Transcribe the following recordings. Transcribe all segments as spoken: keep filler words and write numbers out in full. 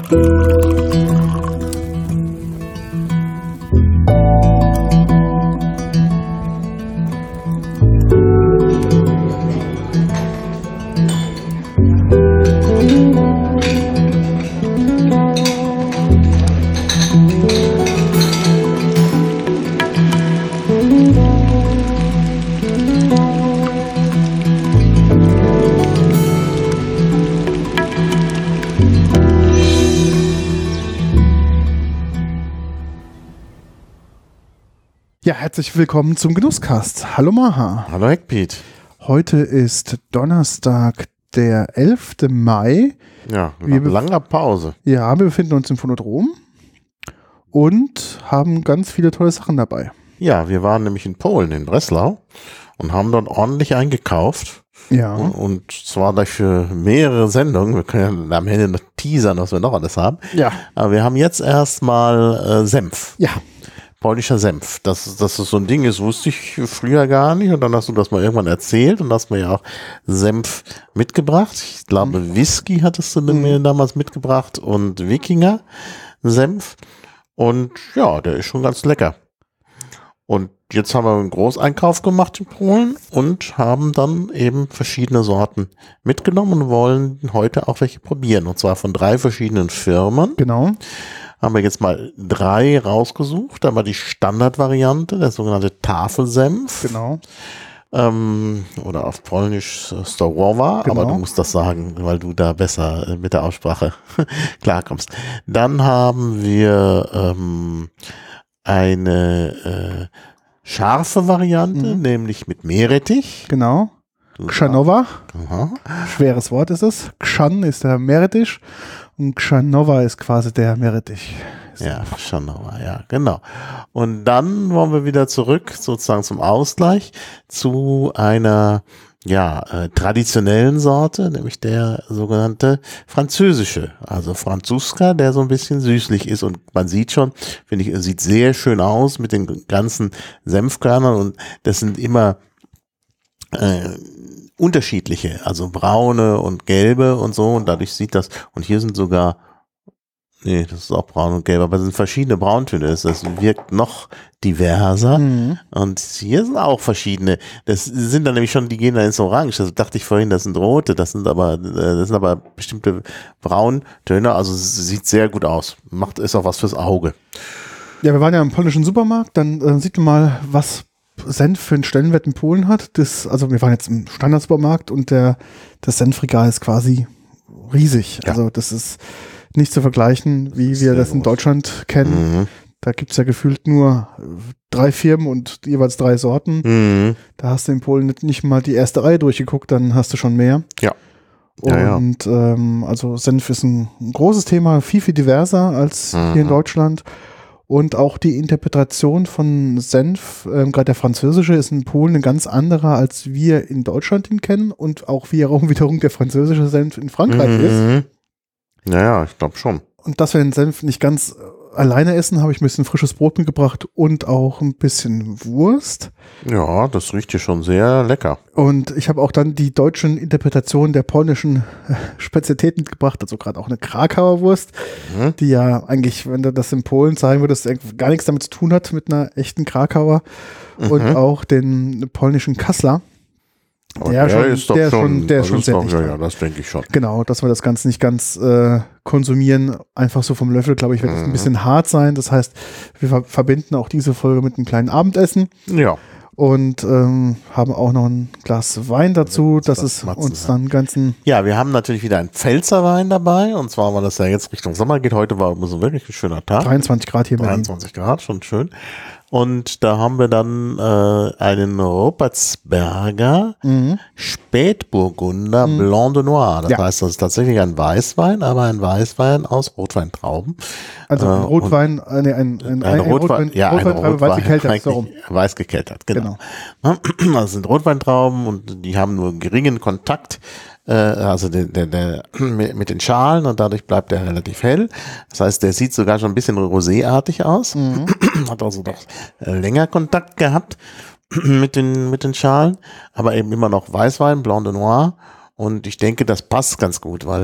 Ja, herzlich willkommen zum Genusscast. Hallo Maha. Hallo Heckpiet. Heute ist Donnerstag, der elfte Mai. Ja, wir nach langer Pause. Ja, wir befinden uns im Phonodrom und haben ganz viele tolle Sachen dabei. Ja, wir waren nämlich in Polen, in Breslau und haben dort ordentlich eingekauft. Ja. Und zwar gleich für mehrere Sendungen. Wir können ja am Ende noch teasern, was wir noch alles haben. Ja. Aber wir haben jetzt erstmal äh, Senf. Ja. Polnischer Senf. Dass, dass das so ein Ding ist, wusste ich früher gar nicht. Und dann hast du das mal irgendwann erzählt und hast mir ja auch Senf mitgebracht. Ich glaube, mhm. Whisky hattest du mhm. mir damals mitgebracht und Wikinger Senf. Und ja, der ist schon ganz lecker. Und jetzt haben wir einen Großeinkauf gemacht in Polen und haben dann eben verschiedene Sorten mitgenommen und wollen heute auch welche probieren. Und zwar von drei verschiedenen Firmen. Genau. Haben wir jetzt mal drei rausgesucht. Einmal die Standardvariante, der sogenannte Tafelsenf. Genau. Ähm, oder auf Polnisch Storowa, genau. Aber du musst das sagen, weil du da besser mit der Aussprache klarkommst. Dann haben wir ähm, eine äh, scharfe Variante, mhm. nämlich mit Meerrettich. Genau. Chrzanowa. Aha. Schweres Wort ist es. Chrzan ist der Meerrettich und Chrzanowa ist quasi der Meerrettich. Ja, Chrzanowa, ja, genau. Und dann wollen wir wieder zurück, sozusagen zum Ausgleich, zu einer ja, äh, traditionellen Sorte, nämlich der sogenannte französische, also Franzuska, der so ein bisschen süßlich ist und man sieht schon, finde ich, sieht sehr schön aus mit den ganzen Senfkörnern und das sind immer äh, unterschiedliche, also braune und gelbe und so und dadurch sieht das, und hier sind sogar, nee, das ist auch braun und gelb, aber es sind verschiedene Brauntöne, das, das wirkt noch diverser mhm. und hier sind auch verschiedene, das sind dann nämlich schon, die gehen dann ins Orange, das dachte ich vorhin, das sind rote, das sind aber, das sind aber bestimmte Brauntöne, also es sieht sehr gut aus, macht, ist auch was fürs Auge. Ja, wir waren ja im polnischen Supermarkt, dann äh, sieht man mal, was Senf für einen Stellenwert in Polen hat. Das, also wir waren jetzt im Standardsupermarkt und der, das Senfregal ist quasi riesig. Ja. Also das ist nicht zu vergleichen, wie Sehr wir das in Deutschland kennen. Mhm. Da gibt es ja gefühlt nur drei Firmen und jeweils drei Sorten. Mhm. Da hast du in Polen nicht, nicht mal die erste Reihe durchgeguckt, dann hast du schon mehr. Ja. Ja, und ja. Ähm, also Senf ist ein, ein großes Thema, viel, viel diverser als mhm. hier in Deutschland. Und auch die Interpretation von Senf, ähm, gerade der französische, ist in Polen eine ganz andere, als wir in Deutschland ihn kennen und auch wiederum, wiederum der französische Senf in Frankreich mhm. ist. Naja, ich glaube schon. Und dass wir den Senf nicht ganz alleine essen, habe ich ein bisschen frisches Brot mitgebracht und auch ein bisschen Wurst. Ja, das riecht hier schon sehr lecker. Und ich habe auch dann die deutschen Interpretationen der polnischen Spezialitäten mitgebracht, also gerade auch eine Krakauer Wurst, mhm. die ja eigentlich, wenn du das in Polen zeigen würdest, gar nichts damit zu tun hat mit einer echten Krakauer mhm. und auch den polnischen Kassler. Der, der schon, ist doch der schon, schon, der ist schon sehr doch, ja, ja, das denke ich schon. Genau, dass wir das Ganze nicht ganz äh, konsumieren, einfach so vom Löffel, glaube ich, wird es mhm. ein bisschen hart sein. Das heißt, wir ver- verbinden auch diese Folge mit einem kleinen Abendessen. Ja. Und ähm, haben auch noch ein Glas Wein dazu, dass es uns dann ganzen... Ja, wir haben natürlich wieder einen Pfälzerwein dabei. Und zwar, weil das ja jetzt Richtung Sommer geht. Heute war so wirklich ein schöner Tag. dreiundzwanzig Grad hier in Berlin. dreiundzwanzig Grad, schon schön. Und da haben wir dann äh, einen Ruppertsberger mhm. Spätburgunder mhm. Blanc de Noir. Das ja. heißt, das ist tatsächlich ein Weißwein, aber ein Weißwein aus Rotweintrauben. Also ein Rotwein, äh, nee, ein, ein, ein, ein Rotwein, Rotwein, ja, Rotwein, ein Rotwein, weiß gekeltert, so rum. Weiß gekeltert, genau. genau. Das sind Rotweintrauben und die haben nur geringen Kontakt, äh, also der, der, der, mit den Schalen und dadurch bleibt der relativ hell. Das heißt, der sieht sogar schon ein bisschen roséartig aus. Mhm. Hat also doch länger Kontakt gehabt mit den, mit den Schalen, aber eben immer noch Weißwein, Blanc de Noir. Und ich denke, das passt ganz gut, weil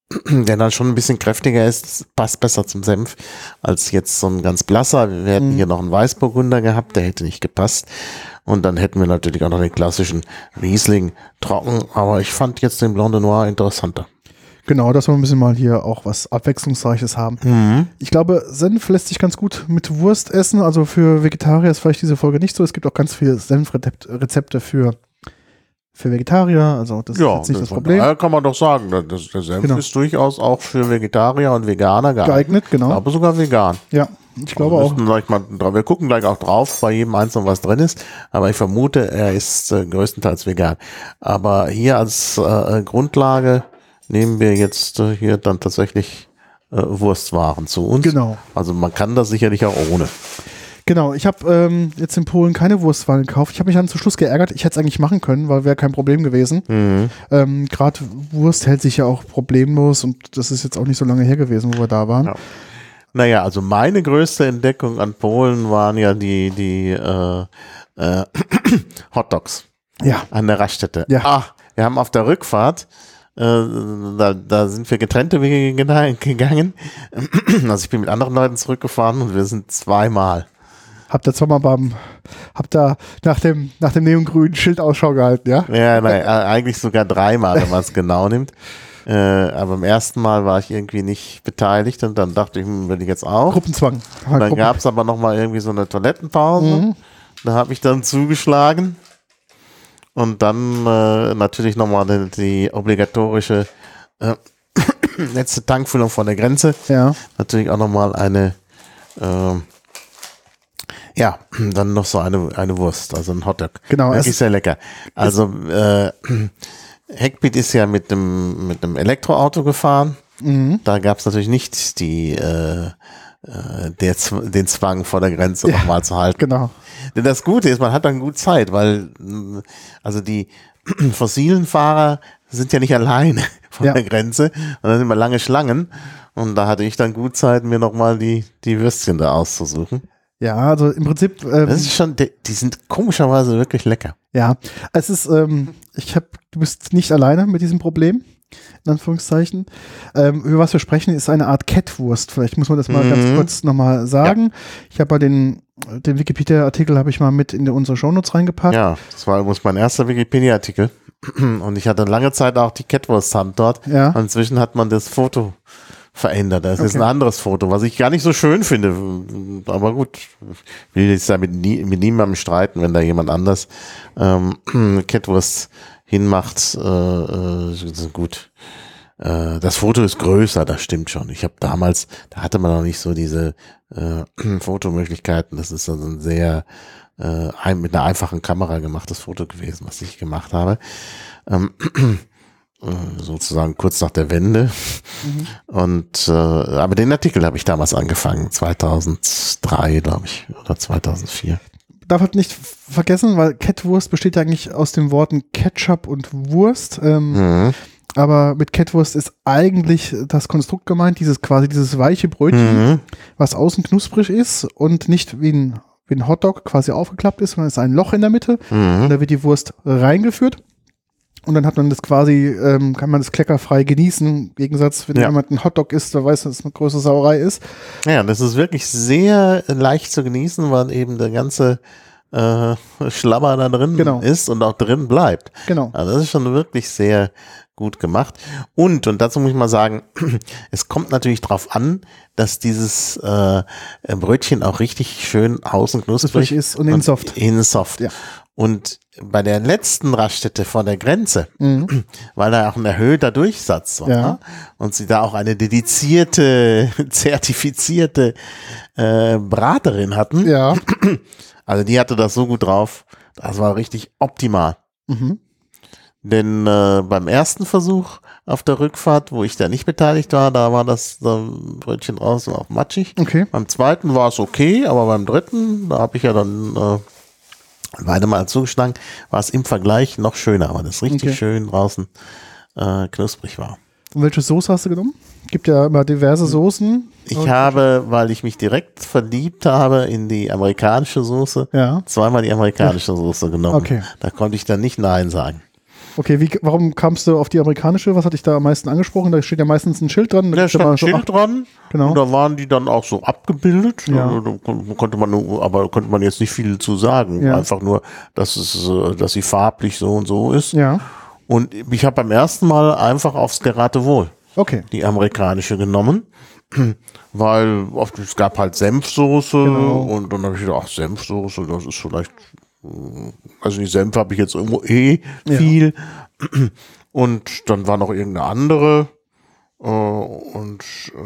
der dann schon ein bisschen kräftiger ist, das passt besser zum Senf als jetzt so ein ganz blasser. Wir hätten Mhm. hier noch einen Weißburgunder gehabt, der hätte nicht gepasst. Und dann hätten wir natürlich auch noch den klassischen Riesling trocken. Aber ich fand jetzt den Blanc de Noir interessanter. Genau, dass wir ein bisschen mal hier auch was Abwechslungsreiches haben. Mhm. Ich glaube, Senf lässt sich ganz gut mit Wurst essen. Also für Vegetarier ist vielleicht diese Folge nicht so. Es gibt auch ganz viele Senfrezepte für, für Vegetarier. Also das Ja, ist jetzt nicht das von Problem. daher kann man doch sagen, das, der Senf Genau. ist durchaus auch für Vegetarier und Veganer geeignet. Geeignet, genau. Aber sogar vegan. Ja, ich glaube wir auch. müssen gleich mal, dra- wir gucken gleich auch drauf, bei jedem Einzelnen was drin ist, aber ich vermute, er ist äh, größtenteils vegan. Aber hier als äh, Grundlage nehmen wir jetzt äh, hier dann tatsächlich äh, Wurstwaren zu uns. Genau. Also man kann das sicherlich auch ohne. Genau, ich habe ähm, jetzt in Polen keine Wurstwaren gekauft. Ich habe mich dann zum Schluss geärgert. Ich hätte es eigentlich machen können, weil wäre kein Problem gewesen. Mhm. Ähm, Gerade Wurst hält sich ja auch problemlos und das ist jetzt auch nicht so lange her gewesen, wo wir da waren. Ja. Naja, also meine größte Entdeckung an Polen waren ja die, die äh, äh, Hotdogs Ja, an der Raststätte. Ja. Ach, wir haben auf der Rückfahrt Äh, da, da sind wir getrennte Wege gena- gegangen. Also ich bin mit anderen Leuten zurückgefahren und wir sind zweimal. habt ihr zweimal beim, habt ihr nach dem, nach dem neongrünen Schild Ausschau gehalten, ja? Ja, nein, äh, eigentlich sogar dreimal, wenn man es genau nimmt. Äh, aber beim ersten Mal war ich irgendwie nicht beteiligt und dann dachte ich, hm, will ich jetzt auch. Gruppenzwang. Und dann Gruppen- gab es aber nochmal irgendwie so eine Toilettenpause. Mhm. Da habe ich dann zugeschlagen. Und dann äh, natürlich nochmal die, die obligatorische äh, letzte Tankfüllung von der Grenze. Ja, Natürlich auch nochmal eine, äh, ja, dann noch so eine, eine Wurst, also ein Hotdog. Genau, Wirklich es- sehr lecker. Also äh, Heckbeat ist ja mit dem, mit dem Elektroauto gefahren. mhm. Da gab es natürlich nicht die, äh, äh, der, Z- den Zwang vor der Grenze Ja. nochmal zu halten. genau. Denn das Gute ist, man hat dann gut Zeit, weil mh, also die fossilen Fahrer sind ja nicht alleine vor Ja. der Grenze und dann sind immer lange Schlangen und da hatte ich dann gut Zeit, mir nochmal die, die Würstchen da auszusuchen. Ja, also im Prinzip, ähm, Das ist schon, die, die sind komischerweise wirklich lecker. ja, es ist, ähm, ich habe, du bist nicht alleine mit diesem Problem, in Anführungszeichen. Ähm, über was wir sprechen, ist eine Art Kettwurst. Vielleicht muss man das mal Mhm. ganz kurz nochmal sagen. Ich habe mal den, den Wikipedia-Artikel habe ich mal mit in unsere Shownotes reingepackt. Ja, das war übrigens mein erster Wikipedia-Artikel und ich hatte lange Zeit auch die Kettwurst-Hand dort. Ja. Und inzwischen hat man das Foto verändert. Das ist Okay. ein anderes Foto, was ich gar nicht so schön finde. Aber gut, ich will jetzt da mit, nie, mit niemandem streiten, wenn da jemand anders ähm, Kettwurst hinmacht. Äh, äh, gut. Äh, das Foto ist größer, das stimmt schon. Ich habe damals, da hatte man noch nicht so diese äh, Fotomöglichkeiten. Das ist also ein sehr äh, ein, mit einer einfachen Kamera gemachtes Foto gewesen, was ich gemacht habe. Ähm, sozusagen kurz nach der Wende. Mhm. Und äh, aber den Artikel habe ich damals angefangen, zweitausenddrei, glaube ich, oder zweitausendvier. Darf halt nicht vergessen, weil Kettwurst besteht ja eigentlich aus den Worten Ketchup und Wurst. Ähm, Mhm. Aber mit Kettwurst ist eigentlich das Konstrukt gemeint, dieses quasi dieses weiche Brötchen, Mhm. was außen knusprig ist und nicht wie ein, wie ein Hotdog quasi aufgeklappt ist, sondern es ist ein Loch in der Mitte. Mhm. Da wird die Wurst reingeführt. Und dann hat man das quasi, ähm, kann man das kleckerfrei genießen. Im Gegensatz, wenn Ja. jemand einen Hotdog isst, der weiß, dass es eine große Sauerei ist. Ja, das ist wirklich sehr leicht zu genießen, weil eben der ganze äh, Schlabber da drin Genau. ist und auch drin bleibt. Genau. Also das ist schon wirklich sehr gut gemacht. Und, und dazu muss ich mal sagen, es kommt natürlich drauf an, dass dieses äh, Brötchen auch richtig schön außen knusprig Knusprig ist und innen soft. Innen soft. Ja. Und bei der letzten Raststätte vor der Grenze, Mhm. weil da auch ein erhöhter Durchsatz war Ja. und sie da auch eine dedizierte, zertifizierte äh, Braterin hatten, Ja. also die hatte das so gut drauf, das war richtig optimal. Mhm. Denn äh, beim ersten Versuch auf der Rückfahrt, wo ich da nicht beteiligt war, da war das äh, Brötchen draußen auch matschig. Okay. Beim zweiten war es okay, aber beim dritten, da habe ich ja dann äh, beide mal zugeschlagen, war es im Vergleich noch schöner, weil das richtig Okay. schön draußen äh, knusprig war. Und welche Soße hast du genommen? Gibt ja immer diverse Soßen. Ich Und- habe, weil ich mich direkt verliebt habe in die amerikanische Soße, Ja. zweimal die amerikanische Soße genommen. Okay. Da konnte ich dann nicht Nein sagen. Okay, wie, warum kamst du auf die amerikanische? Was hat dich da am meisten angesprochen? Da steht ja meistens ein Schild dran. Da Da stand ein Schild so, dran. Genau. Und da waren die dann auch so abgebildet. Ja. Da konnte man, aber konnte man jetzt nicht viel zu sagen. Ja. Einfach nur, dass es, dass sie farblich so und so ist. Ja. Und ich habe beim ersten Mal einfach aufs Geratewohl okay. die amerikanische genommen. Weil oft, es gab halt Senfsoße Genau. und dann habe ich gedacht, ach, Senfsoße, das ist vielleicht, also die Senf habe ich jetzt irgendwo eh viel. Ja. Und dann war noch irgendeine andere. Und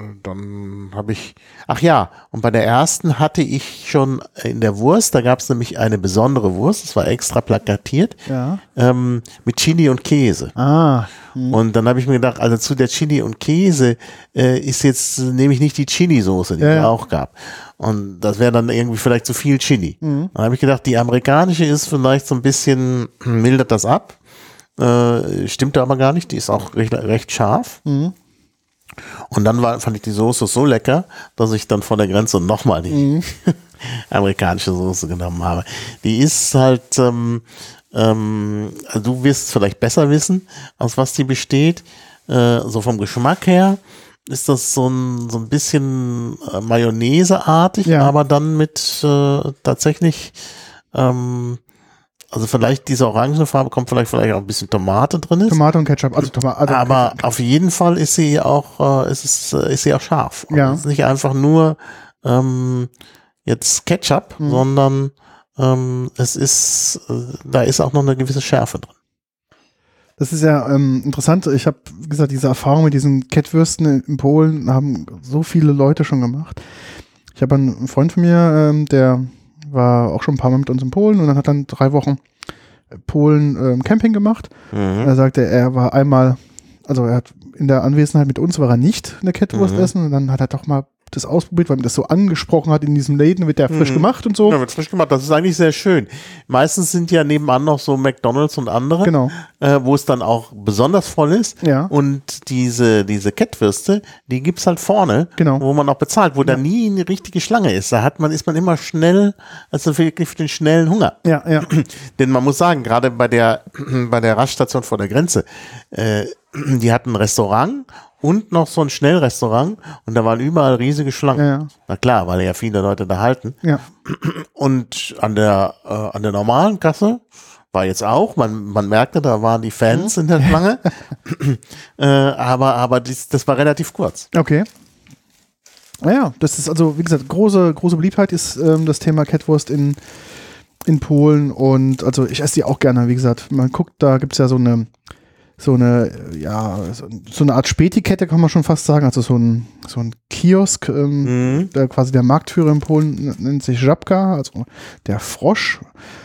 dann habe ich, ach ja, und bei der ersten hatte ich schon in der Wurst, da gab es nämlich eine besondere Wurst, das war extra plakatiert, ja. ähm, mit Chili und Käse. Ah. Hm. Und dann habe ich mir gedacht, also zu der Chili und Käse äh, ist jetzt, nehme ich nicht die Chili-Soße, die ja, es ja. auch gab. Und das wäre dann irgendwie vielleicht zu viel Chili. Mhm. Dann habe ich gedacht, die amerikanische ist vielleicht so ein bisschen, mildert das ab. Äh, stimmte aber gar nicht, die ist auch recht, recht scharf. Mhm. Und dann war, fand ich die Soße so lecker, dass ich dann von der Grenze nochmal die mhm. amerikanische Soße genommen habe. Die ist halt, ähm, ähm, also du wirst es vielleicht besser wissen, aus was die besteht. Äh, so vom Geschmack her ist das so ein, so ein bisschen äh, Mayonnaise-artig, ja. aber dann mit äh, tatsächlich ähm, also vielleicht diese orangene Farbe kommt vielleicht vielleicht auch ein bisschen Tomate drin ist. Tomate und Ketchup, also Tomate. Also aber Ketchup. Auf jeden Fall ist sie auch, äh, ist es, ist sie auch scharf. Ja. Es ist nicht einfach nur ähm, jetzt Ketchup, mhm. sondern ähm, es ist, äh, da ist auch noch eine gewisse Schärfe drin. Das ist ja ähm, interessant. Ich habe, wie gesagt, diese Erfahrung mit diesen Kettwürsten in, in Polen haben so viele Leute schon gemacht. Ich habe einen Freund von mir, ähm, der war auch schon ein paar Mal mit uns in Polen und dann hat dann drei Wochen Polen ähm, Camping gemacht. Mhm. Er sagte, er war einmal, also er hat in der Anwesenheit mit uns war er nicht eine Kettwurst mhm. essen und dann hat er doch mal das ausprobiert, weil man das so angesprochen hat in diesem Läden, wird der mhm. frisch gemacht und so. Ja, wird frisch gemacht, das ist eigentlich sehr schön. Meistens sind ja nebenan noch so McDonald's und andere, genau. äh, wo es dann auch besonders voll ist. Ja. Und diese, diese Kettwürste, die gibt's halt vorne, genau. wo man auch bezahlt, wo ja. da nie eine richtige Schlange ist. Da hat man, ist man immer schnell, also wirklich für den schnellen Hunger. Ja, ja. Denn man muss sagen, gerade bei der, bei der Raststation vor der Grenze, äh, die hatten ein Restaurant und noch so ein Schnellrestaurant und da waren überall riesige Schlangen. Ja, ja. Na klar, weil ja viele Leute da halten. Ja. Und an der, äh, an der normalen Kasse war jetzt auch, man, man merkte, da waren die Fans mhm. in der Schlange. äh, aber aber dies, das war relativ kurz. Okay. Naja, das ist also, wie gesagt, große, große Beliebtheit ist ähm, das Thema Kettwurst in, in Polen und also ich esse die auch gerne, wie gesagt. Man guckt, da gibt es ja so eine so eine, ja, so, so eine Art Spätikette kann man schon fast sagen, also so ein, so ein Kiosk, ähm, mhm. der quasi der Marktführer in Polen nennt sich Żabka, also der Frosch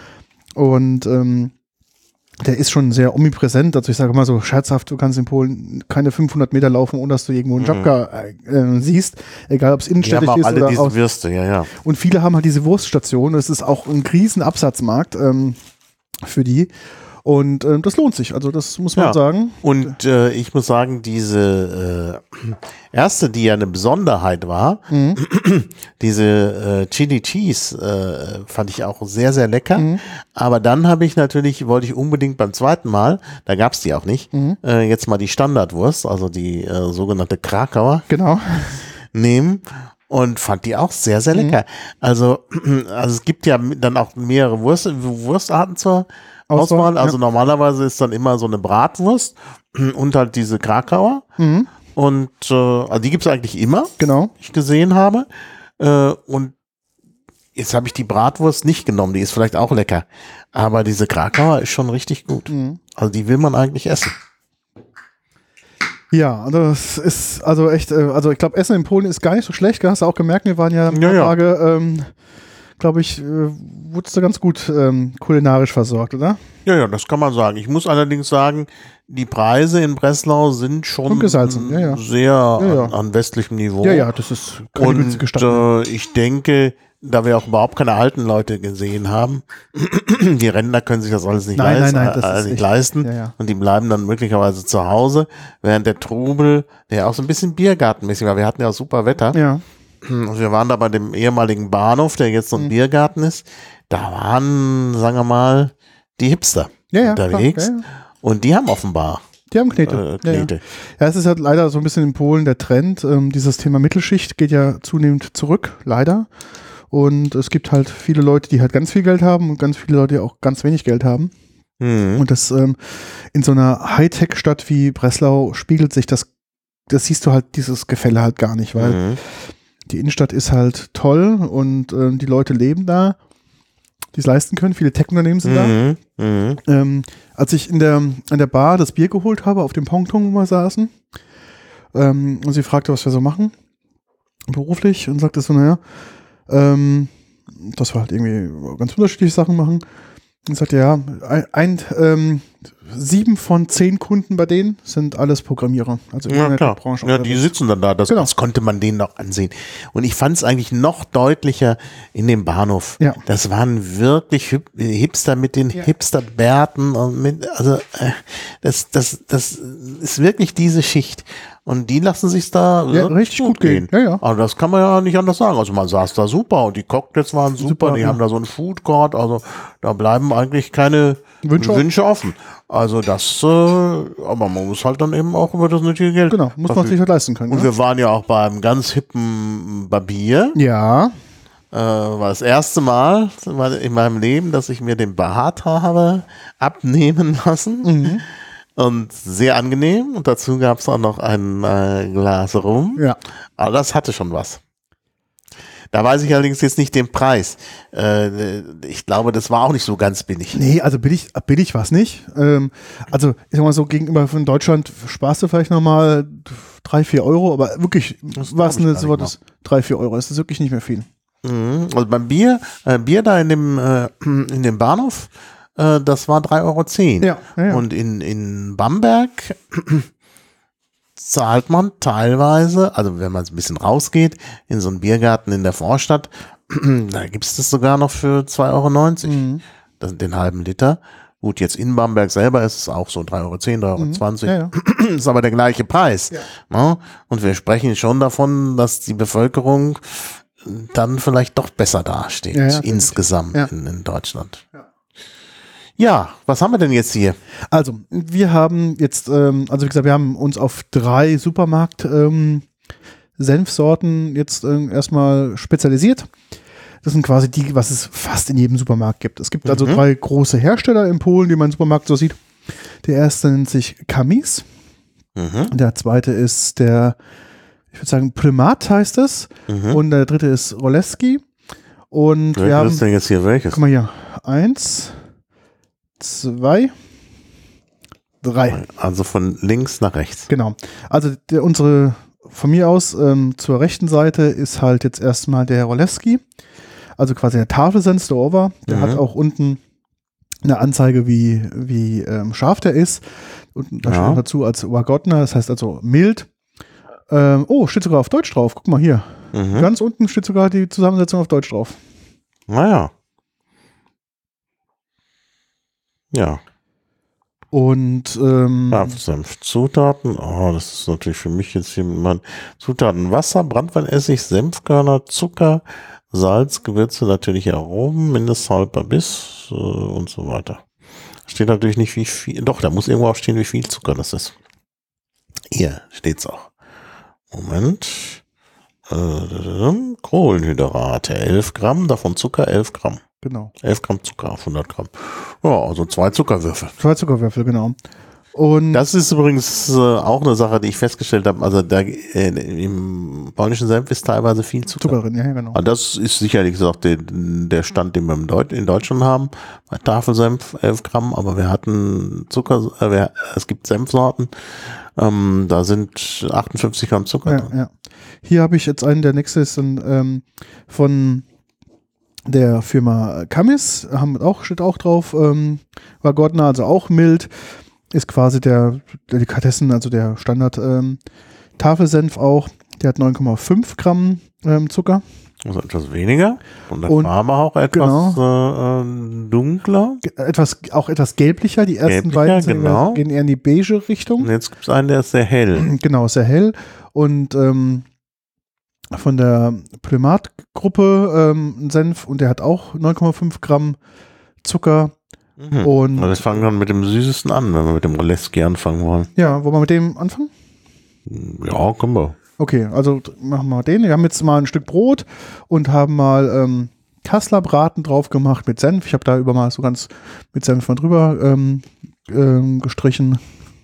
und ähm, der ist schon sehr omnipräsent, also ich sage mal so scherzhaft, du kannst in Polen keine fünfhundert Meter laufen, ohne dass du irgendwo einen Żabka äh, siehst, egal ob es innenstädtisch ist alle oder diese aus. Würste, ja, ja. Und viele haben halt diese Wurststation, es ist auch ein riesen Absatzmarkt ähm, für die. Und äh, das lohnt sich, also das muss man ja. sagen. Und äh, ich muss sagen, diese äh, erste, die ja eine Besonderheit war, mhm. diese äh, Chili Cheese äh, fand ich auch sehr, sehr lecker. Mhm. Aber dann habe ich natürlich, wollte ich unbedingt beim zweiten Mal, da gab es die auch nicht, mhm. äh, jetzt mal die Standardwurst, also die äh, sogenannte Krakauer genau. nehmen. Und fand die auch sehr, sehr lecker. Mhm. Also, also es gibt ja dann auch mehrere Wurst, Wurstarten zur Auswahl. Auswahl. Also ja. normalerweise ist dann immer so eine Bratwurst und halt diese Krakauer. Mhm. Und äh, also die gibt es eigentlich immer, genau. die ich gesehen habe. Äh, und jetzt habe ich die Bratwurst nicht genommen, die ist vielleicht auch lecker. Aber diese Krakauer ist schon richtig gut. Mhm. Also die will man eigentlich essen. Ja, also das ist also echt, also ich glaube, Essen in Polen ist gar nicht so schlecht, hast du auch gemerkt, wir waren ja ein paar ja, ja. Tage, ähm, glaube ich, äh, wurdest du ganz gut ähm, kulinarisch versorgt, oder? Ja, ja, das kann man sagen. Ich muss allerdings sagen, die Preise in Breslau sind schon gesalzen, ja, ja. sehr ja, ja. An, an westlichem Niveau. Ja, ja, das ist keine Und günstige Stadt. Äh, ich denke, da wir auch überhaupt keine alten Leute gesehen haben, die Rentner können sich das alles nicht, nein, leisten, nein, nein, das äh, ist nicht echt, leisten ja, ja. und die bleiben dann möglicherweise zu Hause, während der Trubel, der auch so ein bisschen biergartenmäßig war, wir hatten ja auch super Wetter. Ja. Und wir waren da bei dem ehemaligen Bahnhof, der jetzt so ein mhm. Biergarten ist. Da waren, sagen wir mal, die Hipster ja, ja, unterwegs. klar, ja, ja. Und die haben offenbar Die haben Knete. Äh, Knete. Ja, ja. ja, es ist halt leider so ein bisschen in Polen der Trend. Ähm, dieses Thema Mittelschicht geht ja zunehmend zurück, leider. Und es gibt halt viele Leute, die halt ganz viel Geld haben und ganz viele Leute, die auch ganz wenig Geld haben. Mhm. Und das ähm, in so einer Hightech-Stadt wie Breslau spiegelt sich das, das siehst du halt, dieses Gefälle halt gar nicht, weil Mhm. die Innenstadt ist halt toll und ähm, die Leute leben da, die es leisten können. Viele Tech-Unternehmen sind da. Mhm. Mhm. Ähm, als ich in der, an der Bar das Bier geholt habe, auf dem Pongtong, wo wir saßen, ähm, und sie fragte, was wir so machen, beruflich, und sagte so, naja, ähm, dass wir halt irgendwie ganz unterschiedliche Sachen machen. Und sagte, ja, ein, ein ähm, sieben von zehn Kunden bei denen sind alles Programmierer, also Ja, klar. Internetbranche. Ja, die sitzen dann da. Das, Genau. das konnte man denen noch ansehen. Und ich fand es eigentlich noch deutlicher in dem Bahnhof. Ja. Das waren wirklich Hip Hipster mit den Ja. Hipsterbärten und mit, also äh, das, das, das ist wirklich diese Schicht. Und die lassen sich da Ja, wirklich richtig gut gehen. Ja, ja. Also das kann man ja nicht anders sagen. Also man saß da super und die Cocktails waren super. Super, die ja. haben da so einen Food Court. Also da bleiben eigentlich keine Wünsche Wünsche, offen. offen. Also das, äh, aber man muss halt dann eben auch über das nötige Geld. Genau, muss man verfügen. sich halt leisten können. Und Ne? wir waren ja auch beim ganz hippen Barbier. Ja, Äh, war das erste Mal in meinem Leben, dass ich mir den Bart habe abnehmen lassen. Mhm. Und sehr angenehm. Und dazu gab es auch noch ein äh, Glas Rum. ja. Aber das hatte schon was. Da weiß ich allerdings jetzt nicht den Preis. Äh, ich glaube, das war auch nicht so ganz billig. Nee, also billig, billig war es nicht. Ähm, also, ich sag mal so, gegenüber von Deutschland sparst du vielleicht nochmal drei, vier Euro, aber wirklich, Das was glaub ich eine gar so nicht das drei, vier Euro, das ist wirklich nicht mehr viel. Mhm. Also beim Bier, äh, Bier da in dem, äh, in dem Bahnhof, äh, das war drei Euro zehn. Ja, ja, ja. Und in, in Bamberg zahlt man teilweise, also wenn man ein bisschen rausgeht, in so einen Biergarten in der Vorstadt, da gibt es das sogar noch für zwei Euro neunzig. Mhm. Das, den halben Liter. Gut, jetzt in Bamberg selber ist es auch so drei Euro zehn, drei Euro zwanzig. Ja, ja. Ist aber der gleiche Preis. Ja. Ne? Und wir sprechen schon davon, dass die Bevölkerung dann vielleicht doch besser dasteht, Ja, ja, insgesamt ja. in, in Deutschland. Ja. Ja, was haben wir denn jetzt hier? Also, wir haben jetzt, ähm, also wie gesagt, wir haben uns auf drei Supermarkt-Senfsorten ähm, jetzt äh, erstmal spezialisiert. Das sind quasi die, was es fast in jedem Supermarkt gibt. Es gibt also Mhm. drei große Hersteller in Polen, die man im Supermarkt so sieht. Der erste nennt sich Kamis. Mhm. Der zweite ist der, ich würde sagen, Primat heißt es. Mhm. Und der dritte ist Roleski. Und wir Welches haben, ist denn jetzt hier welches? guck mal hier, eins, zwei, drei. Also von links nach rechts. Genau. Also der, unsere, von mir aus ähm, zur rechten Seite ist halt jetzt erstmal der Roleski. Also quasi der Tafelsenf, der Over. Der Mhm. hat auch unten eine Anzeige, wie, wie ähm, scharf der ist. Und da Ja. steht noch dazu als Łagodna, das heißt also mild. Ähm, oh, steht sogar auf Deutsch drauf. Guck mal hier. Mhm. Ganz unten steht sogar die Zusammensetzung auf Deutsch drauf. Naja. Ja. Und ähm, Senf. Zutaten. Oh, das ist natürlich für mich jetzt hier mein Zutaten. Wasser, Branntweinessig, Senfkörner, Zucker, Salz, Gewürze, natürliche Aromen, Mindesthalber Biss äh, und so weiter. Steht natürlich nicht wie viel. Doch, da muss irgendwo auch stehen, wie viel Zucker das ist. Hier steht's auch. Moment. Äh, Kohlenhydrate, elf Gramm, davon Zucker, elf Gramm. genau. elf Gramm Zucker auf hundert Gramm. Ja, also zwei Zuckerwürfel. Zwei Zuckerwürfel, genau. Und Das ist übrigens äh, auch eine Sache, die ich festgestellt habe. Also da, äh, im polnischen Senf ist teilweise viel Zucker. Zucker drin, ja, genau. Also das ist sicherlich auch der, der Stand, den wir im Deut in Deutschland haben. Bei Tafelsenf elf Gramm, aber wir hatten Zucker, äh, wir, es gibt Senfsorten, ähm, da sind achtundfünfzig Gramm Zucker Ja, drin. ja. Hier habe ich jetzt einen, der nächste ist dann, ähm, von der Firma Kamis, haben auch, steht auch drauf, ähm, Łagodna, also auch mild, ist quasi der Delikatessen, also der Standard ähm, Tafelsenf auch, der hat neun Komma fünf Gramm ähm, Zucker. Also etwas weniger und der Und Farbe auch etwas äh, äh, dunkler. Ge- Etwas, auch etwas gelblicher, die ersten Gelblicher, beiden sind, genau. gehen eher in die beige Und Richtung. jetzt gibt es einen, der ist sehr hell. Genau, sehr hell. Und ähm, von der Primat-Gruppe ähm, ein Senf und der hat auch neun Komma fünf Gramm Zucker Mhm. Und wir fangen dann mit dem Süßesten an, wenn wir mit dem Roleski anfangen wollen. Ja, wollen wir mit dem anfangen? Ja, können wir. Okay, also machen wir den. Wir haben jetzt mal ein Stück Brot und haben mal ähm, Kasslerbraten drauf gemacht mit Senf. Ich habe da über mal so ganz mit Senf mal drüber ähm, ähm, gestrichen.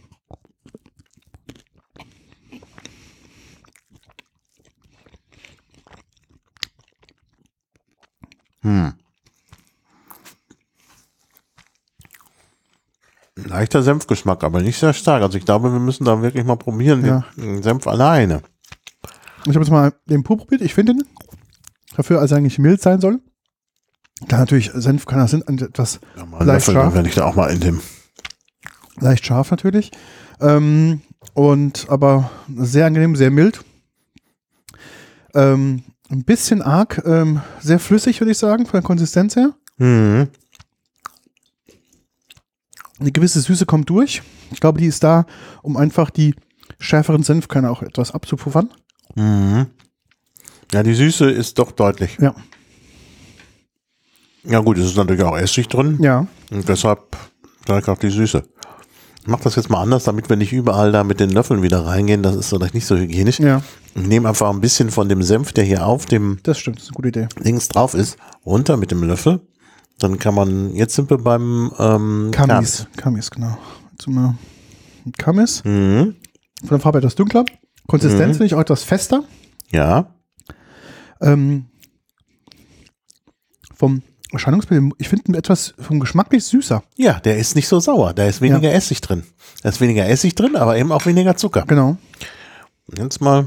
Hm. Leichter Senfgeschmack, aber nicht sehr stark. Also ich glaube, wir müssen da wirklich mal probieren, Ja. den Senf alleine. Ich habe jetzt mal den pur probiert. Ich finde den dafür, als er eigentlich mild sein soll. Klar, natürlich, Senf kann das sind etwas Ja, mal leicht Löffel, scharf. dann werde ich da auch mal in dem. Leicht scharf natürlich. Ähm, und aber sehr angenehm, sehr mild. Ähm, ein bisschen arg, ähm, sehr flüssig, würde ich sagen, von der Konsistenz her. Mhm. Eine gewisse Süße kommt durch. Ich glaube, die ist da, um einfach die schärferen Senfkörner auch etwas abzupuffern. Mhm. Ja, die Süße ist doch deutlich. Ja. Ja gut, es ist natürlich auch Essig drin. Ja. Und deshalb direkt auch die Süße. Ich mache das jetzt mal anders, damit wir nicht überall da mit den Löffeln wieder reingehen. Das ist vielleicht nicht so hygienisch. Ja. Ich nehme einfach ein bisschen von dem Senf, der hier auf dem Das stimmt, das ist eine gute Idee. links drauf ist, runter mit dem Löffel. Dann kann man, jetzt sind wir beim ähm, Kamis. Kamis, genau. Jetzt sind wir mit Kamis. Mhm. Von der Farbe etwas dunkler. Konsistenz Mhm. finde ich auch etwas fester. Ja. Ähm, vom Erscheinungsbild, ich finde ihn etwas vom geschmacklich süßer. Ja, der ist nicht so sauer. Da ist weniger Essig drin. Da ist weniger Essig drin, aber eben auch weniger Zucker. Genau. Jetzt mal.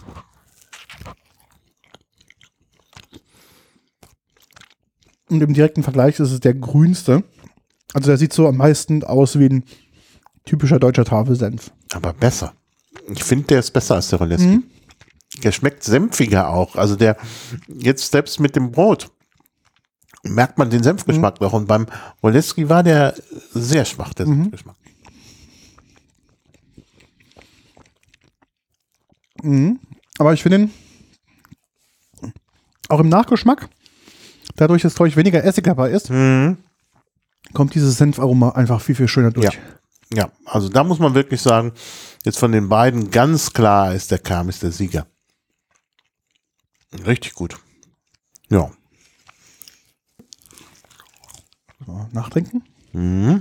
Und im direkten Vergleich ist es der grünste. Also der sieht so am meisten aus wie ein typischer deutscher Tafelsenf. Aber besser. Ich finde, der ist besser als der Roleski. Mhm. Der schmeckt senfiger auch. Also der, jetzt selbst mit dem Brot, merkt man den Senfgeschmack Mhm. noch. Und beim Roleski war der sehr schwach, der Mhm. Senfgeschmack. Mhm. Aber ich finde ihn auch im Nachgeschmack, dadurch, dass, glaube ich, weniger Essig dabei ist, Mhm. kommt dieses Senfaroma einfach viel, viel schöner durch. Ja. Ja, also da muss man wirklich sagen, jetzt von den beiden ganz klar ist der Kamis der Sieger. Richtig gut. Ja. So, nachtrinken. Mhm.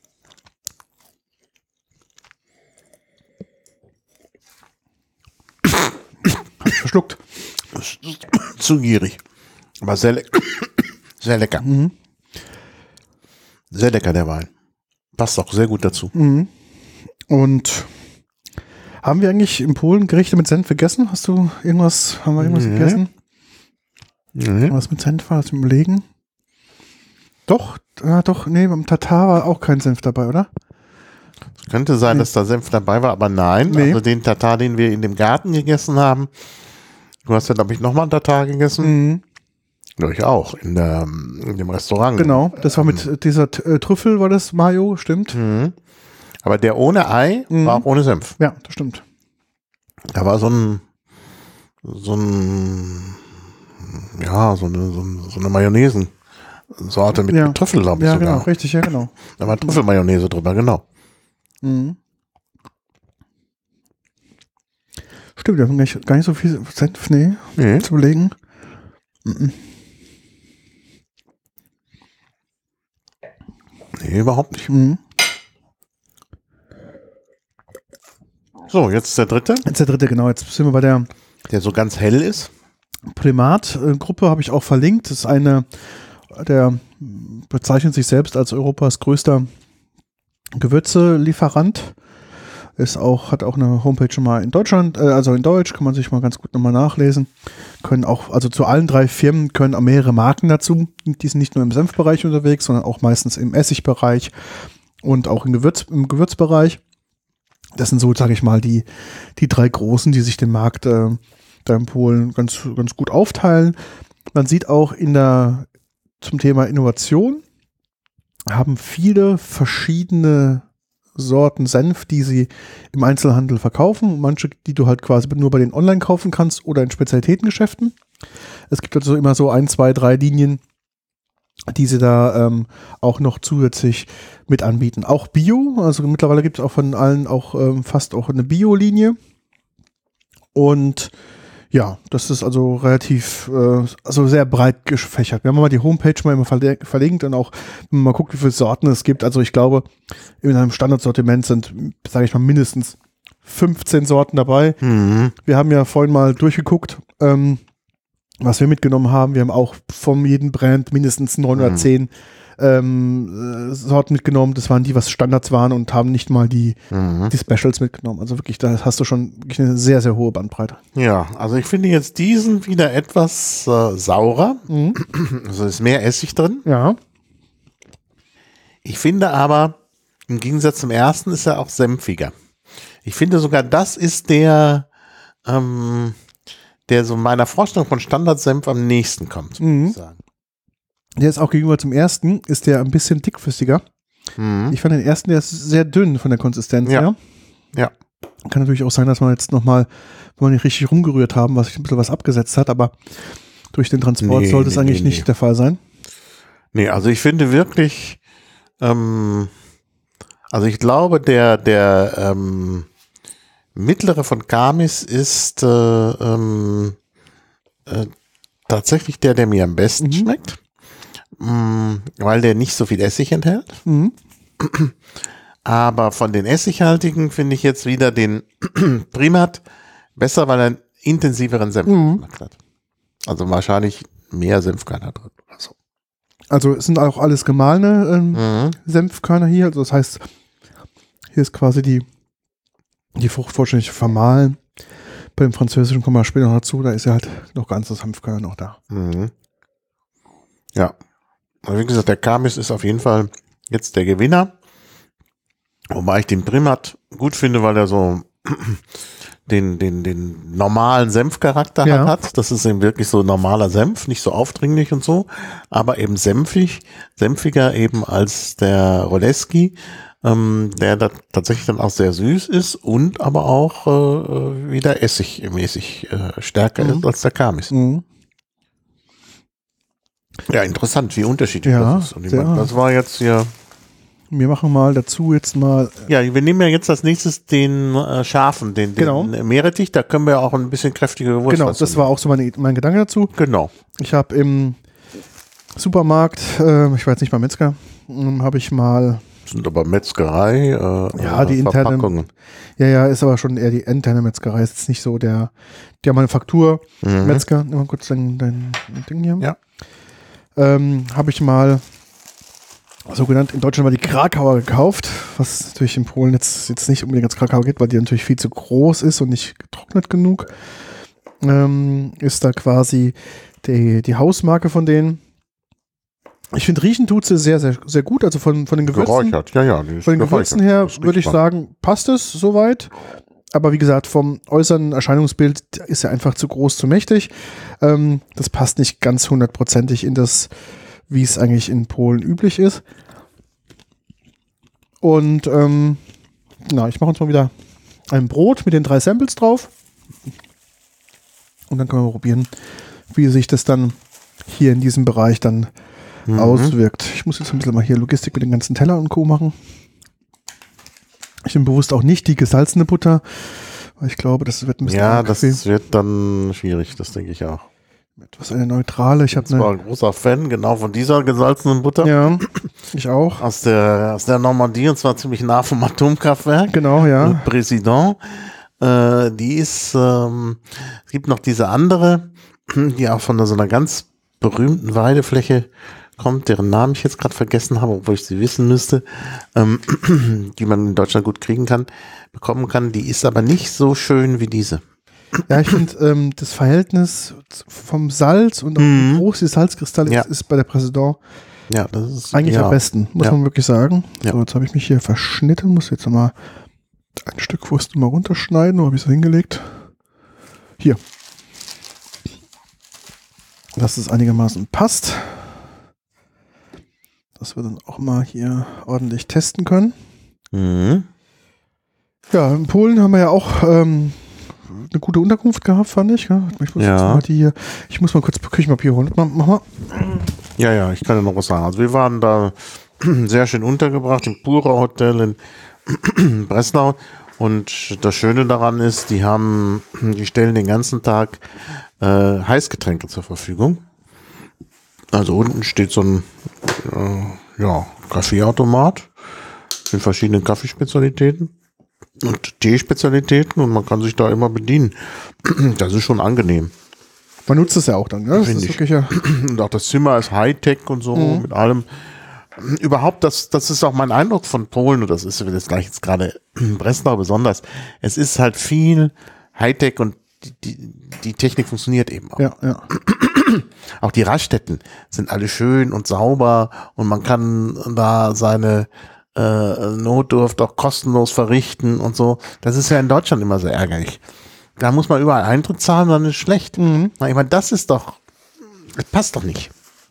Hab ich verschluckt. Zu gierig. Aber sehr, le sehr lecker. Mhm. Sehr lecker, der Wein. Passt auch sehr gut dazu. Mhm. Und haben wir eigentlich in Polen Gerichte mit Senf gegessen? Hast du irgendwas, haben wir irgendwas Nee. gegessen? Mhm. Was mit Senf war, das überlegen? Doch, ja, doch, nee, beim Tatar war auch kein Senf dabei, oder? Könnte sein, Nee. dass da Senf dabei war, aber nein. Nee. Also den Tatar, den wir in dem Garten gegessen haben. Du hast ja, glaube ich, nochmal einen Tatar gegessen. Mhm. Ja, ich auch. In, der, in dem Restaurant. Genau, das war mit dieser äh, Trüffel, war das Mayo, stimmt? Mhm. Aber der ohne Ei Mhm. war auch ohne Senf. Ja, das stimmt. Da war so ein, so ein, ja, so eine, so eine, so eine Mayonnaise-Sorte mit, Ja. mit Trüffel, glaube ich Ja, sogar. genau, richtig, ja, genau. Da war Trüffelmayonnaise drüber, genau. Mhm. Stimmt, wir haben gar nicht, gar nicht so viel Senf, nee, Nee. zu überlegen. Mhm. Nee, überhaupt nicht. Mhm. So, jetzt der dritte, Jetzt der dritte, genau, jetzt sind wir bei der der so ganz hell ist. Primat-Gruppe, habe ich auch verlinkt. Das ist eine, der bezeichnet sich selbst als Europas größter Gewürzelieferant. Ist auch, hat auch eine Homepage schon mal in Deutschland, äh, also in Deutsch, kann man sich mal ganz gut nochmal nachlesen. Können auch, also zu allen drei Firmen können auch mehrere Marken dazu. Die sind nicht nur im Senfbereich unterwegs, sondern auch meistens im Essigbereich und auch im, Gewürz, im Gewürzbereich. Das sind so, sage ich mal, die, die drei großen, die sich den Markt äh, da in Polen ganz, ganz gut aufteilen. Man sieht auch in der, zum Thema Innovation, haben viele verschiedene Sorten Senf, die sie im Einzelhandel verkaufen. Manche, die du halt quasi nur bei den Online kaufen kannst oder in Spezialitätengeschäften. Es gibt also immer so ein, zwei, drei Linien, die sie da ähm, auch noch zusätzlich mit anbieten. Auch Bio, also mittlerweile gibt es auch von allen auch ähm, fast auch eine Bio-Linie. Und ja, das ist also relativ, äh, also sehr breit gefächert. Wir haben mal die Homepage mal immer verle- verlinkt und auch, wenn man mal guckt, wie viele Sorten es gibt. Also ich glaube, in einem Standardsortiment sind, sage ich mal, mindestens fünfzehn Sorten dabei. Mhm. Wir haben ja vorhin mal durchgeguckt, ähm, was wir mitgenommen haben. Wir haben auch von jedem Brand mindestens neun Mhm. oder zehn ähm, äh, Sorten mitgenommen. Das waren die, was Standards waren und haben nicht mal die, Mhm. die Specials mitgenommen. Also wirklich, da hast du schon wirklich eine sehr, sehr hohe Bandbreite. Ja, also ich finde jetzt diesen wieder etwas äh, saurer. Mhm. Also ist mehr Essig drin. Ja. Ich finde aber, im Gegensatz zum ersten ist er auch senfiger. Ich finde sogar, das ist der, ähm, der so meiner Vorstellung von Standardsenf am nächsten kommt, Mhm. muss ich sagen. Der ist auch gegenüber zum ersten, ist der ein bisschen dickflüssiger. Mhm. Ich fand den ersten, der ist sehr dünn von der Konsistenz Ja. her. Ja. Kann natürlich auch sein, dass man jetzt nochmal, wenn wir nicht richtig rumgerührt haben, was sich ein bisschen was abgesetzt hat, aber durch den Transport Nee, sollte es nee, eigentlich nee, nicht nee. der Fall sein. Nee, also ich finde wirklich, ähm, also ich glaube, der, der ähm, mittlere von Kamis ist äh, ähm, äh, tatsächlich der, der mir am besten Mhm. schmeckt, mm, weil der nicht so viel Essig enthält. Mhm. Aber von den essighaltigen finde ich jetzt wieder den Primat besser, weil er einen intensiveren Senfgeschmack hat. Also wahrscheinlich mehr Senfkörner drin oder so. Also es sind auch alles gemahlene ähm, Mhm. Senfkörner hier. Also das heißt, hier ist quasi die, die Frucht vollständig vermahlen. Beim Französischen kommen wir später noch dazu. Da ist ja halt noch ganze Senfkörner noch da. Mhm. Ja. Also wie gesagt, der Kamis ist auf jeden Fall jetzt der Gewinner. Wobei ich den Primat gut finde, weil er so den, den, den normalen Senfcharakter Ja. halt hat. Das ist eben wirklich so normaler Senf, nicht so aufdringlich und so, aber eben senfig, senfiger eben als der Roleski, ähm, der da tatsächlich dann auch sehr süß ist und aber auch äh, wieder essigmäßig äh, stärker Mhm. ist als der Kamis. Mhm. Ja, interessant, wie unterschiedlich Ja, das ist. Und ich sehr. meine, das war jetzt hier. Wir machen mal dazu jetzt mal. Ja, wir nehmen ja jetzt als nächstes den äh, scharfen, den, den Genau. Meerrettich. Da können wir ja auch ein bisschen kräftigere Wurst Genau, dazu das war auch so meine, mein Gedanke dazu. Genau. Ich habe im Supermarkt, äh, ich war jetzt nicht beim Metzger, ähm, habe ich mal, Das sind aber Metzgerei, äh, Ja, äh, die internen- Verpackungen. ja, ja, ist aber schon eher die interne Metzgerei, ist jetzt nicht so der, der Manufaktur-Metzger. Mhm. Nimm mal kurz dein, dein Ding hier. Ja. Ähm, habe ich mal sogenannt in Deutschland mal die Krakauer gekauft, was natürlich in Polen jetzt, jetzt nicht unbedingt als Krakauer geht, weil die natürlich viel zu groß ist und nicht getrocknet genug. Ähm, ist da quasi die, die Hausmarke von denen. Ich finde, riechen tut sie sehr, sehr, sehr gut. Also von, von den Gewürzen, Geräuchert, ja, ja. Die ist von den geräuchert. Gewürzen her Das riecht würde ich man. sagen, passt es soweit. Aber wie gesagt, vom äußeren Erscheinungsbild ist er einfach zu groß, zu mächtig. Ähm, das passt nicht ganz hundertprozentig in das, wie es eigentlich in Polen üblich ist. Und ähm, na, ich mache uns mal wieder ein Brot mit den drei Samples drauf. Und dann können wir probieren, wie sich das dann hier in diesem Bereich dann Mhm. auswirkt. Ich muss jetzt ein bisschen mal hier Logistik mit den ganzen Teller und Co. machen. Ich nehme bewusst auch nicht die gesalzene Butter, weil ich glaube, das wird ein bisschen Ja, arg das viel. wird dann schwierig, das denke ich auch. Etwas eine neutrale. Ich habe Ich war eine. ein großer Fan, genau von dieser gesalzenen Butter. Ja, ich auch. Aus der, aus der Normandie, und zwar ziemlich nah vom Atomkraftwerk. Genau, Le ja. Président. Äh, die ist, ähm, es gibt noch diese andere, die auch von so einer ganz berühmten Weidefläche kommt, deren Namen ich jetzt gerade vergessen habe, obwohl ich sie wissen müsste, ähm, die man in Deutschland gut kriegen kann, bekommen kann. Die ist aber nicht so schön wie diese. Ja, ich finde ähm, das Verhältnis vom Salz und auch Mhm. wie groß die Salzkristalle Ja. ist, ist bei der Präsident Ja, das ist eigentlich ja. am besten, muss Ja. man wirklich sagen. Ja. So, jetzt habe ich mich hier verschnitten, muss jetzt mal ein Stück Wurst mal runterschneiden. Wo habe ich es hingelegt? Hier. Dass es einigermaßen passt. Dass wir dann auch mal hier ordentlich testen können. Mhm. Ja, in Polen haben wir ja auch ähm, eine gute Unterkunft gehabt, fand ich. Ja? Ich muss Ja. jetzt mal die hier, ich muss mal kurz Küchenpapier holen. Mach, mach mal. Ja, ja, ich kann ja noch was sagen. Also wir waren da sehr schön untergebracht im Pura Hotel in Breslau. Und das Schöne daran ist, die haben, die stellen den ganzen Tag äh, Heißgetränke zur Verfügung. Also unten steht so ein äh, ja, Kaffeeautomat mit verschiedenen Kaffeespezialitäten und Teespezialitäten und man kann sich da immer bedienen. Das ist schon angenehm. Man nutzt es ja auch dann, ne? Das Find ist ich. wirklich ja. Und auch das Zimmer ist Hightech und so, Mhm. mit allem. Überhaupt, das, das ist auch mein Eindruck von Polen, und das ist das gleich jetzt gerade in Breslau besonders. Es ist halt viel Hightech und die, die, die Technik funktioniert eben auch. Ja, ja. Auch die Raststätten sind alle schön und sauber und man kann da seine äh, Notdurft auch kostenlos verrichten und so. Das ist ja in Deutschland immer so ärgerlich. Da muss man überall Eintritt zahlen, dann ist schlecht. Mhm. Na, ich meine, das ist doch, das passt doch nicht.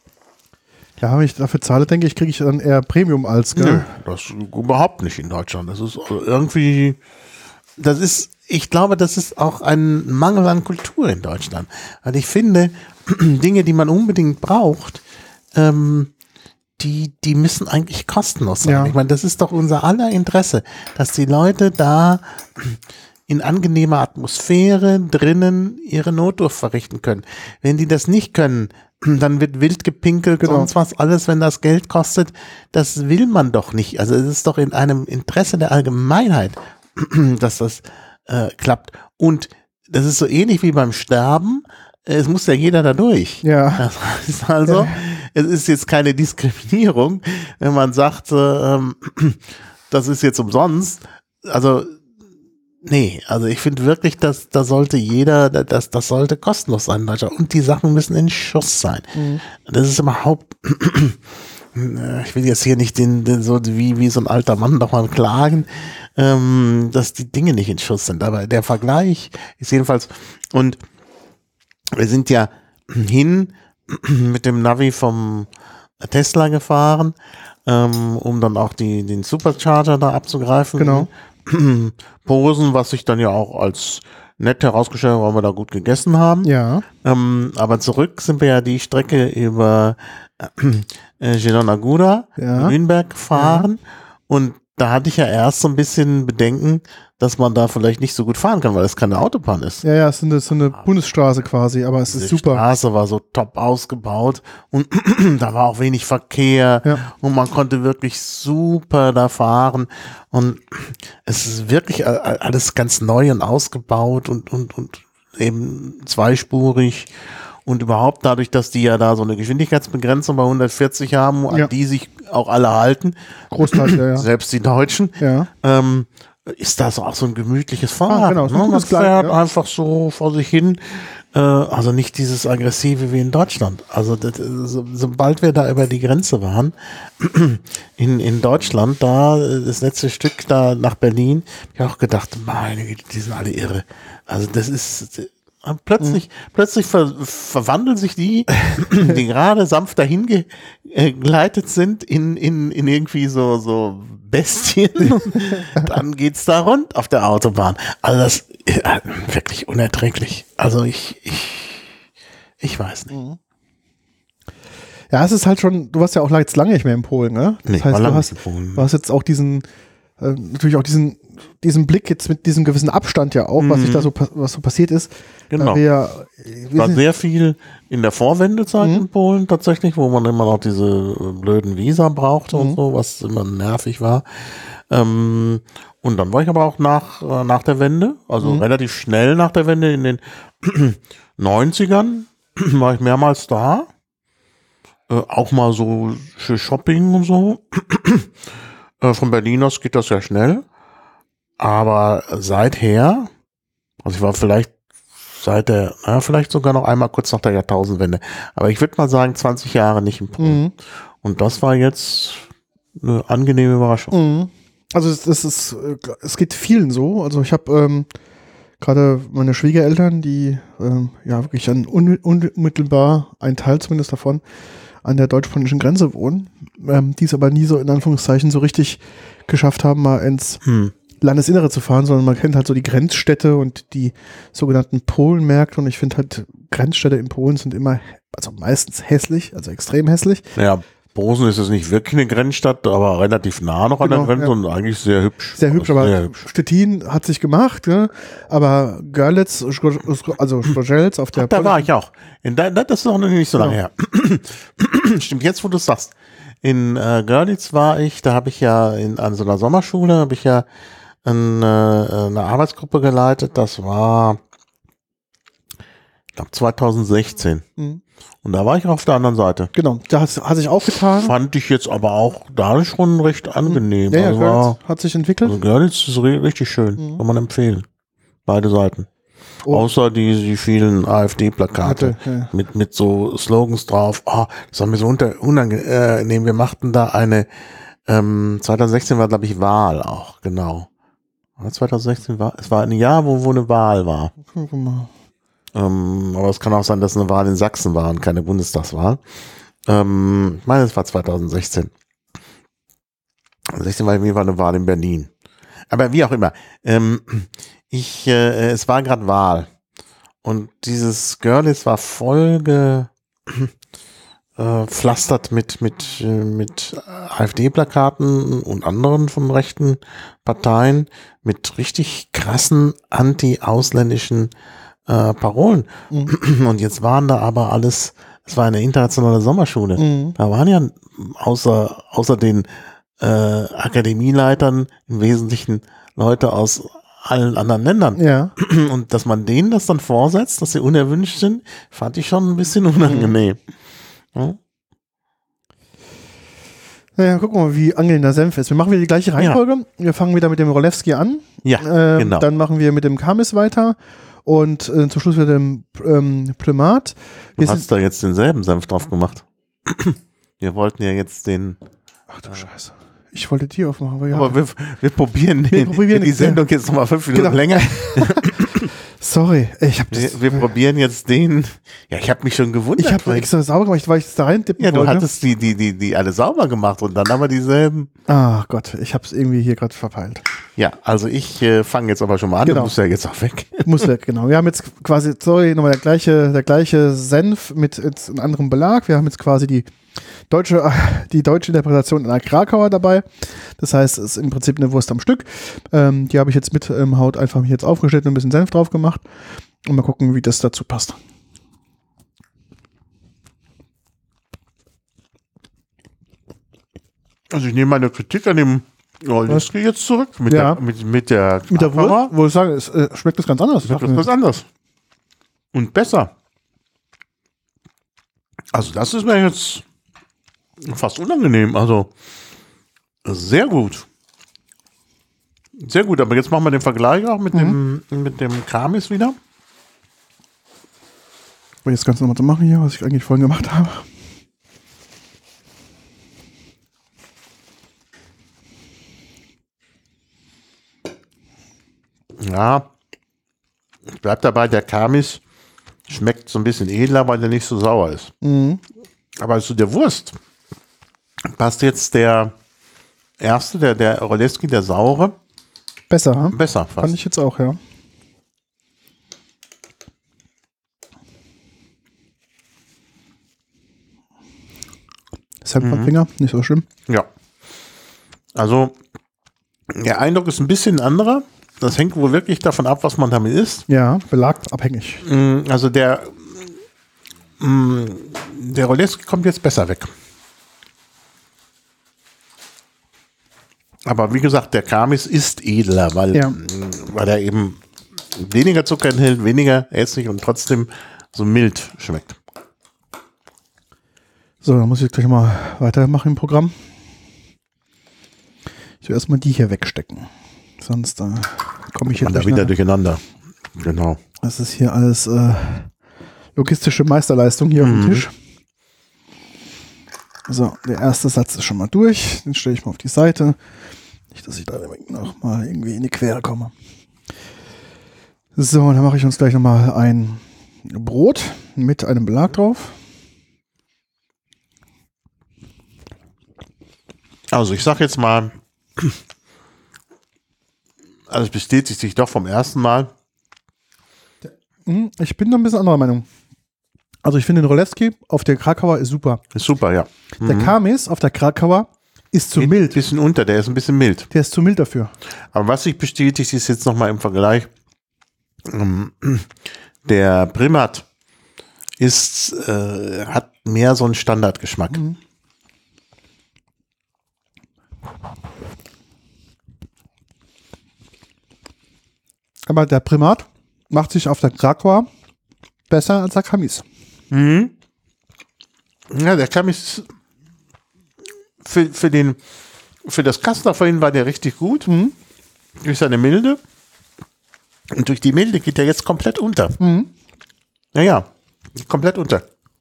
Ja, wenn ich dafür zahle, denke ich, kriege ich dann eher Premium als, Nö, gell? das überhaupt nicht in Deutschland. Das ist irgendwie, das ist, ich glaube, das ist auch ein Mangel an Kultur in Deutschland. Weil ich finde, Dinge, die man unbedingt braucht, ähm, die, die müssen eigentlich kostenlos sein. Ja. Ich meine, das ist doch unser aller Interesse, dass die Leute da in angenehmer Atmosphäre drinnen ihre Notdurft verrichten können. Wenn die das nicht können, dann wird wild gepinkelt, Genau. sonst was alles, wenn das Geld kostet. Das will man doch nicht. Also es ist doch in einem Interesse der Allgemeinheit, dass das äh, klappt. Und das ist so ähnlich wie beim Sterben. Es muss ja jeder da durch. Ja. Das heißt also, Ja. es ist jetzt keine Diskriminierung, wenn man sagt, ähm, das ist jetzt umsonst. Also nee, also ich finde wirklich, dass da sollte jeder, das, das sollte kostenlos sein in Deutschland. Und die Sachen müssen in Schuss sein. Mhm. Das ist überhaupt, ich will jetzt hier nicht den, den so wie, wie so ein alter Mann nochmal klagen, ähm, dass die Dinge nicht in Schuss sind. Aber der Vergleich ist jedenfalls, und wir sind ja hin mit dem Navi vom Tesla gefahren, ähm, um dann auch die, den Supercharger da abzugreifen. Genau. Posen, was sich dann ja auch als nett herausgestellt hat, weil wir da gut gegessen haben. Ja. Ähm, aber zurück sind wir ja die Strecke über äh, Zielona Góra, Ja. Lüneburg gefahren. Und da hatte ich ja erst so ein bisschen Bedenken, dass man da vielleicht nicht so gut fahren kann, weil es keine Autobahn ist. Ja, ja, es ist eine, so eine Bundesstraße quasi, aber es ist Die super. Straße war so top ausgebaut und da war auch wenig Verkehr Ja. und man konnte wirklich super da fahren und es ist wirklich a- a- alles ganz neu und ausgebaut und, und, und eben zweispurig und überhaupt dadurch, dass die ja da so eine Geschwindigkeitsbegrenzung bei hundertvierzig haben, an Ja. die sich auch alle halten, Großteil, ja, ja. selbst die Deutschen, Ja. ähm, ist das auch so ein gemütliches Fahrrad. Ah, genau, so ein ne? Man gutes Kleid, fährt ja. einfach so vor sich hin. Äh, also nicht dieses Aggressive wie in Deutschland. Also das, so, sobald wir da über die Grenze waren, in, in Deutschland, da das letzte Stück da nach Berlin, hab ich auch gedacht, meine Güte, die sind alle irre. Also das ist plötzlich, mhm. plötzlich ver, verwandeln sich die, die gerade sanft dahin ge, äh, geleitet sind, in, in, in irgendwie so, so Bestien. Dann geht's da rund auf der Autobahn. Also das ist äh, wirklich unerträglich. Also ich, ich, ich weiß nicht. Mhm. Ja, es ist halt schon, du warst ja auch jetzt lange nicht mehr in Polen, ne? Das Nee, heißt, war du lange hast, nicht in Polen. du hast jetzt auch diesen, äh, natürlich auch diesen, diesen Blick jetzt mit diesem gewissen Abstand ja auch, was sich da so, pa- was so passiert ist. Genau. Da wir, ja- wir War sind- sehr viel in der Vorwendezeit Mhm. in Polen tatsächlich, wo man immer noch diese äh, blöden Visa brauchte und Mhm. so, was immer nervig war. Ähm, und dann war ich aber auch nach, äh, nach der Wende, also Mhm. relativ schnell nach der Wende in den neunzigern war ich mehrmals da. Äh, auch mal so für Shopping und so. äh, von Berlin aus geht das ja schnell. Aber seither, also ich war vielleicht seit der, na, vielleicht sogar noch einmal kurz nach der Jahrtausendwende. Aber ich würde mal sagen, zwanzig Jahre nicht in Polen. Mhm. Und das war jetzt eine angenehme Überraschung. Mhm. Also es, es ist, äh, es geht vielen so. Also ich habe ähm, gerade meine Schwiegereltern, die ähm, ja wirklich an un, unmittelbar, ein Teil zumindest davon, an der deutsch-polnischen Grenze wohnen, ähm, die es aber nie so in Anführungszeichen so richtig geschafft haben, mal ins Hm. Landesinnere zu fahren, sondern man kennt halt so die Grenzstädte und die sogenannten Polenmärkte und ich finde halt, Grenzstädte in Polen sind immer also meistens hässlich, also extrem hässlich. Ja, Posen ist jetzt nicht wirklich eine Grenzstadt, aber relativ nah noch Genau, an der Grenze ja. und eigentlich sehr hübsch. Sehr hübsch, Also aber sehr hübsch. Stettin hat sich gemacht, ja, aber Görlitz, also Strozelz auf der Da war ich auch. In da, das ist auch noch nicht so Genau. lange her. Stimmt, jetzt wo du es sagst. In äh, Görlitz war ich, da habe ich ja in an so einer Sommerschule, habe ich ja eine, eine Arbeitsgruppe geleitet, das war ich glaube zwanzig sechzehn. Mhm. Und da war ich auf der anderen Seite. Genau, da hat, hat sich aufgetan. Fand ich jetzt aber auch da schon recht angenehm. Ja, ja, also, Görlitz war, hat sich entwickelt. also Görlitz ist ri- richtig schön. Mhm. Kann man empfehlen. Beide Seiten. Oh. Außer die, die vielen AfD-Plakate Hatte, ja. mit, mit so Slogans drauf. Ah, das war mir so unter, unangenehm. Wir machten da eine, ähm, zwanzig sechzehn war, glaube ich, Wahl auch, genau. Oder zwanzig sechzehn war, es war ein Jahr, wo, wo eine Wahl war. Guck mal. Ähm, aber es kann auch sein, dass eine Wahl in Sachsen war und keine Bundestagswahl. Ähm, ich meine, es war zwanzig sechzehn. sechzehn war mir war eine Wahl in Berlin. Aber wie auch immer. Ähm, ich, äh, es war gerade Wahl. Und dieses Görlitz war voll ge, äh, pflastert mit, mit, äh, mit AfD-Plakaten und anderen von rechten Parteien mit richtig krassen anti-ausländischen äh, Parolen. Mhm. Und jetzt waren da aber alles, es war eine internationale Sommerschule. Mhm. Da waren ja außer, außer den äh, Akademieleitern im Wesentlichen Leute aus allen anderen Ländern. Ja. Und dass man denen das dann vorsetzt, dass sie unerwünscht sind, fand ich schon ein bisschen unangenehm. Ja? Naja, gucken wir mal, wie angenehm der Senf ist. Wir machen wieder die gleiche Reihenfolge. Wir fangen wieder mit dem Rolewski an. Ja, Ähm, genau. Dann machen wir mit dem Kamis weiter. Und äh, zum Schluss mit dem ähm, Primat. Wir Du sind, hast da jetzt denselben Senf drauf gemacht. Wir wollten ja jetzt den, ach du Scheiße. Ich wollte die aufmachen, aber ja. aber wir, wir probieren, Wir den, probieren die jetzt, Sendung jetzt nochmal fünf Minuten Genau. länger. Sorry, ich habe das. Wir, wir probieren jetzt den, ja, ich habe mich schon gewundert. Ich habe weil- extra sauber gemacht, weil ich es da rein tippen ja, du wollte. hattest die, die, die, die alle sauber gemacht und dann aber dieselben. Ach Gott, ich habe es irgendwie hier gerade verpeilt. Ja, also ich äh, fange jetzt aber schon mal an, Genau. du musst ja jetzt auch weg. Muss weg, genau. Wir haben jetzt quasi, sorry, nochmal der gleiche, der gleiche Senf mit jetzt einem anderen Belag. Wir haben jetzt quasi die deutsche, die deutsche Interpretation einer Krakauer dabei. Das heißt, es ist im Prinzip eine Wurst am Stück. Ähm, die habe ich jetzt mit ähm, Haut einfach hier jetzt aufgeschnitten und ein bisschen Senf drauf gemacht. Und mal gucken, wie das dazu passt. Also ich nehme meine Kritik an dem Rolewski jetzt zurück. Mit, Ja. der, mit, mit der Mit der Krakauer Wurst, wo ich sage, es äh, schmeckt das ganz anders. schmeckt das was anderes. Und besser. Also das ist mir jetzt fast unangenehm. Also sehr gut. Sehr gut, aber jetzt machen wir den Vergleich auch mit Mhm. dem mit dem Kamis wieder. Um jetzt ganz nochmal zu machen hier, was ich eigentlich vorhin gemacht habe. Ja, ich bleib dabei, der Kamis schmeckt so ein bisschen edler, weil der nicht so sauer ist. Mhm. Aber zu der Wurst passt jetzt der erste, der, der Rolewski, der saure, Besser, hm? besser fast. Fand ich jetzt auch, ja. Senf am Finger, nicht so schlimm. Ja. Also, der Eindruck ist ein bisschen anderer. Das hängt wohl wirklich davon ab, was man damit isst. Ja, belagabhängig. Mm, Also der, mm, der Rolewski kommt jetzt besser weg. Aber wie gesagt, der Kamis ist edler, weil, Ja. mm, weil er eben weniger Zucker enthält, weniger Essig und trotzdem so mild schmeckt. So, dann muss ich gleich mal weitermachen im Programm. Ich will erstmal die hier wegstecken. Sonst äh, komme ich hier Und da wieder durcheinander. Genau. Das ist hier alles äh, logistische Meisterleistung hier auf Mhm. dem Tisch. So, der erste Satz ist schon mal durch. Den stelle ich mal auf die Seite. Nicht, dass ich da noch mal irgendwie in die Quere komme. So, dann mache ich uns gleich noch mal ein Brot mit einem Belag drauf. Also ich sag jetzt mal, also es bestätigt sich doch vom ersten Mal. Hm, Ich bin da ein bisschen anderer Meinung. Also ich finde den Rolewski auf der Krakauer ist super. Ist super, ja. Mhm. Der Kamis auf der Krakauer ist zu Geht mild. Ein bisschen unter, der ist ein bisschen mild. Der ist zu mild dafür. Aber was sich bestätigt, ist jetzt nochmal im Vergleich, ähm, der Primat ist, äh, hat mehr so einen Standardgeschmack. Mhm. Aber der Primat macht sich auf der Krakauer besser als der Kamis. Mhm. Ja, der Kamis für, für den für das Kassler vorhin war der richtig gut. Mhm. Durch seine Milde. Und durch die Milde geht der jetzt komplett unter. Mhm. Naja, komplett unter.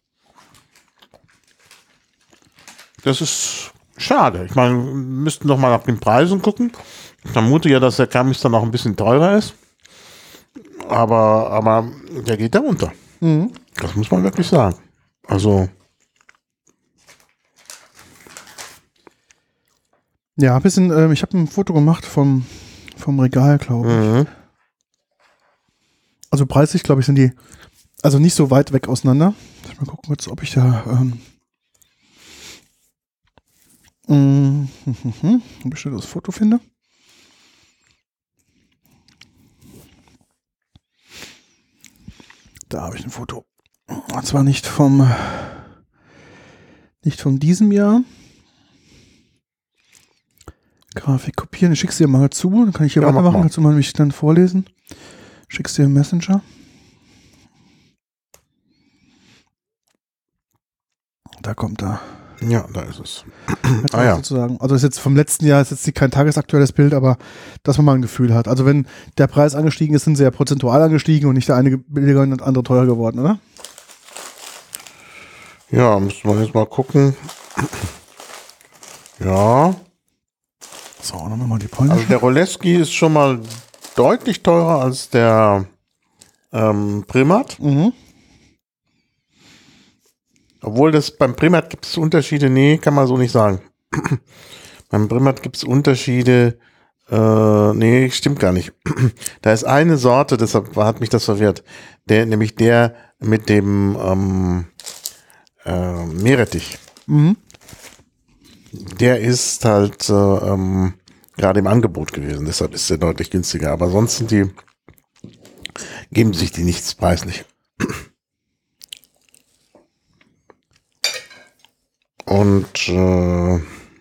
Das ist schade. Ich meine, wir müssten doch mal nach den Preisen gucken. Ich vermute ja, dass der Kamis dann auch ein bisschen teurer ist. Aber, aber der geht da unter. Mhm. Das muss man wirklich sagen. Also. Ja, ein bisschen, ähm, ich habe ein Foto gemacht vom, vom Regal, glaube ich. Mhm. Also preislich, glaube ich, sind die also nicht so weit weg auseinander. Mal gucken jetzt, ob ich da ähm, mm, ob ich das Foto finde. Da habe ich ein Foto. Und zwar nicht vom nicht von diesem Jahr. Grafik kopieren, ich schick's dir mal zu, dann kann ich hier Ja, weitermachen, mach mal. kannst du mal mich dann vorlesen. Schick's dir im Messenger. Da kommt er. Ja, da ist es. Jetzt Ah, ja. sozusagen. Also ist jetzt vom letzten Jahr, ist jetzt kein tagesaktuelles Bild, aber dass man mal ein Gefühl hat. Also wenn der Preis angestiegen ist, sind sie ja prozentual angestiegen und nicht der eine billiger und der andere teurer geworden, oder? Ja, müssen wir jetzt mal gucken. Ja. So, dann machen wir mal die polnische. Also der Rolewski ist schon mal deutlich teurer als der ähm, Primat. Mhm. Obwohl das beim Primat gibt es Unterschiede. Nee, kann man so nicht sagen. Beim Primat gibt es Unterschiede. Äh, nee, stimmt gar nicht. Da ist eine Sorte, deshalb hat mich das verwirrt. Der, nämlich der mit dem ähm, äh, Meerrettich. Mhm. Der ist halt äh, ähm, gerade im Angebot gewesen, deshalb ist der deutlich günstiger. Aber sonst sind die, geben sich die nichts preislich. Und äh,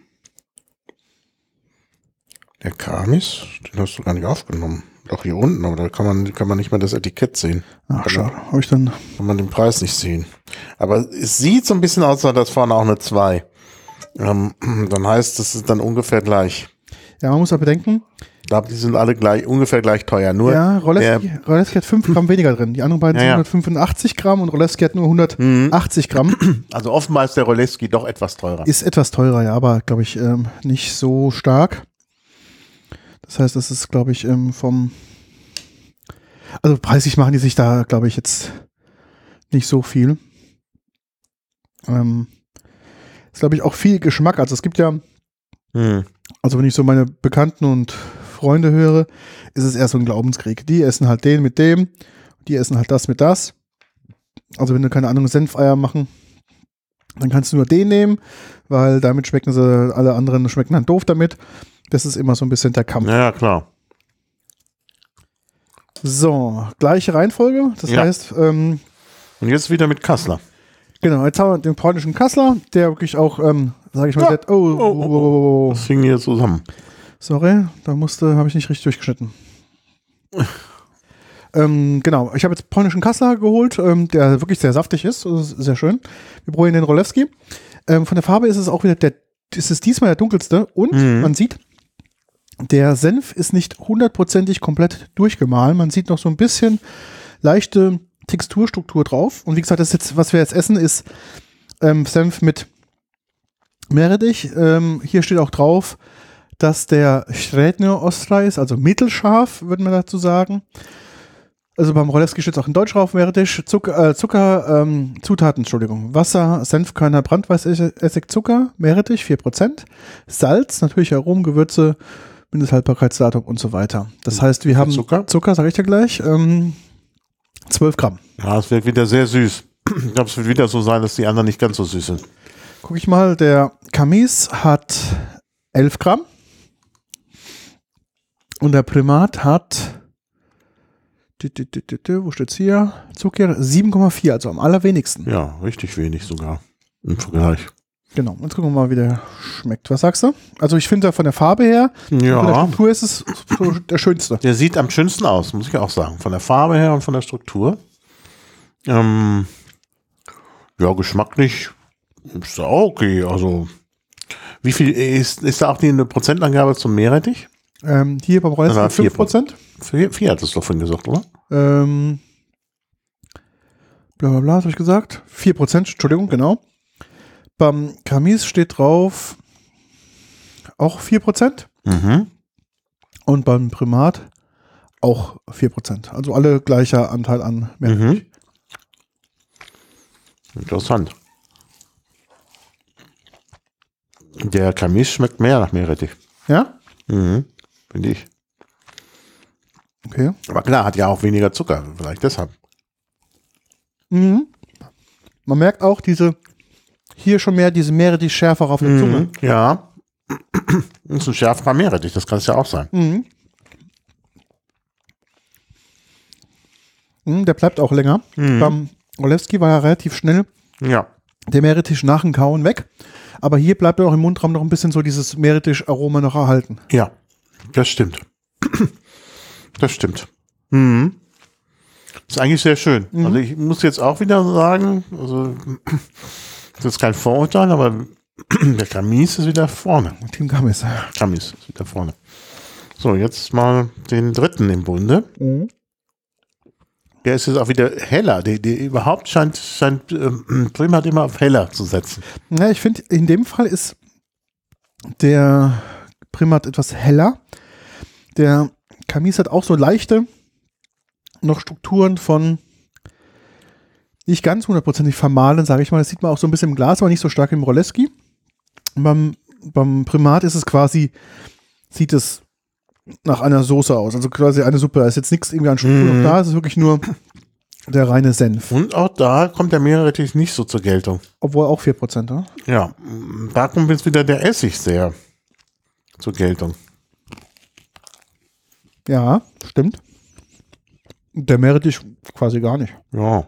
der Kamis, den hast du gar nicht aufgenommen. Doch hier unten, aber da kann man, kann man nicht mehr das Etikett sehen. Ach, schade. Habe ich dann. Kann man den Preis nicht sehen. Aber es sieht so ein bisschen aus, als wäre vorne auch eine zwei. Ähm, dann heißt es ist dann ungefähr gleich. Ja, man muss ja bedenken. Ich glaube, die sind alle gleich, ungefähr gleich teuer. Nur Ja, Rolewski, der, Rolewski hat fünf Gramm weniger drin. Die anderen beiden Ja, sind ja. hundertfünfundachtzig Gramm und Rolewski hat nur hundertachtzig Gramm. also offenbar ist der Rolewski doch etwas teurer. Ist etwas teurer, ja, aber glaube ich ähm, nicht so stark. Das heißt, das ist, glaube ich, ähm, vom also preislich machen die sich da, glaube ich, jetzt nicht so viel. Ähm, ist, glaube ich, auch viel Geschmack. Also es gibt ja, Hm. also wenn ich so meine Bekannten und Freunde höre, ist es eher so ein Glaubenskrieg. Die essen halt den mit dem, die essen halt das mit das. Also wenn du keine Ahnung Senfeier machen, dann kannst du nur den nehmen, weil damit schmecken sie, alle anderen schmecken dann doof damit. Das ist immer so ein bisschen der Kampf. Ja, ja, klar. So, gleiche Reihenfolge. Das Ja. heißt, ähm, Und jetzt wieder mit Kassler. genau, jetzt haben wir den polnischen Kassler, der wirklich auch, ähm, sage ich mal, Ja. der, oh, oh, oh, oh, oh. Das hing hier zusammen. Sorry, da musste, habe ich nicht richtig durchgeschnitten. ähm, genau, ich habe jetzt polnischen Kassler geholt, ähm, der wirklich sehr saftig ist, das ist sehr schön. Wir probieren den Rolewski. Ähm, von der Farbe ist es auch wieder der, ist es diesmal der dunkelste und Mhm. man sieht, der Senf ist nicht hundertprozentig komplett durchgemahlen. Man sieht noch so ein bisschen leichte Texturstruktur drauf. Und wie gesagt, das ist jetzt, was wir jetzt essen, ist ähm, Senf mit Meerrettich. Ähm, hier steht auch drauf, dass der Średnio Ostra ist, also mittelscharf, würde man dazu sagen. Also beim Rolewski steht es auch in Deutsch drauf, Meerrettich, Zucker, äh, Zucker ähm, Zutaten, Entschuldigung. Wasser, Senfkörner, Brandweißessig, Zucker, Meerrettich, vier Prozent. Salz, natürlich Aromen, Gewürze, Mindesthaltbarkeitsdatum und so weiter. Das heißt, wir haben Zucker? Zucker, sage ich dir gleich, ähm, zwölf Gramm. Ja, es wird wieder sehr süß. Ich glaube, es wird wieder so sein, dass die anderen nicht ganz so süß sind. Guck ich mal, der Camis hat elf Gramm und der Primat hat, wo steht's hier? Zucker sieben Komma vier, also am allerwenigsten. Ja, richtig wenig sogar im Vergleich. Genau, jetzt gucken wir mal, wie der schmeckt. Was sagst du? Also ich finde, von der Farbe her, Ja. von der Struktur ist es so der schönste. Der sieht am schönsten aus, muss ich auch sagen. Von der Farbe her und von der Struktur. Ähm, ja, geschmacklich ist da auch okay. Also, wie viel ist, ist da auch die eine Prozentangabe zum Meerrettich? Ähm, hier beim Reis Also fünf Prozent. Vier, vier hat es doch vorhin gesagt, oder? Ähm, bla bla bla, was habe ich gesagt? vier Prozent, Entschuldigung, genau. Beim Camis steht drauf auch vier Prozent. Mhm. Und beim Primat auch vier Prozent. Also alle gleicher Anteil an Meerrettich. Mhm. Interessant. Der Camis schmeckt mehr nach Meerrettich. Ja? Mhm. Finde ich. Okay. Aber klar, hat ja auch weniger Zucker. Vielleicht deshalb. Mhm. Man merkt auch diese, hier schon mehr diese Meerrettich-Schärfe auf der Zunge. Mhm. Ja. Das ist ein schärferer Meerrettich, das kann es ja auch sein. Mhm. Mhm, der bleibt auch länger. Mhm. Beim Olewski war ja relativ schnell Ja. der Meerrettich nach dem Kauen weg. Aber hier bleibt auch im Mundraum noch ein bisschen so dieses Meerrettich-Aroma noch erhalten. Ja, das stimmt. Das stimmt. Mhm. Ist eigentlich sehr schön. Mhm. Also ich muss jetzt auch wieder sagen, also das ist kein Vorurteil, aber der Camis ist wieder vorne. Team Camis. Camis ist wieder vorne. So, jetzt mal den dritten im Bunde. Mhm. Der ist jetzt auch wieder heller. Der, der überhaupt scheint, scheint ähm, Primat immer auf heller zu setzen. Ja, ich finde, in dem Fall ist der Primat etwas heller. Der Camis hat auch so leichte noch Strukturen von nicht ganz hundertprozentig vermahlen, sage ich mal. Das sieht man auch so ein bisschen im Glas, aber nicht so stark im Roleski. Beim, beim Primat ist es quasi, sieht es nach einer Soße aus, also quasi eine Suppe. Da ist jetzt nichts irgendwie an Struktur Mhm. noch da, es ist wirklich nur der reine Senf. Und auch da kommt der Meerrettich nicht so zur Geltung. Obwohl auch vier Prozent, oder? Ja, da kommt jetzt wieder der Essig sehr zur Geltung. Ja, stimmt. Der Meerrettich quasi gar nicht. Ja.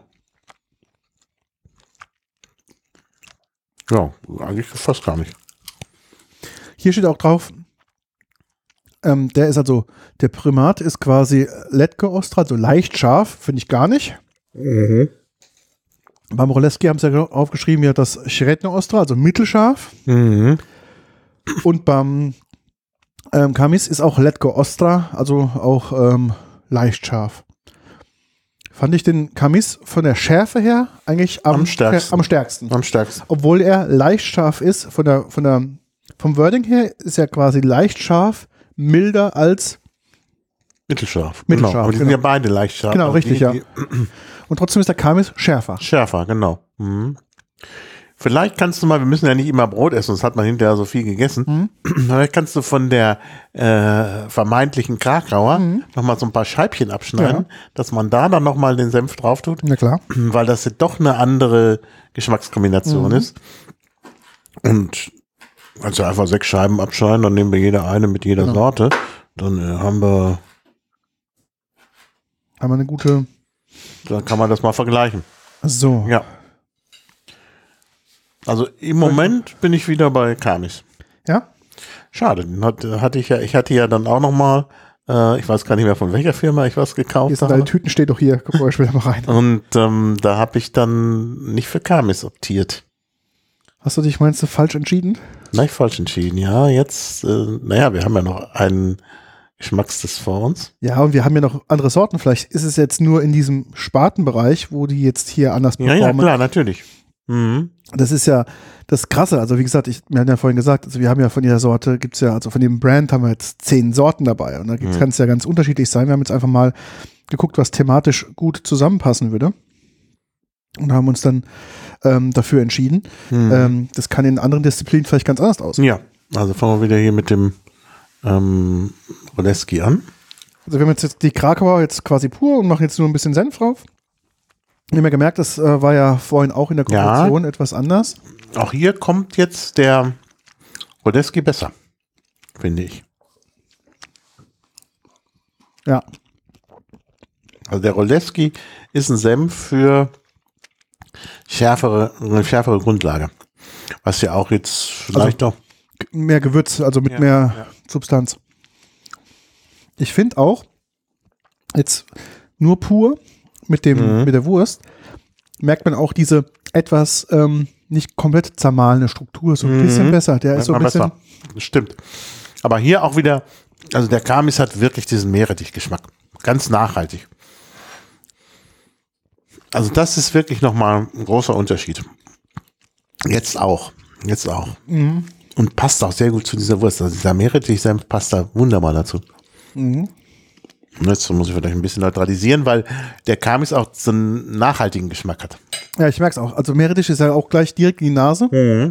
Ja, eigentlich fast gar nicht. Hier steht auch drauf, ähm, der ist also, der Primat ist quasi Letke Ostra, also leicht scharf, finde ich gar nicht. Mhm. Beim Roleski haben sie ja aufgeschrieben, ja das Schredne Ostra, also mittelscharf. Mhm. Und beim ähm, Camis ist auch Letke Ostra, also auch ähm, leicht scharf. Fand ich den Camis von der Schärfe her eigentlich am, Am stärksten. am stärksten. Am stärksten. Obwohl er leicht scharf ist, von der, von der, vom Wording her ist er quasi leicht scharf, milder als, Mittelscharf. Mittelscharf, Genau. Aber die sind genau. ja beide leicht scharf. Genau, Also richtig, die, ja. die und trotzdem ist der Camis schärfer. Schärfer, genau. Mhm. Vielleicht kannst du mal, wir müssen ja nicht immer Brot essen, sonst hat man hinterher so viel gegessen. Mhm. Vielleicht kannst du von der äh, vermeintlichen Krakauer Mhm. nochmal so ein paar Scheibchen abschneiden, Ja. dass man da dann nochmal den Senf drauf tut, Na klar. weil das ja doch eine andere Geschmackskombination Mhm. ist. Und kannst du einfach sechs Scheiben abschneiden, dann nehmen wir jeder eine mit jeder Genau. Sorte. Dann äh, haben wir, Haben wir eine gute, dann kann man das mal vergleichen. so. Ja. Also im Moment bin ich wieder bei Camis. Ja? Schade, den hat, hatte ich ja, ich hatte ja dann auch noch mal, äh, ich weiß gar nicht mehr von welcher Firma ich was Hier gekauft sind deine habe. Tüten, steht doch hier. Gucken wir später mal rein. Und ähm, da habe ich dann nicht für Camis optiert. Hast du dich, meinst du, falsch entschieden? Nein, falsch entschieden. Ja, jetzt, äh, naja, wir haben ja noch einen Geschmackstest vor uns. Ja, und wir haben ja noch andere Sorten. Vielleicht ist es jetzt nur in diesem Spartenbereich, wo die jetzt hier anders Ja, performen. ja, klar, natürlich. Mhm. Das ist ja das Krasse. Also wie gesagt, ich, wir haben ja vorhin gesagt, also wir haben ja von jeder Sorte, gibt's ja, also von dem Brand haben wir jetzt zehn Sorten dabei. Und da Mhm. kann es ja ganz unterschiedlich sein. Wir haben jetzt einfach mal geguckt, was thematisch gut zusammenpassen würde. Und haben uns dann ähm, dafür entschieden. Mhm. Ähm, das kann in anderen Disziplinen vielleicht ganz anders aussehen. Ja, also fangen wir wieder hier mit dem ähm, Roleski an. Also wir haben jetzt, jetzt die Krakauer jetzt quasi pur und machen jetzt nur ein bisschen Senf drauf. Ich habe mir gemerkt, das äh, war ja vorhin auch in der Kombination ja. etwas anders. Auch hier kommt jetzt der Rodeski besser, finde ich. Ja. Also der Rodeski ist ein Senf für schärfere, eine schärfere Grundlage. Was ja auch jetzt vielleicht also, noch mehr Gewürz, also mit ja, mehr ja. Substanz. Ich finde auch, jetzt nur pur mit, dem, mhm. mit der Wurst, merkt man auch diese etwas ähm, nicht komplett zermahlene Struktur, so ein mhm. bisschen besser. Der ist so ein bisschen. Besser. Stimmt. Aber hier auch wieder, also der Kamis hat wirklich diesen Meerrettich-Geschmack. Ganz nachhaltig. Also das ist wirklich nochmal ein großer Unterschied. Jetzt auch. Jetzt auch. Mhm. Und passt auch sehr gut zu dieser Wurst. Also dieser Meerrettich-Senf passt da wunderbar dazu. Mhm. Und jetzt muss ich vielleicht ein bisschen neutralisieren, weil der Kamis auch so einen nachhaltigen Geschmack hat. Ja, ich merke es auch. Also Meerrettich ist ja auch gleich direkt in die Nase. Mhm.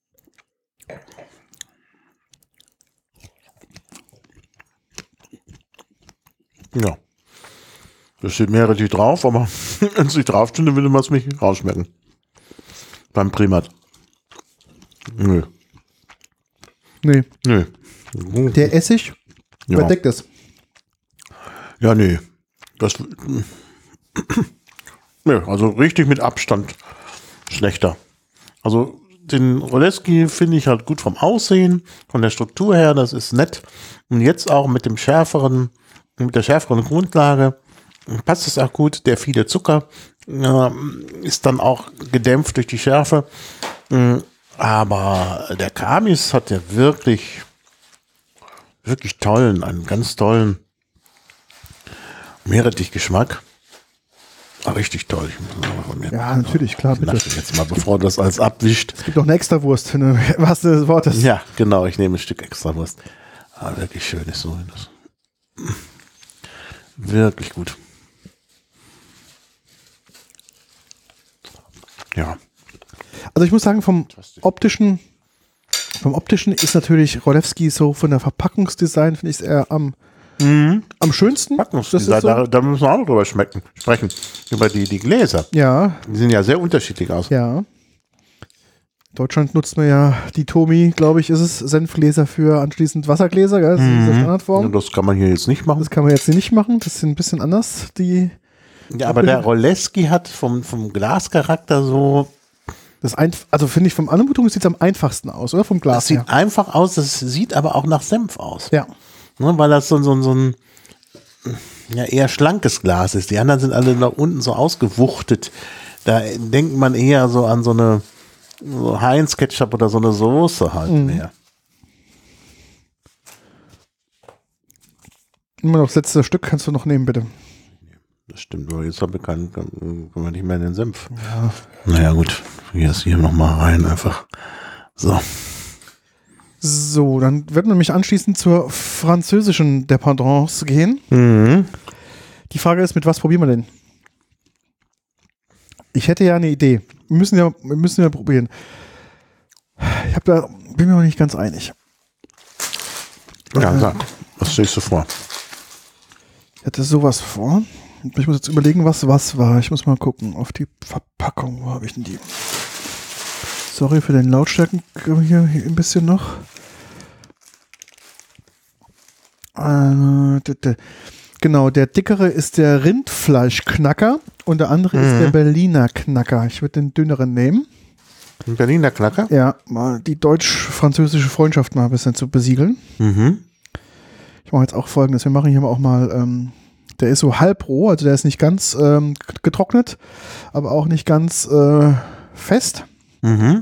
Ja. Da steht Meerrettich drauf, aber wenn es nicht drauf steht, dann würde man es nicht rausschmecken. Beim Primat. Nö. Nee. Nö. Der Essig ja. überdeckt es. Ja, nee. Das. Nö, also richtig mit Abstand schlechter. Also den Rodeski finde ich halt gut vom Aussehen, von der Struktur her, das ist nett. Und jetzt auch mit dem schärferen, mit der schärferen Grundlage passt es auch gut. Der viele Zucker äh, ist dann auch gedämpft durch die Schärfe. Aber der Kamis hat ja wirklich, wirklich tollen, einen ganz tollen Meerrettich-Geschmack. Ah, richtig toll. Ja, natürlich, klar, bitte. Jetzt mal, bevor das alles abwischt. Es gibt noch eine Extrawurst, was des Wortes. Ja, genau, ich nehme ein Stück Extrawurst. Ah, wirklich schön ist so. Das. Wirklich gut. Ja. Also ich muss sagen, vom optischen, vom optischen ist natürlich Rolewski so von der Verpackungsdesign, finde ich es eher am, mhm. am schönsten. Verpackungsdesign, so. da, da müssen wir auch noch drüber schmecken, sprechen. Über die, die Gläser. Ja. Die sehen ja sehr unterschiedlich aus. Ja. In Deutschland nutzt man ja die Tomi, glaube ich, ist es, Senfgläser für anschließend Wassergläser, gell? Das ist diese Standardform. Ja, das kann man hier jetzt nicht machen. Das kann man jetzt nicht machen, das sind ein bisschen anders, die. Ja, aber der Roleski hat vom, vom Glascharakter so. Das ein, also finde ich, vom Anmutung sieht es am einfachsten aus, oder? Vom Glas. Das sieht her. einfach aus, das sieht aber auch nach Senf aus. Ja. Ne, weil das so, so, so ein ja, eher schlankes Glas ist. Die anderen sind alle nach unten so ausgewuchtet. Da denkt man eher so an so eine so Heinz-Ketchup oder so eine Soße halt mhm. mehr. Immer noch das letzte Stück kannst du noch nehmen, bitte. Das stimmt, aber jetzt haben wir keinen, können wir nicht mehr in den Senf. Ja. Naja, gut. Hier ist hier nochmal rein einfach. So. So, dann werden wir nämlich anschließend zur französischen Dependance gehen. Mhm. Die Frage ist, mit was probieren wir denn? Ich hätte ja eine Idee. Wir müssen ja, wir müssen ja probieren. Ich hab da, bin mir noch nicht ganz einig. Ja, sag. Was stellst du vor? Ich hatte sowas vor. Ich muss jetzt überlegen, was was war. Ich muss mal gucken auf die Verpackung. Wo habe ich denn die? Sorry für den Lautstärken hier, hier ein bisschen noch. Äh, genau, der dickere ist der Rindfleischknacker und der andere mhm. ist der Berliner Knacker. Ich würde den dünneren nehmen. Ein Berliner Knacker? Ja, mal die deutsch-französische Freundschaft mal ein bisschen zu besiegeln. Mhm. Ich mache jetzt auch Folgendes. Wir machen hier auch mal, ähm, der ist so halb roh, also der ist nicht ganz ähm, getrocknet, aber auch nicht ganz äh, fest. Mhm.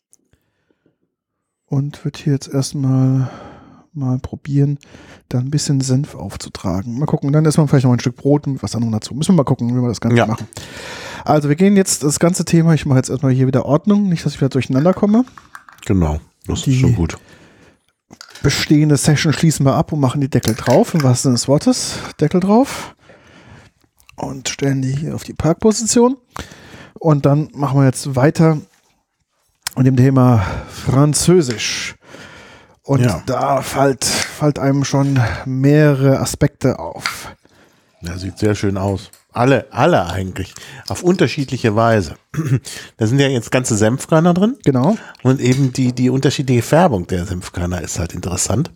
Und wird hier jetzt erstmal mal probieren, da ein bisschen Senf aufzutragen. Mal gucken, dann ist man vielleicht noch ein Stück Brot und was anderes dazu. Müssen wir mal gucken, wie wir das Ganze ja. machen. Also wir gehen jetzt das ganze Thema, ich mache jetzt erstmal hier wieder Ordnung, nicht, dass ich wieder durcheinander komme. Genau, das die ist schon gut. Bestehende Session schließen wir ab und machen die Deckel drauf, im wahrsten Sinne des Wortes, Deckel drauf und stellen die hier auf die Parkposition und dann machen wir jetzt weiter mit dem Thema Französisch. Und ja. da fällt, fällt einem schon mehrere Aspekte auf. Ja, sieht sehr schön aus. Alle, alle eigentlich. Auf unterschiedliche Weise. Da sind ja jetzt ganze Senfkörner drin. Genau. Und eben die, die unterschiedliche Färbung der Senfkörner ist halt interessant.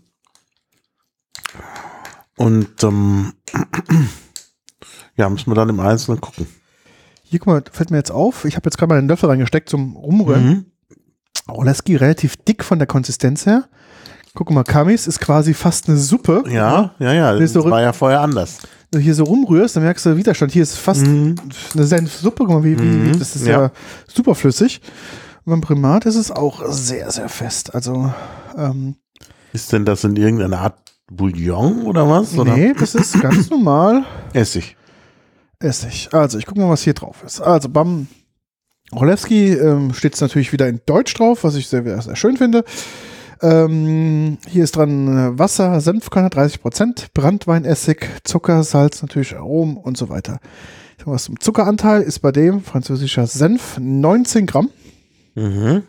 Und ähm, ja, müssen wir dann im Einzelnen gucken. Hier, guck mal, fällt mir jetzt auf, ich habe jetzt gerade mal einen Löffel reingesteckt zum Rumrühren. Mhm. Oleski relativ dick von der Konsistenz her. Guck mal, Kamis ist quasi fast eine Suppe. Ja, ja, ja, das so war ja vorher anders. Wenn du hier so rumrührst, dann merkst du Widerstand. Hier ist fast Mhm. eine Senfsuppe. Guck mal, wie, wie, Mhm. das ist Ja. ja, super flüssig. Und beim Primat ist es auch sehr, sehr fest. Also, ähm, Ist denn das in irgendeiner Art Bouillon oder was? Oder? nee, das ist ganz normal Essig. Essig. Also, ich gucke mal, was hier drauf ist. Also, beim Oleski ähm, steht es natürlich wieder in Deutsch drauf, was ich sehr, sehr schön finde. Ähm, hier ist dran äh, Wasser, Senfkörner dreißig Prozent, Branntweinessig, Zucker, Salz, natürlich Aromen und so weiter. Was zum Zuckeranteil ist bei dem französischer Senf neunzehn Gramm. Mhm.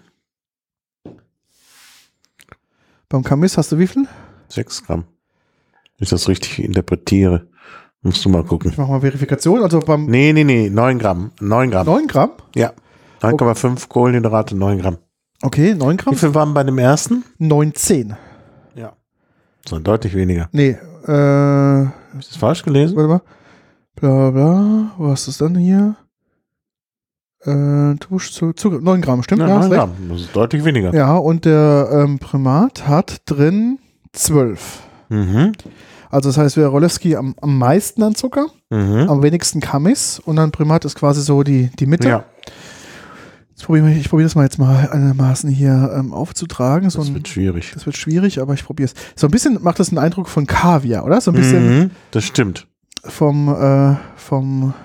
Beim Kamis hast du wie viel? sechs Gramm. Wenn ich das richtig interpretiere. Musst du mal gucken. Ich mache mal Verifikation. Also beim Nee, nee, nee, neun Gramm. neun Gramm. neun Gramm. Ja. neun Komma fünf Kohlenhydrate, neun Gramm. Okay, neun Gramm. Wie viel waren bei dem ersten? neunzehn. Ja. So deutlich weniger. Nee, äh, warte Habe ich das falsch gelesen? mal. Bla bla. Was ist dann hier? Äh, Tusch zu, zu neun Gramm, stimmt? Ja, Ja, hast neun recht. Gramm. Das ist deutlich weniger. Ja, und der ähm, Primat hat drin zwölf. Mhm. Also das heißt, wäre Rolewski am, am meisten an Zucker, Mhm. am wenigsten Kamis und dann Primat ist quasi so die, die Mitte. Ja, Jetzt probiere ich, ich probiere das mal jetzt mal einigermaßen hier ähm, aufzutragen. So das ein, wird schwierig. das wird schwierig, aber ich probiere es. So ein bisschen macht das einen Eindruck von Kaviar, oder? So ein bisschen Mhm. Das stimmt. vom, äh, vom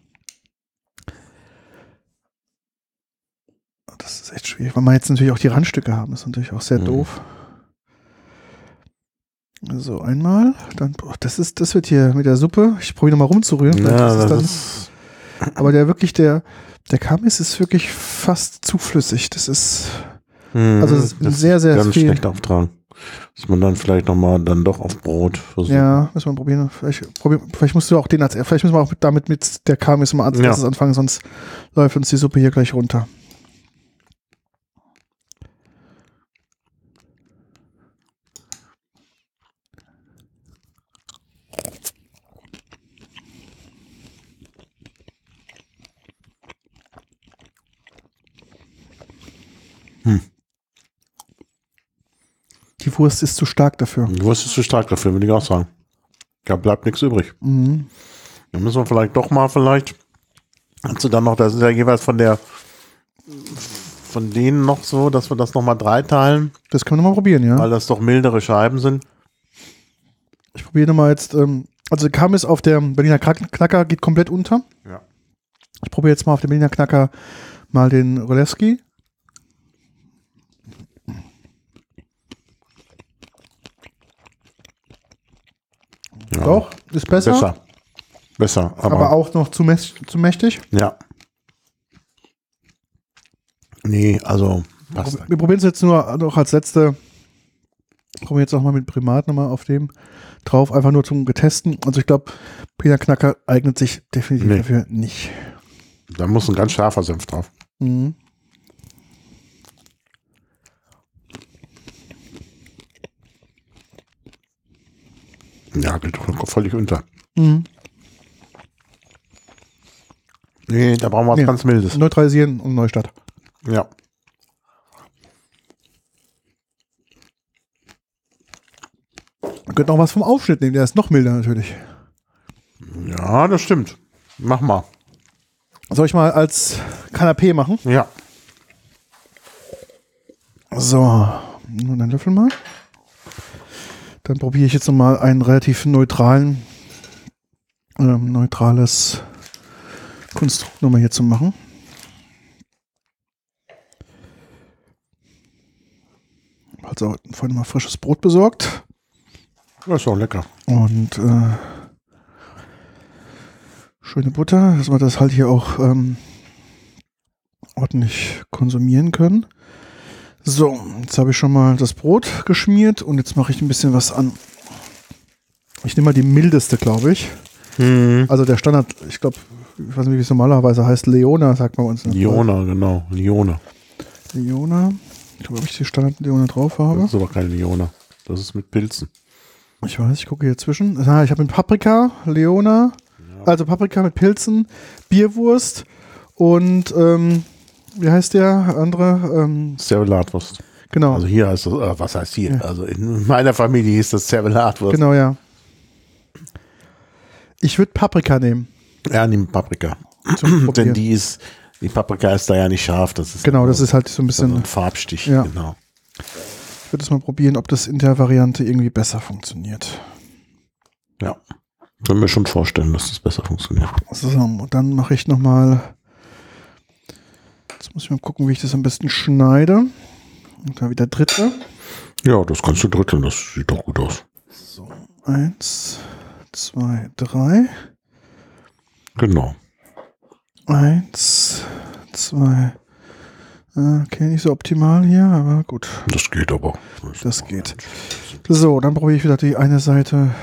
das ist echt schwierig, weil wir jetzt natürlich auch die Randstücke haben. Das ist natürlich auch sehr Mhm. doof. So, einmal. Dann, boah, das ist, das wird hier mit der Suppe. Ich probiere nochmal rumzurühren. Vielleicht Ja, ist es das dann, ist, aber der wirklich, der, der Kamis ist wirklich fast zu flüssig. Das ist, Mhm. also es ist Das sehr, sehr ganz viel. schlecht auftragen. Dass man dann vielleicht nochmal dann doch auf Brot versucht. Ja, müssen wir probieren. Vielleicht, probier, vielleicht musst du auch den als, vielleicht müssen wir auch mit, damit mit der Kamis mal als Ja. erstes anfangen, sonst läuft uns die Suppe hier gleich runter. Hm. Die Wurst ist zu stark dafür. Die Wurst ist zu stark dafür, würde ich auch sagen. Da bleibt nichts übrig. Mhm. Dann müssen wir vielleicht doch mal vielleicht, hast du dann noch, das ist ja jeweils von der, von denen noch so, dass wir das nochmal dreiteilen, Das können wir nochmal probieren, ja. weil das doch mildere Scheiben sind. Ich probiere nochmal jetzt, ähm, also Kamis auf der Berliner Knack- Knacker geht komplett unter. Ja. Ich probiere jetzt mal auf dem Berliner Knacker mal den Rolewski. Ja. Doch, ist besser, Besser. Besser, aber, aber auch noch zu, mäch- zu mächtig. ja. Nee, also passt. Wir probieren es jetzt nur noch als letzte. Probieren jetzt auch mal mit Primat nochmal auf dem drauf, einfach nur zum Getesten. Also ich glaube, Berliner Knacker eignet sich definitiv Nee. dafür nicht. Da muss ein ganz scharfer Senf drauf. Mhm. Ja, geht doch völlig unter. Mhm. Nee, da brauchen wir was Nee. ganz Mildes. Neutralisieren und Neustart. Ja. Man könnte noch was vom Aufschnitt nehmen, der ist noch milder natürlich. Ja, das stimmt. Mach mal. Soll ich mal als Kanapé machen? Ja. So, nur einen Löffel mal. Dann probiere ich jetzt nochmal einen relativ neutralen, ähm, neutrales Konstrukt nochmal hier zu machen. Also vorhin mal frisches Brot besorgt. Das ist auch lecker. Und äh, schöne Butter, dass wir das halt hier auch ähm, ordentlich konsumieren können. So, jetzt habe ich schon mal das Brot geschmiert und jetzt mache ich ein bisschen was an. Ich nehme mal die mildeste, glaube ich. Mhm. Also der Standard, ich glaube, ich weiß nicht, wie es normalerweise heißt, Leona, sagt man uns. Leona, genau. Leona. Leona. Ich glaube, ob ich die Standard-Leona drauf habe. Das ist aber keine Leona. Das ist mit Pilzen. Ich weiß, ich gucke hier zwischen. Ah, ich habe mit Paprika, Leona, ja. Also Paprika mit Pilzen, Bierwurst und ähm, wie heißt der andere? Ähm, Servelatwurst. Genau. Also hier heißt das, äh, was heißt hier? Ja. Also in meiner Familie hieß das Servelatwurst. Genau, ja. Ich würde Paprika nehmen. Ja, nimm Paprika. Denn die ist, die Paprika ist da ja nicht scharf. Das ist genau, das ist halt so ein bisschen so ein Farbstich. Ja. Genau. Ich würde es mal probieren, ob das in der Variante irgendwie besser funktioniert. Ja. Können wir schon vorstellen, dass das besser funktioniert. So, und dann mache ich nochmal. Jetzt muss ich mal gucken, wie ich das am besten schneide. Und dann wieder dritte. Ja, das kannst du dritteln, das sieht doch gut aus. So, eins, zwei, drei. Genau. Eins, zwei. Okay, nicht so optimal hier, aber gut. Das geht aber. Das geht. So, dann probiere ich wieder die eine Seite.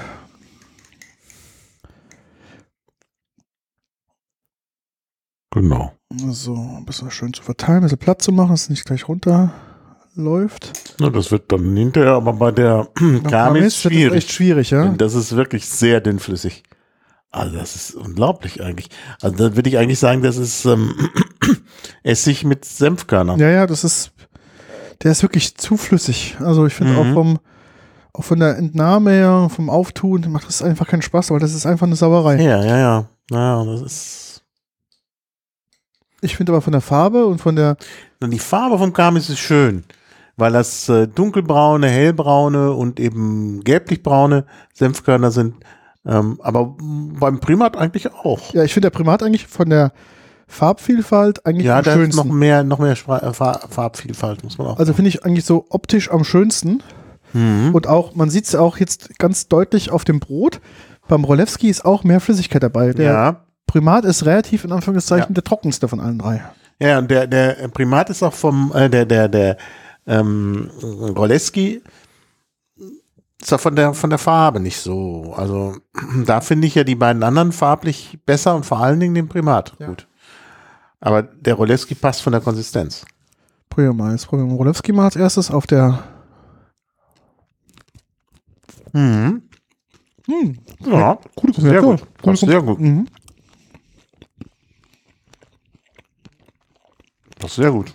Genau. So, ein bisschen schön zu verteilen, ein bisschen Platz zu machen, dass es nicht gleich runterläuft. Na, das wird dann hinterher, aber bei der Kamis schwierig. Das ist echt schwierig, ja? Das ist wirklich sehr dünnflüssig. Also das ist unglaublich eigentlich. Also da würde ich eigentlich sagen, das ist ähm, Essig mit Senfkörnern. Ja, ja, das ist, der ist wirklich zu flüssig. Also ich finde Mhm. auch vom, auch von der Entnahme her, vom Auftun, macht das einfach keinen Spaß, weil das ist einfach eine Sauerei. Ja, ja, ja. Naja, das ist. Ich finde aber von der Farbe und von der, Und die Farbe vom Kamis ist schön, weil das äh, dunkelbraune, hellbraune und eben gelblichbraune Senfkörner sind. Ähm, aber beim Primat eigentlich auch. ja, ich finde der Primat eigentlich von der Farbvielfalt eigentlich Ja, am da ist schönsten. noch mehr, noch mehr Spra- äh, Far- Farbvielfalt, muss man auch Also finde ich eigentlich so optisch am schönsten. Mhm. Und auch, man sieht es auch jetzt ganz deutlich auf dem Brot. Beim Rolewski ist auch mehr Flüssigkeit dabei. Der Ja. Primat ist relativ, in Anführungszeichen, Ja. der trockenste von allen drei. Ja, und der, der Primat ist auch vom, äh, der, der, der, ähm, Roleski ist auch von der, von der Farbe nicht so. Also, da finde ich ja die beiden anderen farblich besser und vor allen Dingen den Primat Ja. gut. Aber der Roleski passt von der Konsistenz. Probieren wir mal. Jetzt probieren wir Rolewski mal als erstes auf der. Mhm. Hm, Ja, coole sehr Kombination. gut. Passt sehr gut. Mhm. Passt sehr gut.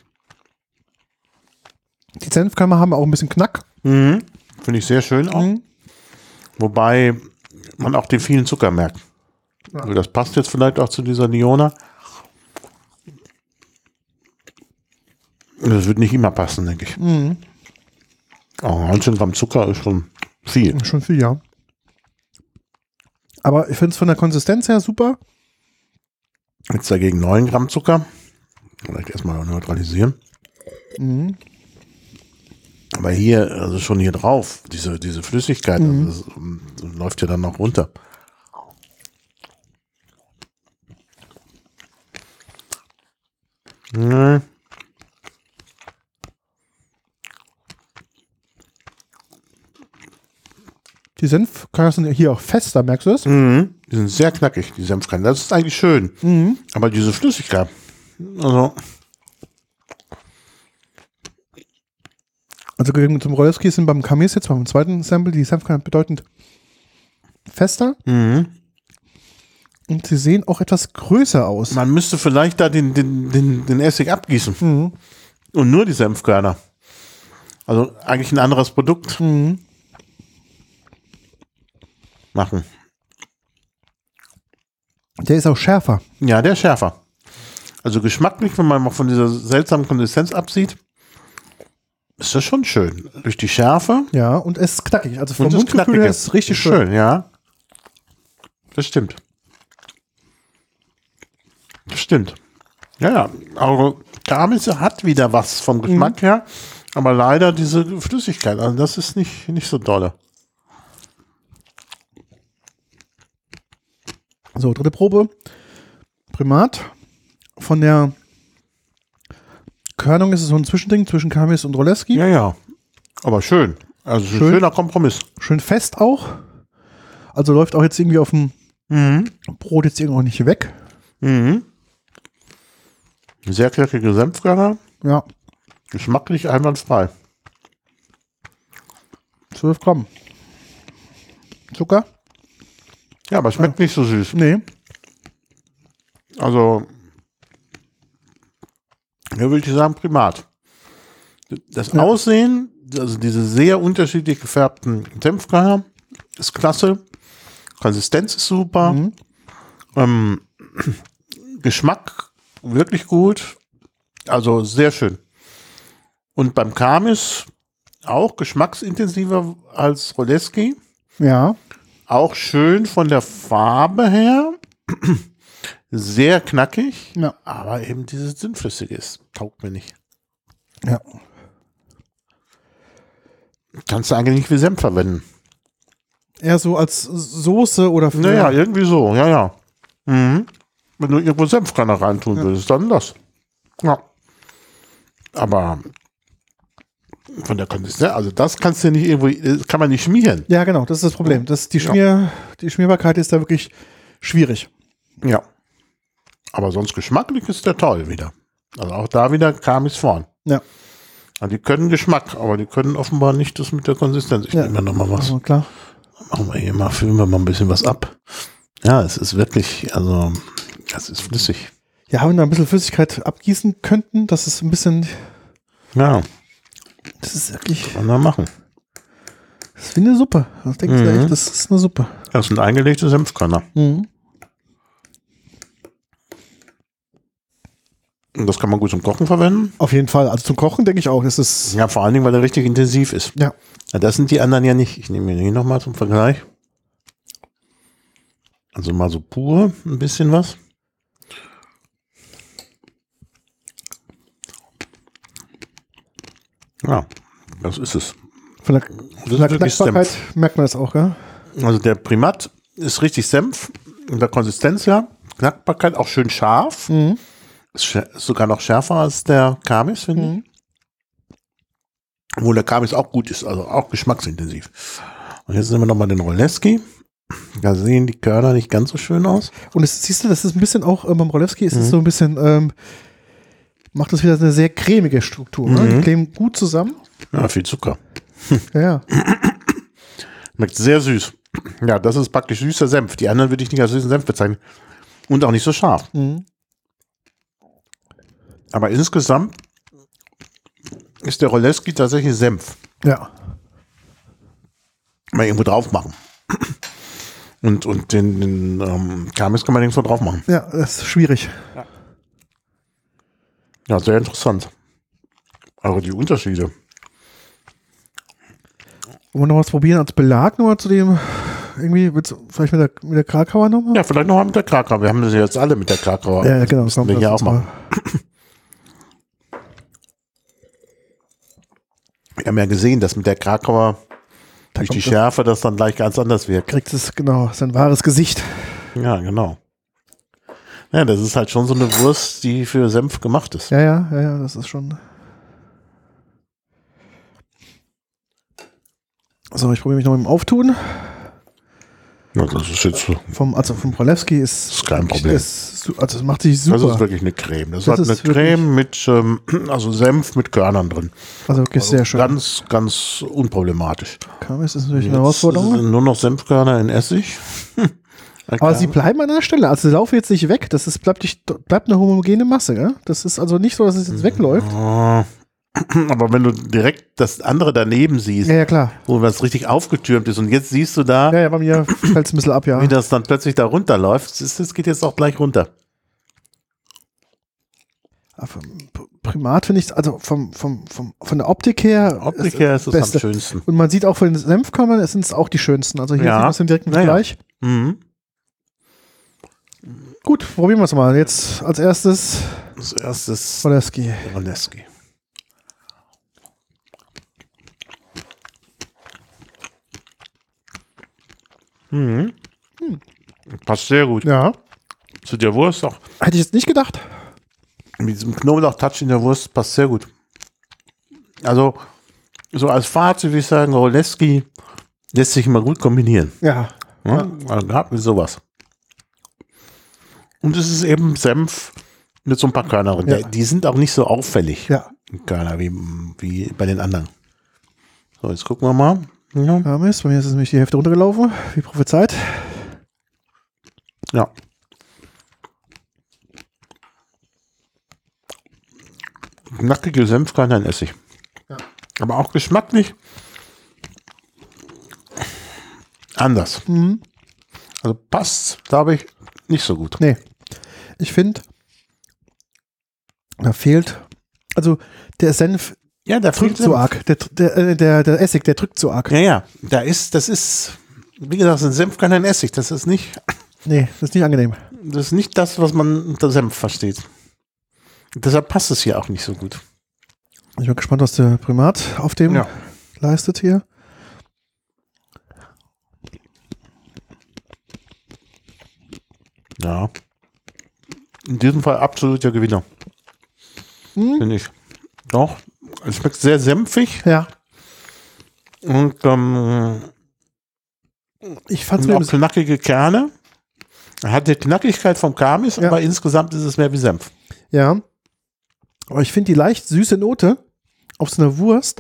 Die Senfkörner haben auch ein bisschen Knack. Mhm. Finde ich sehr schön auch. Mhm. Wobei man auch den vielen Zucker merkt. Ja. Also das passt jetzt vielleicht auch zu dieser Leona. Das wird nicht immer passen, denke ich. Mhm. Aber neunzehn Gramm Zucker ist schon viel. Schon viel, ja. Aber ich finde es von der Konsistenz her super. Jetzt dagegen neun Gramm Zucker. Vielleicht erstmal neutralisieren. Mhm. Aber hier, also schon hier drauf, diese, diese Flüssigkeit, Mhm. also das, das läuft ja dann noch runter. Nee. Die Senfkörner sind hier auch fester, merkst du es? Mhm. Die sind sehr knackig, die Senfkörner. Das ist eigentlich schön. Mhm. Aber diese Flüssigkeit, also Also gegen zum Rolewski sind beim Kamis jetzt beim zweiten Sample die Senfkörner bedeutend fester mhm. und sie sehen auch etwas größer aus. man müsste vielleicht da den, den, den, den Essig abgießen Mhm. und nur die Senfkörner. Also eigentlich ein anderes Produkt Mhm. machen. Der ist auch schärfer. Ja, der ist schärfer. Also geschmacklich, wenn man mal von dieser seltsamen Konsistenz absieht, ist das schon schön. Durch die Schärfe. Ja, und es ist knackig. Also vom Und es ist Mundgefühl her knackig. ist es richtig Ist schön. schön, ja. Das stimmt. Das stimmt. Ja, ja. Also Kamis hat wieder was vom Geschmack Mhm. her, aber leider diese Flüssigkeit. Also das ist nicht, nicht so dolle. So, dritte Probe. Primat. Von der Körnung ist es so ein Zwischending zwischen Kamis und Rolewski. Ja, ja. Aber schön. Also es ist ein Schön. schöner Kompromiss. Schön fest auch. Also läuft auch jetzt irgendwie auf dem Mhm. Brot jetzt irgendwo nicht weg. Mhm. Sehr knackige Senfkörner. Ja, Geschmacklich einwandfrei. zwölf Gramm. Zucker? Ja, aber schmeckt nicht so süß. Nee. Also, hier würde ich sagen Primat. Das Ja. Aussehen, also diese sehr unterschiedlich gefärbten Senfkörner, ist klasse. Konsistenz ist super. Mhm. Ähm, Geschmack wirklich gut. Also sehr schön. Und beim Kamis auch geschmacksintensiver als Roleski. Ja. Auch schön von der Farbe her. Sehr knackig. Ja. Aber eben dieses Dünnflüssige ist. Taugt mir nicht. Ja. Kannst du eigentlich nicht wie Senf verwenden. Eher so als Soße oder für. Naja, irgendwie so. Ja, ja. Mhm. Wenn du irgendwo Senfkörner reintun Ja. würdest, dann das. Ja. Aber von der Konsistenz, also das kannst du nicht irgendwo, das kann man nicht schmieren. Ja, genau, das ist das Problem. Das, die, Ja. Schmier, die Schmierbarkeit ist da wirklich schwierig. Ja. Aber sonst geschmacklich ist der toll wieder. Also auch da wieder Kamis vorn. Ja. Also die können Geschmack, aber die können offenbar nicht das mit der Konsistenz. Ich Ja. nehme mir nochmal was. Also klar. Machen wir hier mal, füllen wir mal ein bisschen was ab. Ja, es ist wirklich, also, es ist flüssig. Ja, wenn wir ein bisschen Flüssigkeit abgießen könnten, das ist ein bisschen, Ja, das ist wirklich, kann man machen. das ist wie eine Suppe. Das denkst du Mhm. echt, das ist eine Suppe. Das sind eingelegte Senfkörner. Mhm. Und das kann man gut zum Kochen verwenden. Auf jeden Fall. Also zum Kochen denke ich auch. Das ist, Ja, vor allen Dingen, weil er richtig intensiv ist. ja. Ja, das sind die anderen ja nicht. Ich nehme mir hier nochmal zum Vergleich. Also mal so pur ein bisschen was. Ja, das ist es. Von der, Das von ist der wirklich Knackbarkeit Senf. merkt man das auch, ja? Also der Primat ist richtig Senf. In der Konsistenz ja. Knackbarkeit auch schön scharf. Mhm. Ist schär- ist sogar noch schärfer als der Kamis, finde Mhm. ich. Obwohl der Kamis auch gut ist, also auch geschmacksintensiv. Und jetzt nehmen wir nochmal den Roleski. Da sehen die Körner nicht ganz so schön aus. Und es, siehst du, das ist ein bisschen auch, äh, beim Rolewski ist es Mhm. so ein bisschen, ähm, macht das wieder eine sehr cremige Struktur. Ne? Die Mhm. kleben gut zusammen. Ja, viel Zucker. Ja, ja. Schmeckt sehr süß. Ja, das ist praktisch süßer Senf. Die anderen würde ich nicht als süßen Senf bezeichnen. Und auch nicht so scharf. Mhm. Aber insgesamt ist der Roleski tatsächlich Senf. Ja. Mal irgendwo drauf machen. Und, und den, den ähm, Kamis kann man irgendwo drauf machen. Ja, das ist schwierig. Ja, sehr interessant. Aber die Unterschiede. Wollen wir noch was probieren als Belag nochmal zu dem, irgendwie, willst du vielleicht mit der, mit der Krakauer nochmal? Ja, vielleicht noch mal mit der Krakauer. Wir haben das ja jetzt alle mit der Krakauer. Ja, ja, genau. Das müssen wir Komm, hier lass auch uns machen. Wir haben ja gesehen, dass mit der Krakauer Da durch die kommt das- Schärfe das dann gleich ganz anders wirkt. Kriegt es, genau, sein wahres Gesicht. Ja, genau. Ja, das ist halt schon so eine Wurst, die für Senf gemacht ist. Ja, ja, ja, ja, das ist schon. So, ich probiere mich noch mit dem Auftun. Ja, das ist jetzt so. Vom, also vom Prolewski ist. Das ist kein Problem. Ist, su- also es macht sich super. Das ist wirklich eine Creme. Das, Das hat eine ist wirklich- Creme mit, ähm, also Senf mit Körnern drin. also wirklich sehr schön. Ganz, ganz unproblematisch. Kamis ist natürlich eine Jetzt Herausforderung. sind nur noch Senfkörner in Essig. Aber sie bleiben an der Stelle. Also sie laufen jetzt nicht weg. Das ist, bleibt, nicht, bleibt eine homogene Masse. Ja? Das ist also nicht so, dass es jetzt wegläuft. Oh. Aber wenn du direkt das andere daneben siehst, Ja, ja, klar. wo was richtig aufgetürmt ist und jetzt siehst du da, Ja, ja, bei mir fällt es ein bisschen ab, ja. wie das dann plötzlich da runterläuft, das das geht jetzt auch gleich runter. Aber vom Primat finde ich, also vom, vom, vom, von der Optik her. Optik her ist es Beste. am schönsten. Und man sieht auch von den Senfkörnern, es sind auch die schönsten. Also hier Ja. sieht man es im direkten Naja. Vergleich. Mhm. Gut, probieren wir es mal. Jetzt als erstes Das erste ist Roleski. Roleski. Mhm. Passt sehr gut. Ja, Zu der Wurst auch. hätte ich jetzt nicht gedacht. Mit diesem Knoblauch-Touch in der Wurst passt sehr gut. Also, so als Fazit würde ich sagen, Roleski lässt sich immer gut kombinieren. Ja, Ja? Also, gehabt mit sowas. Und es ist eben Senf mit so ein paar Körner drin. Ja. Der, die sind auch nicht so auffällig, Ja. Körner, wie, wie bei den anderen. So, jetzt gucken wir mal. Ja. Ja, Mist, bei mir ist es nämlich die Hälfte runtergelaufen, wie prophezeit. Ja. Knackige Senfkörner in Essig. Ja. Aber auch geschmacklich anders. Mhm. Also passt, glaube ich, nicht so gut. Nee. Ich finde, da fehlt, also der Senf Ja, der drückt so arg. Der, der, äh, der, der Essig, der drückt so arg. Ja, ja. Da ist, das ist, wie gesagt, ein Senfkörner in Essig. Das ist nicht, Nee, das ist nicht angenehm. das ist nicht das, was man unter Senf versteht. Und deshalb passt es hier auch nicht so gut. Ich bin gespannt, was der Primat auf dem Ja. leistet hier. Ja. In diesem Fall absoluter Gewinner. Hm? Finde ich. Doch. Es schmeckt sehr senfig Ja, und, ähm, ich fand und es auch mir knackige Kerne. Er hat die Knackigkeit vom Kamis, Ja. aber insgesamt ist es mehr wie Senf. ja, aber ich finde die leicht süße Note auf so einer Wurst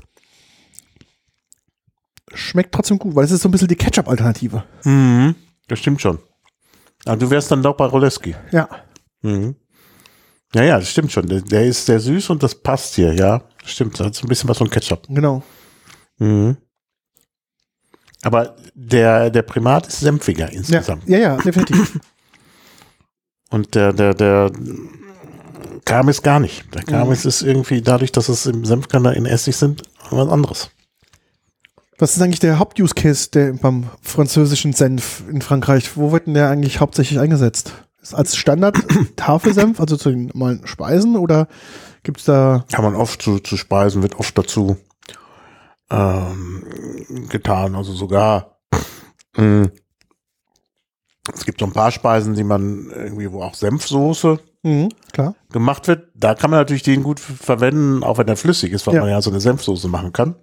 schmeckt trotzdem gut, weil es ist so ein bisschen die Ketchup-Alternative. Mhm. Das stimmt schon. Aber du wärst dann doch bei Roleski. Ja, Mhm. Ja, ja, das stimmt schon. Der, der ist sehr süß und das passt hier, ja. Stimmt, das hat so ein bisschen was von Ketchup. genau. Mhm. Aber der, der Primat ist senfiger Ja, insgesamt. ja, ja, definitiv. Und der, der, der Kamis gar nicht. Der Kamis ist irgendwie dadurch, dass es im Senfkörner in Essig sind, was anderes. Was ist eigentlich der Haupt-Use-Case der beim französischen Senf in Frankreich? Wo wird denn der eigentlich hauptsächlich eingesetzt? Ist als Standard-Tafelsenf, also zu den normalen Speisen, oder gibt es da... Kann man oft zu, zu Speisen, wird oft dazu ähm, getan. Also sogar mh, es gibt so ein paar Speisen, die man irgendwie, wo auch Senfsoße Mhm, klar. gemacht wird. Da kann man natürlich den gut verwenden, auch wenn der flüssig ist, weil Ja. man ja so eine Senfsoße machen kann.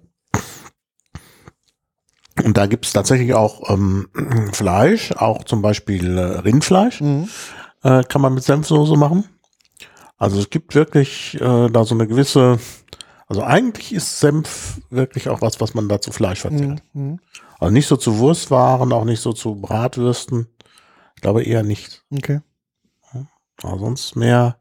Und da gibt es tatsächlich auch ähm, Fleisch, auch zum Beispiel äh, Rindfleisch, Mhm. äh, kann man mit Senfsoße machen. Also es gibt wirklich äh, da so eine gewisse, also eigentlich ist Senf wirklich auch was, was man da zu Fleisch verzehrt. Mhm. Mhm. Also nicht so zu Wurstwaren, auch nicht so zu Bratwürsten. Ich glaube eher nicht. Okay. Aber sonst mehr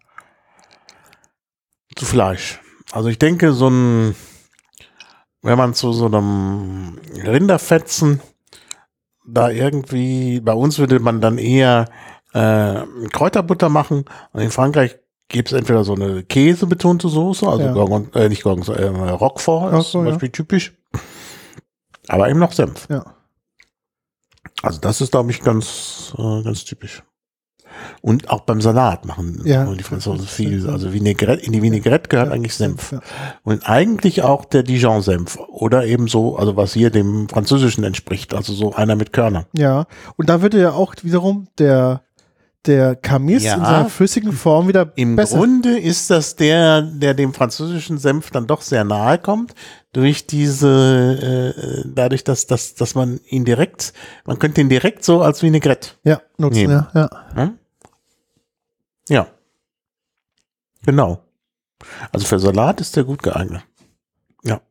zu Fleisch. Also ich denke, so ein, wenn man zu so einem Rinderfetzen da irgendwie, bei uns würde man dann eher äh, Kräuterbutter machen und in Frankreich gibt es entweder so eine käsebetonte Soße, also Ja. Gorgon, äh, nicht Gorgon, äh, Roquefort ist Ach so, zum ja. Beispiel typisch, aber eben noch Senf. Ja. Also das ist, glaube ich, ganz, äh, ganz typisch. Und auch beim Salat machen Ja. die Franzosen viel. Ja. Also Vinaigrette, in die Vinaigrette gehört Ja. eigentlich Senf. Ja. Und eigentlich auch der Dijon-Senf. Oder eben so, also was hier dem Französischen entspricht. Also so einer mit Körnern. Ja, und da würde ja auch wiederum der, der Kamis Ja. in seiner flüssigen Form wieder Im besser. Grunde ist das der, der dem französischen Senf dann doch sehr nahe kommt. Durch diese, äh, dadurch, dass, dass, dass man ihn direkt, man könnte ihn direkt so als Vinaigrette. Ja, nutzen, Nehmen. ja, ja. Hm? Ja. Genau. Also für Salat ist der gut geeignet. Ja.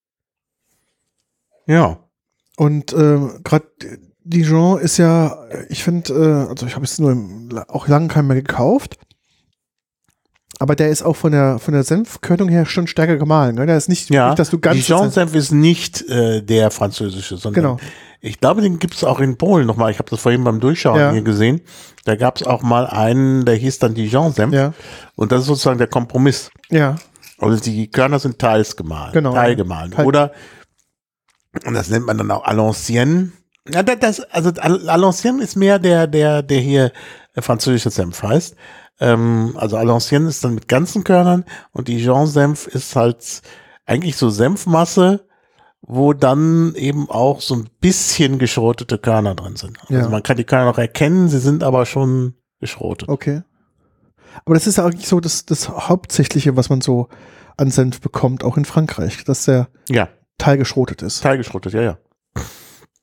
Ja. Und ähm, gerade Dijon ist ja, ich finde, äh, also ich habe es nur im, auch lange keinen mehr gekauft, aber der ist auch von der von der Senfkörnung her schon stärker gemahlen. Ne? Der ist nicht, Ja, nicht, dass du ganz Dijon-Senf ist nicht äh, der französische, sondern Genau. ich glaube, den gibt es auch in Polen nochmal. Ich habe das vorhin beim Durchschauen Ja. hier gesehen. Da gab es auch mal einen, der hieß dann Dijon-Senf. Ja, Und das ist sozusagen der Kompromiss. ja, Also die Körner sind teils gemahlen. Genau. Teilgemahlen. Teil- Oder, und das nennt man dann auch à l'ancienne. Ja, das, das, also à l'ancienne ist mehr der, der, der hier äh, französische Senf heißt. Ähm, also à l'ancienne ist dann mit ganzen Körnern und Dijon-Senf ist halt eigentlich so Senfmasse, wo dann eben auch so ein bisschen geschrotete Körner drin sind. Also Ja. man kann die Körner noch erkennen, sie sind aber schon geschrotet. okay. Aber das ist ja eigentlich so das, das Hauptsächliche, was man so an Senf bekommt, auch in Frankreich, dass der Ja, Teil geschrotet ist. teilgeschrotet, ja, ja.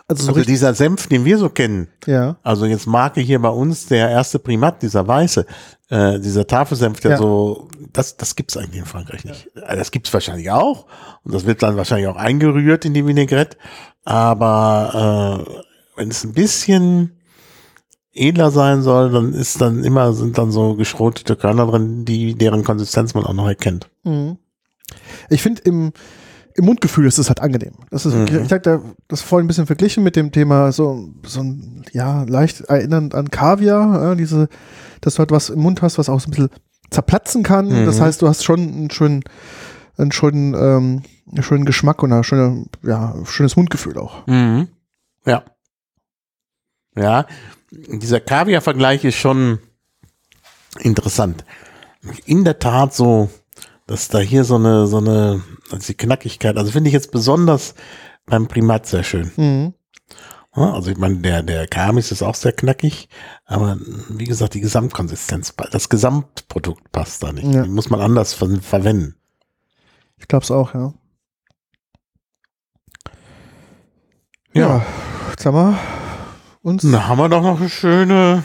Also, so Also richtig, dieser Senf, den wir so kennen, ja. also jetzt Marke hier bei uns, der erste Primat, dieser weiße, äh, dieser Tafelsenf, der Ja. so, das, das gibt's eigentlich in Frankreich nicht. Also das gibt's wahrscheinlich auch und das wird dann wahrscheinlich auch eingerührt in die Vinaigrette, aber äh, wenn es ein bisschen edler sein soll, dann ist dann immer, sind dann so geschrotete Körner drin, die, deren Konsistenz man auch noch erkennt. Mhm. Ich finde, im, im Mundgefühl ist es halt angenehm. Das ist, Mhm. ich habe das vorhin ein bisschen verglichen mit dem Thema so, so ein, ja, leicht erinnernd an Kaviar, ja, diese, dass du halt was im Mund hast, was auch so ein bisschen zerplatzen kann. Mhm. Das heißt, du hast schon einen schönen, einen schönen, ähm, einen schönen Geschmack und ein schöne, ja, schönes Mundgefühl auch. Mhm. Ja. Ja, dieser Kaviar-Vergleich ist schon interessant. In der Tat so, dass da hier so eine, so eine, also die Knackigkeit, also finde ich jetzt besonders beim Primat sehr schön. Mhm. Ja, also ich meine, der, der Kamis ist auch sehr knackig, aber wie gesagt, die Gesamtkonsistenz, das Gesamtprodukt passt da nicht. Ja. Die muss man anders ver verwenden. Ich glaube es auch, ja. Ja. Ja, jetzt haben wir uns. Da haben wir doch noch eine schöne.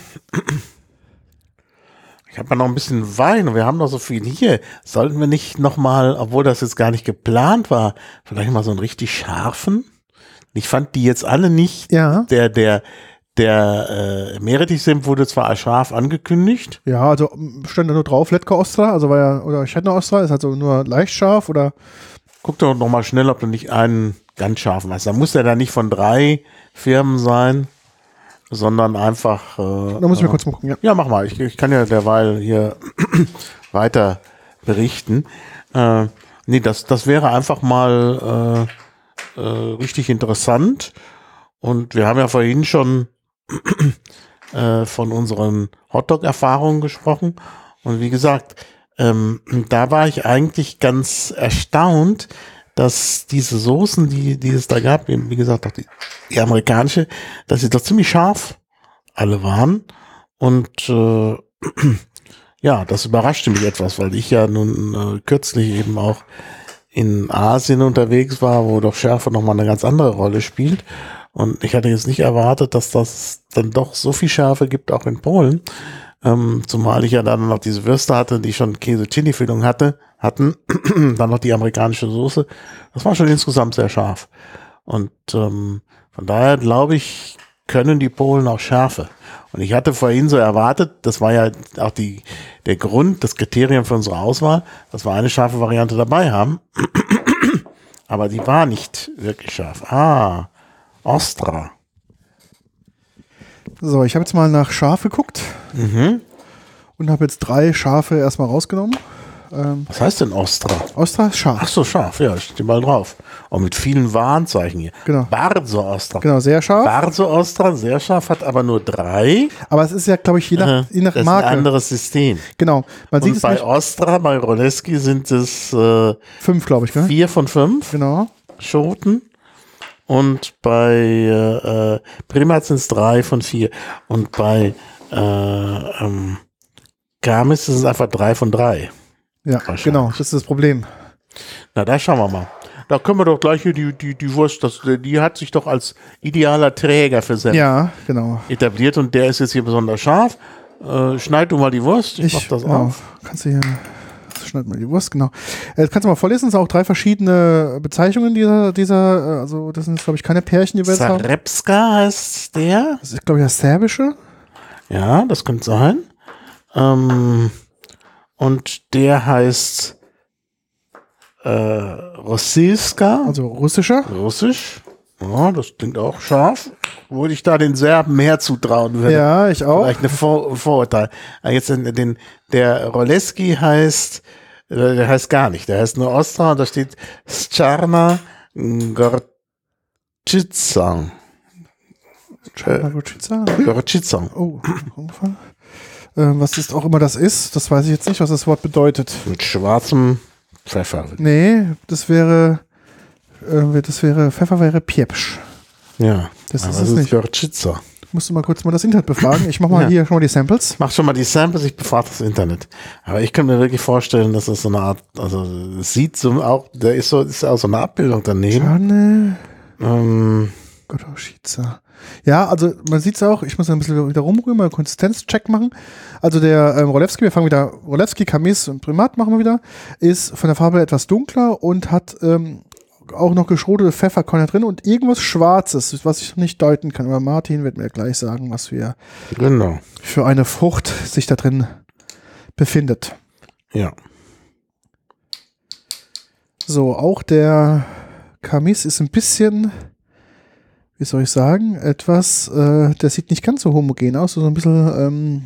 Ich habe ja noch ein bisschen Wein und wir haben noch so viel hier. Sollten wir nicht nochmal, obwohl das jetzt gar nicht geplant war, vielleicht mal so einen richtig scharfen? Ich fand die jetzt alle nicht. Ja. Der, der, der äh, Meerrettich-Senf wurde zwar als scharf angekündigt. Ja, also m, stand da nur drauf, Letka Ostra, also war ja, oder Schetner Ostra, ist also nur leicht scharf oder. Guck doch noch mal schnell, ob du nicht einen ganz scharfen hast. Da muss der dann nicht von drei Firmen sein, sondern einfach. Äh, Da muss ich mal äh, kurz mal gucken, ja. Ja, mach mal. Ich, ich kann ja derweil hier weiter berichten. Äh, nee, das, das wäre einfach mal äh, äh, richtig interessant. Und wir haben ja vorhin schon äh, von unseren Hotdog-Erfahrungen gesprochen. Und wie gesagt, ähm, da war ich eigentlich ganz erstaunt, dass diese Soßen, die, die es da gab, wie wie gesagt, auch die, die amerikanische, dass sie doch ziemlich scharf alle waren. Und äh, ja, das überraschte mich etwas, weil ich ja nun äh, kürzlich eben auch in Asien unterwegs war, wo doch Schärfe nochmal eine ganz andere Rolle spielt. Und ich hatte jetzt nicht erwartet, dass das dann doch so viel Schärfe gibt, auch in Polen. Ähm, zumal ich ja dann noch diese Würste hatte, die schon Käse-Chili-Füllung hatte, hatten, dann noch die amerikanische Soße. Das war schon insgesamt sehr scharf. Und ähm, von daher glaube ich, können die Polen auch Schärfe. Und ich hatte vorhin so erwartet, das war ja auch die, der Grund, das Kriterium für unsere Auswahl, dass wir eine scharfe Variante dabei haben. Aber die war nicht wirklich scharf. Ah, Ostra. So, ich habe jetzt mal nach scharf geguckt Mhm. und habe jetzt drei Schafe erstmal rausgenommen. Ähm, Was heißt denn Ostra? Ostra ist scharf. Ach so, scharf, ja, steht mal drauf. Und mit vielen Warnzeichen hier. Genau. Bardzo Ostra. Genau, sehr scharf. Bardzo Ostra, sehr scharf, hat aber nur drei. Aber es ist ja, glaube ich, je nach, je nach das Marke. ist ein anderes System. Genau. Man sieht Und es bei nicht. Ostra, bei Roleski sind es äh, Fünf, glaube ich, gell? vier von fünf Genau. Schoten. Und bei äh, Primat sind es drei von vier. Und bei äh, ähm, Kamis ist es einfach drei von drei. Ja, Wahrscheinlich. genau. Das ist das Problem. Na, da schauen wir mal. Da können wir doch gleich hier die, die, die Wurst, das, die hat sich doch als idealer Träger für Senf Ja, genau. etabliert und der ist jetzt hier besonders scharf. Äh, schneid du mal die Wurst, ich, mach das genau. auf. Kannst du hier, schneid mal die Wurst, genau. Äh, kannst du mal vorlesen, es sind auch drei verschiedene Bezeichnungen dieser, dieser, äh, also das sind jetzt, glaube ich, keine Pärchen, die wir jetzt haben. Zarepska heißt der. Das ist, glaube ich, das Serbische. Ja, das könnte sein. Ähm, und der heißt äh, Rosilska, Also russischer. russisch. Ja, das klingt auch scharf. Würde ich da den Serben mehr zutrauen würde. Ja, ich auch. Vielleicht eine Vor Vorurteil. Aber jetzt den, den, der Roleski heißt, äh, der heißt gar nicht. Der heißt nur Ostra und da steht Scharna Gorczyca. Gorczyca. Gorczyca. Oh, umgefallen. Ähm, was ist auch immer das ist, das weiß ich jetzt nicht, was das Wort bedeutet. Mit schwarzem Pfeffer. Nee, das wäre, äh, das wäre, Pfeffer wäre Piepsch. Ja, Das aber ist das es ist nicht. Gorczyca. Musst du mal kurz mal das Internet befragen. Ich mache mal Ja. hier schon mal die Samples. Mach schon mal die Samples, ich befrage das Internet. Aber ich kann mir wirklich vorstellen, dass das so eine Art, also es sieht so auch, da ist so, ist auch so eine Abbildung daneben. Schane. Ähm, Goroschica. Ja, also man sieht es auch, ich muss ein bisschen wieder rumrühren, mal einen Konsistenzcheck machen. Also der ähm, Rolewski, wir fangen wieder, Rolewski, Kamis und Primat machen wir wieder, ist von der Farbe etwas dunkler und hat ähm, auch noch geschrotete Pfefferkörner drin und irgendwas Schwarzes, was ich noch nicht deuten kann. Aber Martin wird mir gleich sagen, was wir genau. für eine Frucht sich da drin befindet. Ja. So, auch der Kamis ist ein bisschen, wie soll ich sagen, etwas, äh, der sieht nicht ganz so homogen aus, so ein bisschen, ähm,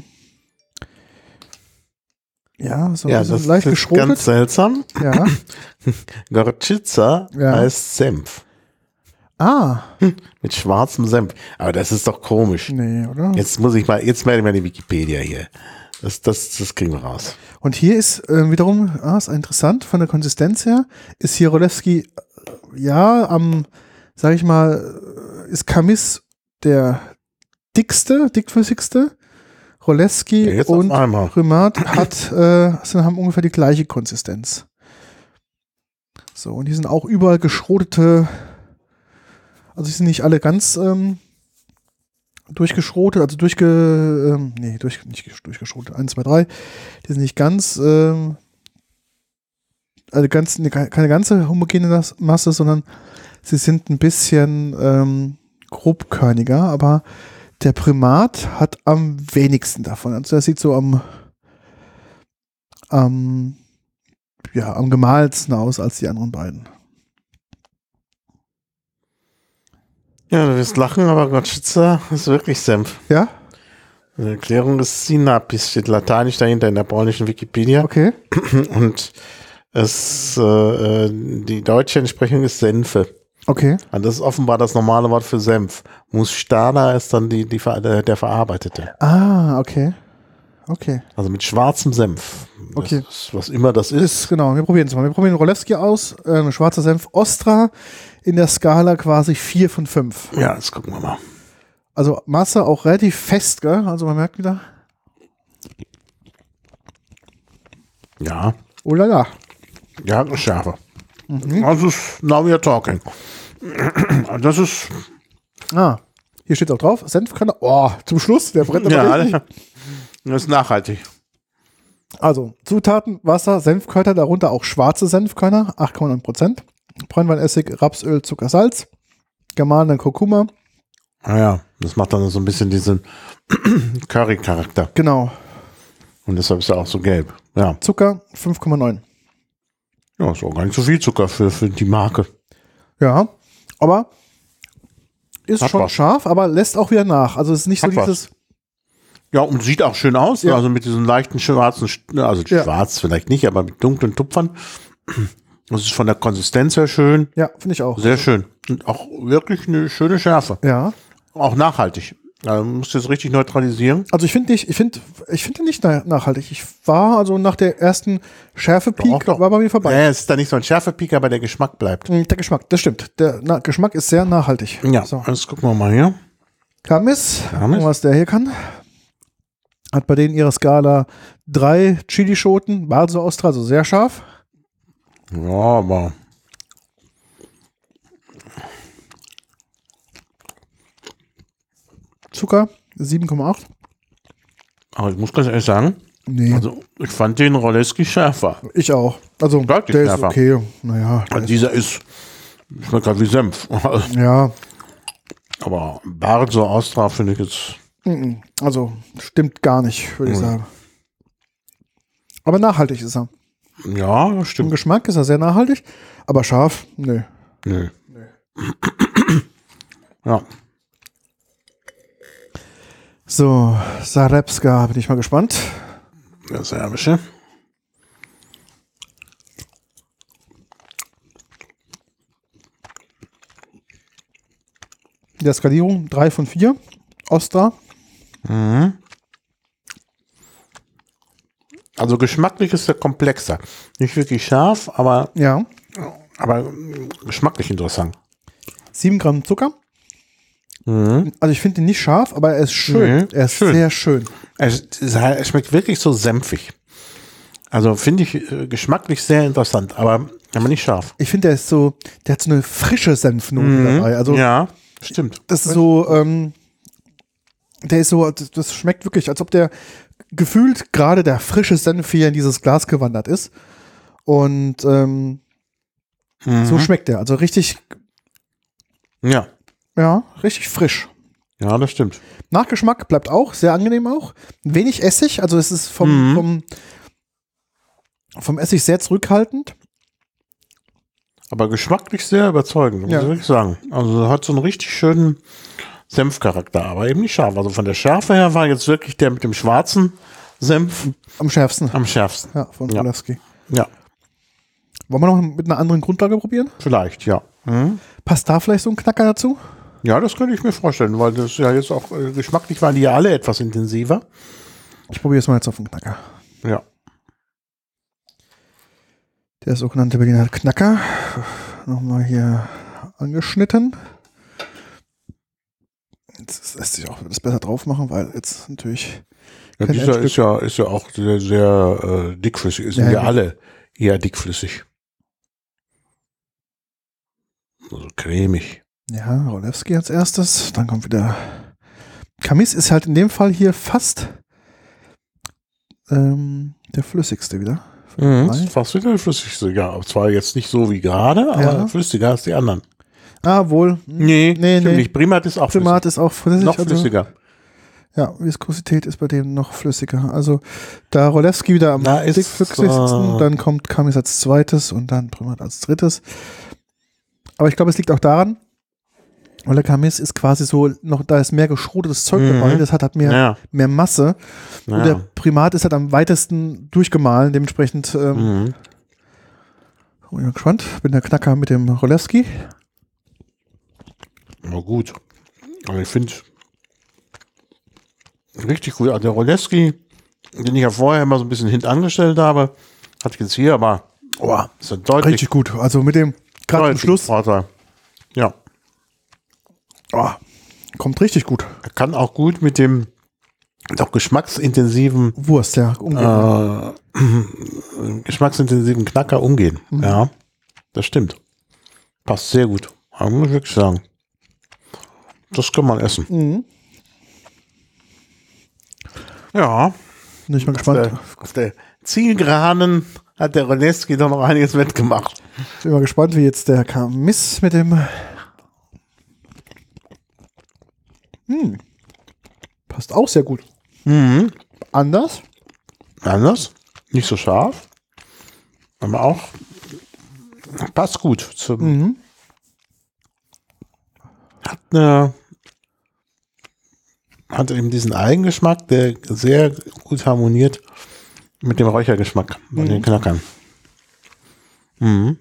ja, so ein Ja, bisschen das leicht ist geschrotet. ganz seltsam. Ja. Goroschica Ja. heißt Senf. Ah. Mit schwarzem Senf. Aber das ist doch komisch. Nee, oder? Jetzt muss ich mal, jetzt melde ich mal die Wikipedia hier. Das, das, das kriegen wir raus. Und hier ist äh, wiederum, ah, ist interessant, von der Konsistenz her, ist hier Rolewski, äh, ja, am, sag ich mal, äh, ist Kamis der dickste, dickflüssigste. Rolewski Ja, jetzt und auf einmal. Primat hat, äh, sind, haben ungefähr die gleiche Konsistenz. So, und die sind auch überall geschrotete, also die sind nicht alle ganz ähm, durchgeschrotet, also durchge, ähm, nee, durch, nicht durchgeschrotet, eins, zwei, drei, die sind nicht ganz, ähm, also ganz, ne, keine ganze homogene Masse, sondern sie sind ein bisschen ähm, grobkörniger, aber der Primat hat am wenigsten davon. Also der sieht so am, am, ja, am gemahlsten aus als die anderen beiden. Ja, du wirst lachen, aber Goroschica ist wirklich Senf. Ja? Die Erklärung ist Sinapis, steht lateinisch dahinter in der polnischen Wikipedia. Okay. Und es, äh, die deutsche Entsprechung ist Senfe. Okay. Und das ist offenbar das normale Wort für Senf. Mustana ist dann die, die, der, der verarbeitete. Ah, okay. Okay. Also mit schwarzem Senf. Das Okay. ist, was immer das ist. Ist, genau, wir probieren es mal. Wir probieren Rolewski aus, äh, ein schwarzer Senf Ostra in der Skala quasi vier von fünf. Ja, das gucken wir mal. Also Masse auch relativ fest, gell? Also man merkt wieder. Ja. Oh la la. Ja, schärfer. Mhm. Das ist, now we are talking. Das ist, Ah, hier steht auch drauf, Senfkörner. Oh, zum Schluss, der brennt aber ja, richtig. das ist nachhaltig. Also, Zutaten, Wasser, Senfkörner, darunter auch schwarze Senfkörner, acht Komma neun Prozent. Bräunweinessig, Rapsöl, Zucker, Salz. Gemahlenen Kurkuma. Ah ja, das macht dann so ein bisschen diesen Curry-Charakter. Genau. Und deshalb ist er auch so gelb. Ja, Zucker, fünf Komma neun. ja, ist auch gar nicht so viel Zucker für, für die Marke. Ja, aber ist Hat schon was. scharf, aber lässt auch wieder nach. Also es ist nicht Hat so was. dieses... Ja, und sieht auch schön aus. Ja. Also mit diesen leichten schwarzen, also Ja. schwarz vielleicht nicht, aber mit dunklen Tupfern. Das ist von der Konsistenz her schön. Ja, finde ich auch. Sehr schön. Und auch wirklich eine schöne Schärfe. Ja. Auch nachhaltig. Also man muss das richtig neutralisieren. Also ich finde nicht, ich finde, ich finde nicht na- nachhaltig. Ich war also nach der ersten Schärfe-Peak, Doch, doch. war bei mir vorbei. Ja, es ist da nicht so ein Schärfe-Peak, aber der Geschmack bleibt. Mm, Der Geschmack, das stimmt. Der na, Geschmack ist sehr nachhaltig. Ja, So. jetzt gucken wir mal hier. Kamis, Kamis. gucken wir, was der hier kann. Hat bei denen ihrer Skala drei Chilischoten, Balso Ostra, also sehr scharf. Ja, aber Zucker, sieben Komma acht. aber ich muss ganz ehrlich sagen, Nee, also ich fand den Rolewski schärfer. ich auch. Also Deutlich der ist schärfer. okay. Naja, der Also ist, dieser ist, schmeckt halt wie Senf. ja, Aber Barzo Ostra finde ich jetzt, mm, also stimmt gar nicht, würde ich Mhm. sagen. Aber nachhaltig ist er. ja, das Im stimmt. Geschmack ist er sehr nachhaltig, aber scharf, nö. Nö. Ja, So, Zarepska, bin ich mal gespannt. der serbische. Der Skalierung drei von vier. Ostra. Mhm. Also geschmacklich ist er komplexer. Nicht wirklich scharf, aber, Ja. aber geschmacklich interessant. sieben Gramm Zucker. Mhm. Also ich finde ihn nicht scharf, aber er ist schön. Nee, er ist schön. sehr schön. Es, es schmeckt wirklich so senfig. Also finde ich äh, geschmacklich sehr interessant, aber, aber nicht scharf. Ich finde, der ist so, der hat so eine frische Senfnote dabei. Also ja, Stimmt. Das ist so, ähm, der ist so, das, das schmeckt wirklich, als ob der gefühlt gerade der frische Senf hier in dieses Glas gewandert ist. Und ähm, Mhm. so schmeckt der. Also richtig, Ja. ja, richtig frisch. Ja, das stimmt. Nachgeschmack bleibt auch, sehr angenehm auch. Wenig Essig, also es ist vom, Mhm. vom, vom Essig sehr zurückhaltend. Aber geschmacklich sehr überzeugend, muss Ja. ich wirklich sagen. Also hat so einen richtig schönen Senfcharakter, aber eben nicht scharf. Also von der Schärfe her war jetzt wirklich der mit dem schwarzen Senf Am schärfsten. am schärfsten. Ja, von Ja. Walewski. Ja, Wollen wir noch mit einer anderen Grundlage probieren? vielleicht, ja. Mhm. Passt da vielleicht so ein Knacker dazu? Ja, das könnte ich mir vorstellen, weil das ja jetzt auch äh, geschmacklich waren die ja alle etwas intensiver. Ich probiere es mal jetzt auf den Knacker. Ja. Der sogenannte Berliner Knacker. Nochmal hier angeschnitten. Jetzt lässt sich auch das besser drauf machen, weil jetzt natürlich. Ja, kein dieser Endstück- ist ja, ist ja auch sehr, sehr äh, dickflüssig. Sind Ja, ja, ja. alle eher dickflüssig. Also cremig. Ja, Walewski als erstes. Dann kommt wieder. Kamis ist halt in dem Fall hier fast ähm, der flüssigste wieder. Mhm. Drei. Ist fast wieder der flüssigste. Ja, zwar jetzt nicht so wie gerade, aber Ja. flüssiger als die anderen. Ah, wohl. Nee, nee, stimmt nee. nicht. Primat ist auch Primat ist auch flüssig. flüssig. Noch also- flüssiger. Ja, Viskosität ist bei dem noch flüssiger. Also da Walewski wieder am Da ist, dickflüssigsten, äh, dann kommt Kamis als zweites und dann Primat als drittes. Aber ich glaube, es liegt auch daran, weil der Kamis ist quasi so, noch da ist mehr geschrotetes Zeug Mhm. dabei, das hat halt mehr, Ja. mehr Masse. Und der ja. Primat ist halt am weitesten durchgemahlen, dementsprechend ähm, Mhm. bin ich mal gespannt. Bin der Knacker mit dem Walewski. Na gut. Aber ich finde richtig gut. Also der Walewski, den ich ja vorher immer so ein bisschen hintangestellt habe, hat jetzt hier aber oh, ist ja deutlich, Richtig gut. Also mit dem, gerade am deutlich Schluss, Vorteil. Ja. oh, kommt richtig gut. Er kann auch gut mit dem doch geschmacksintensiven Wurst, ja. Umgehen. äh, geschmacksintensiven Knacker umgehen. Mhm. Ja, das stimmt. Passt sehr gut. Aber muss ich wirklich sagen. Das kann man essen. Mhm. Ja. Bin ich mal Auf gespannt. der, auf der Zielgeraden hat der Walewski doch noch einiges mitgemacht. Bin mal gespannt, wie jetzt der Kamis mit dem. Hm. Passt auch sehr gut. Mhm. Anders. Anders. Nicht so scharf. Aber auch passt gut. Zum, Mhm. hat, eine, hat eben diesen Eigengeschmack, der sehr gut harmoniert mit dem Räuchergeschmack von Mhm. den Knackern. Mhm.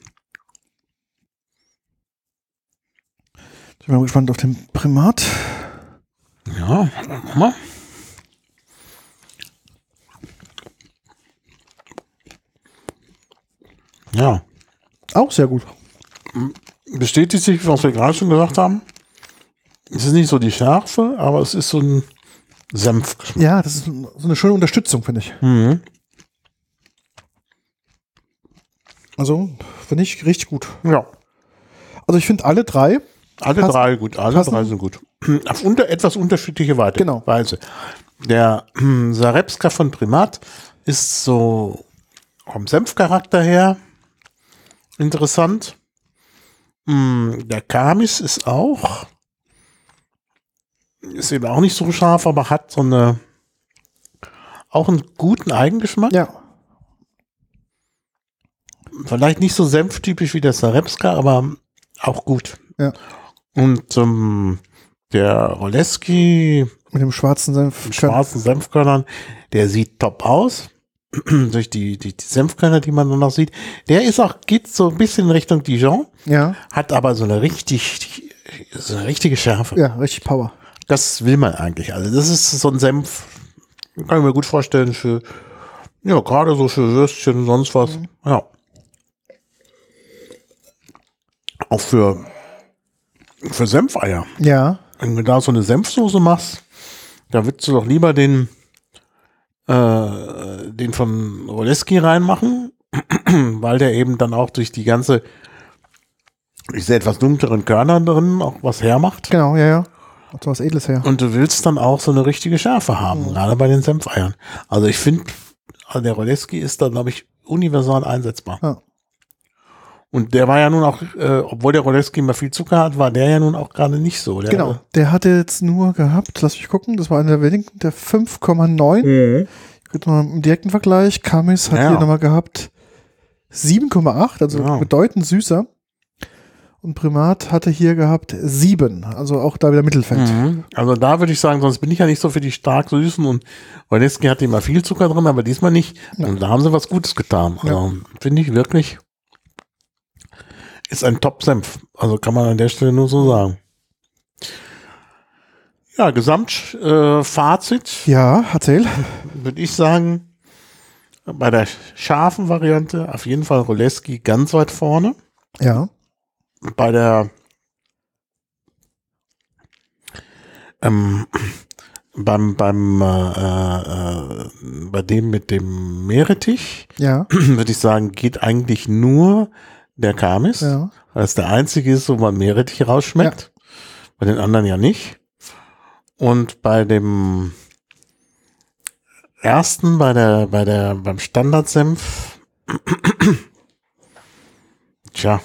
Ich bin mal gespannt auf den Primat. Ja, mach mal. Ja, Auch sehr gut. bestätigt sich, was wir gerade schon gesagt haben. Es ist nicht so die Schärfe, aber es ist so ein Senfgeschmack. Ja, das ist so eine schöne Unterstützung, finde ich. Mhm. Also, finde ich richtig gut. Ja, Also, ich finde alle drei. alle Passen- drei gut, alle passen. drei sind gut. Auf unter, etwas unterschiedliche Weite, Genau. Weise. Der hm, Sarepska von Primat ist so vom Senfcharakter her interessant. Hm, Der Kamis ist auch ist eben auch nicht so scharf, aber hat so eine auch einen guten Eigengeschmack. Ja. Vielleicht nicht so senftypisch wie der Sarepska, aber auch gut. Ja. Und ähm, der Walewski Mit dem schwarzen Senf. mit schwarzen Senfkörnern, der sieht top aus. Durch die, die, die Senfkörner, die man nur noch sieht. Der ist auch, geht so ein bisschen in Richtung Dijon, Ja. hat aber so eine richtig, so eine richtige Schärfe. Ja, richtig Power. Das will man eigentlich. Also das ist so ein Senf, kann ich mir gut vorstellen, für, ja, gerade so für Würstchen und sonst was. Mhm. Ja. Auch für, für Senfeier. Ja. Wenn du da so eine Senfsoße machst, da würdest du doch lieber den, äh, den von Walewski reinmachen, weil der eben dann auch durch die ganze Ich sehe etwas dunkleren Körner drin, auch was hermacht. Genau, ja, ja. Hat so was Edles her. Und du willst dann auch so eine richtige Schärfe haben, mhm. gerade bei den Senfeiern. Also ich finde, der Roleski ist da, glaube ich, universal einsetzbar. Ja. Und der war ja nun auch, äh, obwohl der Roleski immer viel Zucker hat, war der ja nun auch gerade nicht so. Der genau, der hatte jetzt nur gehabt, lass mich gucken, das war einer der wenigen, der fünf Komma neun. Mhm. Ich könnte mal im direkten Vergleich, Kamis hat ja. hier nochmal gehabt sieben Komma acht, also ja. bedeutend süßer. Und Primat hatte hier gehabt sieben, also auch da wieder Mittelfett. Mhm. Also da würde ich sagen, sonst bin ich ja nicht so für die stark süßen und Roleski hatte immer viel Zucker drin, aber diesmal nicht. Ja. Und da haben sie was Gutes getan. Also ja. finde ich wirklich, ist ein Top-Senf. Also kann man an der Stelle nur so sagen. Ja, Gesamtfazit. Äh, ja, erzähl. Würde ich sagen, bei der scharfen Variante auf jeden Fall Roleski ganz weit vorne. Ja. Bei der ähm, beim beim äh, äh, bei dem mit dem Meerrettich ja. würde ich sagen, geht eigentlich nur der Kamis, ja. weil es der einzige ist, wo man Meerrettich rausschmeckt. Ja. Bei den anderen ja nicht. Und bei dem ersten, bei der bei der beim Standardsenf, tja.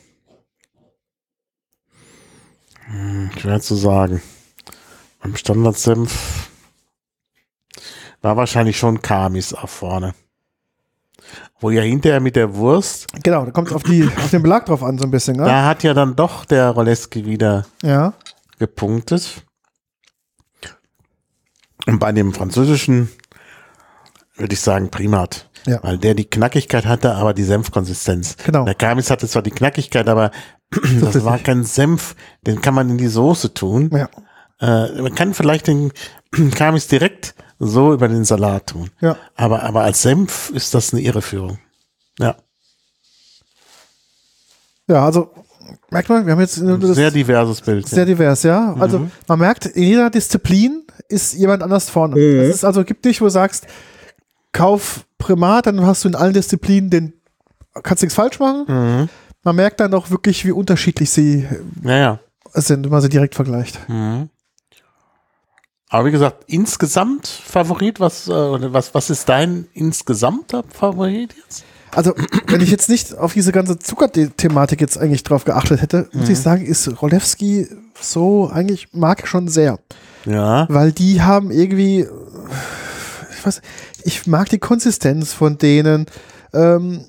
Schwer zu sagen. Beim Standardsenf war wahrscheinlich schon Kamis auch vorne. Wo ja hinterher mit der Wurst. Genau, da kommt es auf, auf den Belag drauf an, so ein bisschen. Ne? Da hat ja dann doch der Roleski wieder ja. gepunktet. Und bei dem französischen würde ich sagen Primat. Ja. Weil der die Knackigkeit hatte, aber die Senfkonsistenz. Genau. Der Kamis hatte zwar die Knackigkeit, aber das, das war kein Senf, den kann man in die Soße tun. Ja. Äh, man kann vielleicht den Kamis direkt so über den Salat tun. Ja. Aber, aber als Senf ist das eine Irreführung. Ja. Ja, also merkt man, wir haben jetzt ein sehr diverses Bild. Sehr ja. divers, ja. Also mhm. man merkt, in jeder Disziplin ist jemand anders vorne. Mhm. Das ist also, gibt nicht, wo du sagst, kauf Primat, dann hast du in allen Disziplinen den, kannst nichts falsch machen. Mhm. Man merkt dann auch wirklich, wie unterschiedlich sie naja. sind, wenn man sie direkt vergleicht. Mhm. Aber wie gesagt, insgesamt Favorit, was, äh, was, was ist dein insgesamter Favorit jetzt? Also, wenn ich jetzt nicht auf diese ganze Zuckerthematik jetzt eigentlich drauf geachtet hätte, muss mhm. ich sagen, ist Rolewski so eigentlich, mag ich schon sehr. Ja. Weil die haben irgendwie, ich weiß, ich mag die Konsistenz von denen, ähm,